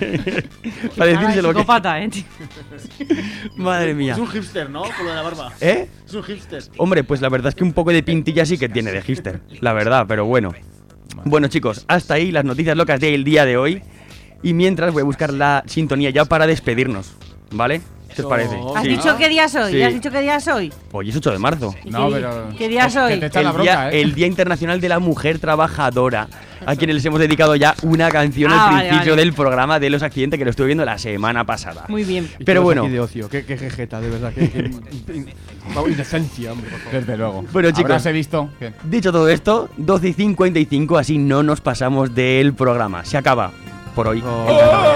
Para decírselo que... Psicópata, ¿eh? tío? Madre mía. Es un hipster, ¿no? Con lo de la barba. ¿Eh? Es un hipster. Hombre, pues la verdad es que un poco de pintilla sí que tiene de hipster. La verdad, pero bueno. Bueno, chicos, hasta ahí las noticias locas del día de hoy. Y mientras voy a buscar la sintonía ya para despedirnos. ¿Vale? ¿Qué os parece? ¿Has Sí. dicho qué día soy? Sí. ¿Has dicho qué día soy? Hoy es ocho de marzo. ¿Y No, qué, pero- ¿Qué día que soy? te echa la El bronca, día, ¿eh? el Día Internacional de la Mujer Trabajadora, a quienes les hemos dedicado ya una canción Ah, al vale, principio vale. del programa de los accidentes que lo estuve viendo la semana pasada. Muy bien. Y Pero todos bueno. aquí de ocio. Qué, qué jejeta, de verdad. Qué, qué in- in- vamos, indecencia, hombre, por favor. Desde luego. Bueno, chicos. Habráse visto. ¿Qué? Dicho todo esto, doce y cincuenta y cinco, así no nos pasamos del programa. Se acaba por hoy. Oh.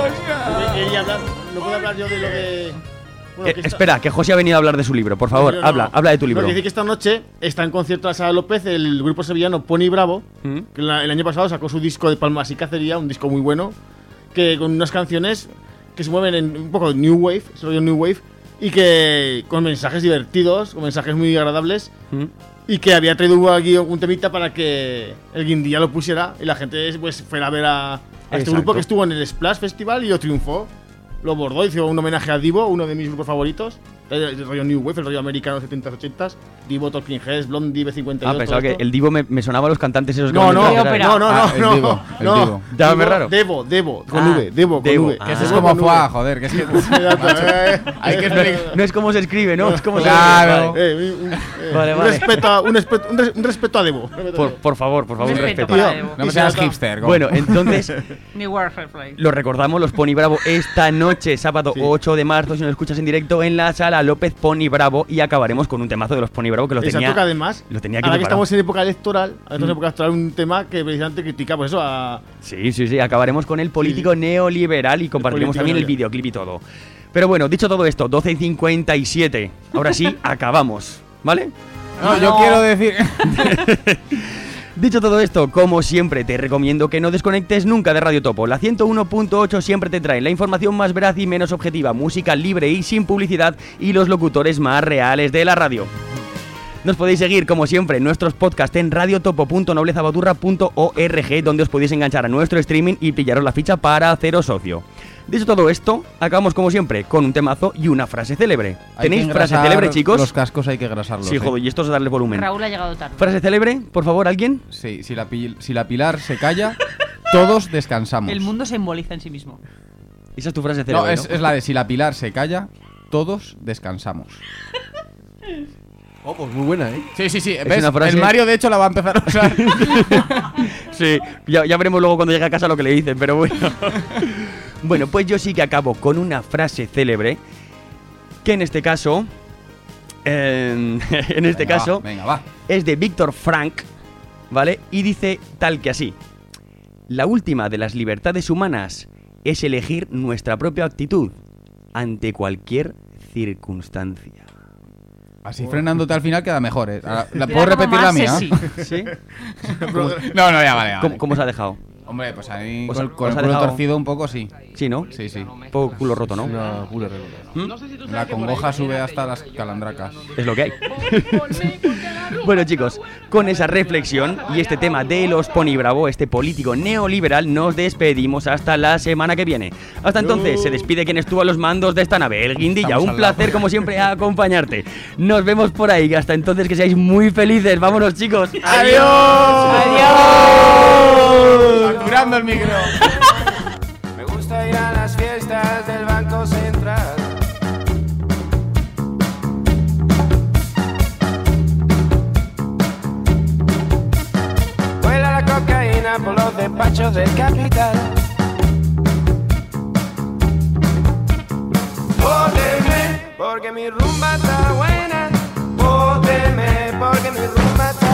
Yo quería hablar- no puedo hablar yo de lo de. Bueno, Eh, que esta- espera, que José ha venido a hablar de su libro. Por favor, No, no, no. habla, habla de tu No, libro. que decir que esta noche está en concierto a Sara López, el grupo sevillano Pony Bravo, ¿Mm? que la- el año pasado sacó su disco de Palmas y Cacería, un disco muy bueno, que con unas canciones que se mueven en un poco de New Wave, ese rollo New Wave, y que con mensajes divertidos, con mensajes muy agradables, ¿Mm? y que había traído aquí un temita para que el Guindilla lo pusiera y la gente pues fuera a ver a, a este Exacto. grupo que estuvo en el Splash Festival y lo triunfó. Lo bordó, hizo un homenaje a Divo, uno de mis grupos favoritos. El, el rollo New Wave, el rollo americano setenta ochentas. Divo, Talking Heads, Blondie, B cincuenta y dos. Ah, pensaba todo que esto. el Divo me, me sonaba a los cantantes esos que No, van no, en no, el- no, no, Ah, el no, Divo, el no. Divo. Llámame Divo, raro. Devo, Devo, con Ah, V, Devo, con Devo. V. Ah. Que ese es Devo como con Fuá, V. joder, que es que. Exacto, eh, Hay que eh, explicar. No es como se escribe, ¿no? Es como se Claro. Vale. eh, un, eh, Vale, un vale. respeto a, un, respeto, un, res- un respeto a Devo. Por, por favor, por favor, un Respeto respeto. para Tío, Evo. No me y seas se nota- hipster. go. Bueno, entonces New World Fair Play. lo recordamos, los Pony Bravo esta noche, sábado Sí. ocho de marzo, si nos escuchas en directo en la sala López Pony Bravo, y acabaremos con un temazo de los Pony Bravo que lo Exacto, tenía, que además, lo tenía aquí ahora que preparado. estamos en época electoral, ahora estamos en Mm. época electoral, un tema que precisamente critica, pues eso, a. Sí, sí, sí, acabaremos con el político neoliberal y compartiremos político también el neoliberal. videoclip y todo. Pero bueno, dicho todo esto, doce y cincuenta y siete, ahora sí, acabamos, ¿vale? No, yo quiero decir. Dicho todo esto, como siempre, te recomiendo que no desconectes nunca de Radio Topo. La ciento uno punto ocho siempre te trae la información más veraz y menos objetiva, música libre y sin publicidad y los locutores más reales de la radio. Nos podéis seguir, como siempre, en nuestros podcasts en radiotopo punto noblezabaturra punto org, donde os podéis enganchar a nuestro streaming y pillaros la ficha para haceros socio. Dicho todo esto, acabamos como siempre con un temazo y una frase célebre. Hay ¿Tenéis que frase engrasar célebre, chicos? Los cascos hay que grasarlos. Sí, ¿eh? joder, y esto es darle volumen. Raúl ha llegado tarde. Frase célebre, por favor, ¿alguien? Sí, si la, pil- si la Pilar se calla, todos descansamos. El mundo se emboliza en sí mismo. Esa es tu frase No, célebre, es, ¿no? es la de si la Pilar se calla, todos descansamos. Oh, pues muy buena, ¿eh? Sí, sí, sí. Es ¿Ves? una frase- El Mario, de hecho, la va a empezar a usar. Sí, ya, ya veremos luego cuando llegue a casa lo que le dicen, pero bueno. Bueno, pues yo sí que acabo con una frase célebre, que en este caso, eh, en este Venga, caso, va, venga, va. es de Víctor Frank, ¿vale? Y dice tal que así: la última de las libertades humanas es elegir nuestra propia actitud ante cualquier circunstancia. Así frenándote al final queda mejor, ¿eh? Ahora, ¿La Queda puedo como repetir la más mía? sexy. ¿Sí? No, no, ya vale, ya ¿Cómo, vale. cómo se ha dejado? Hombre, pues ahí Os- con, con os el ha culo dejado- torcido un poco, sí. Sí, ¿no? Sí, sí. Un poco culo roto, ¿no? Una pura redonda. ¿Mm? La congoja sube hasta las calandracas. Es lo que hay. Bueno, chicos, con esa reflexión y este tema de los Pony Bravo, este político neoliberal, nos despedimos hasta la semana que viene. Hasta entonces, se despide quien estuvo a los mandos de esta nave, el Guindilla. Estamos Un al lado. placer, como siempre, acompañarte. Nos vemos por ahí. Hasta entonces, que seáis muy felices. Vámonos, chicos. ¡Adiós! ¡Adiós! Saturando el micro. Me gusta ir a las fiestas del Banco Central. Vuela la cocaína por los despachos del capital. Póteme, porque mi rumba está buena. Póteme, porque mi rumba está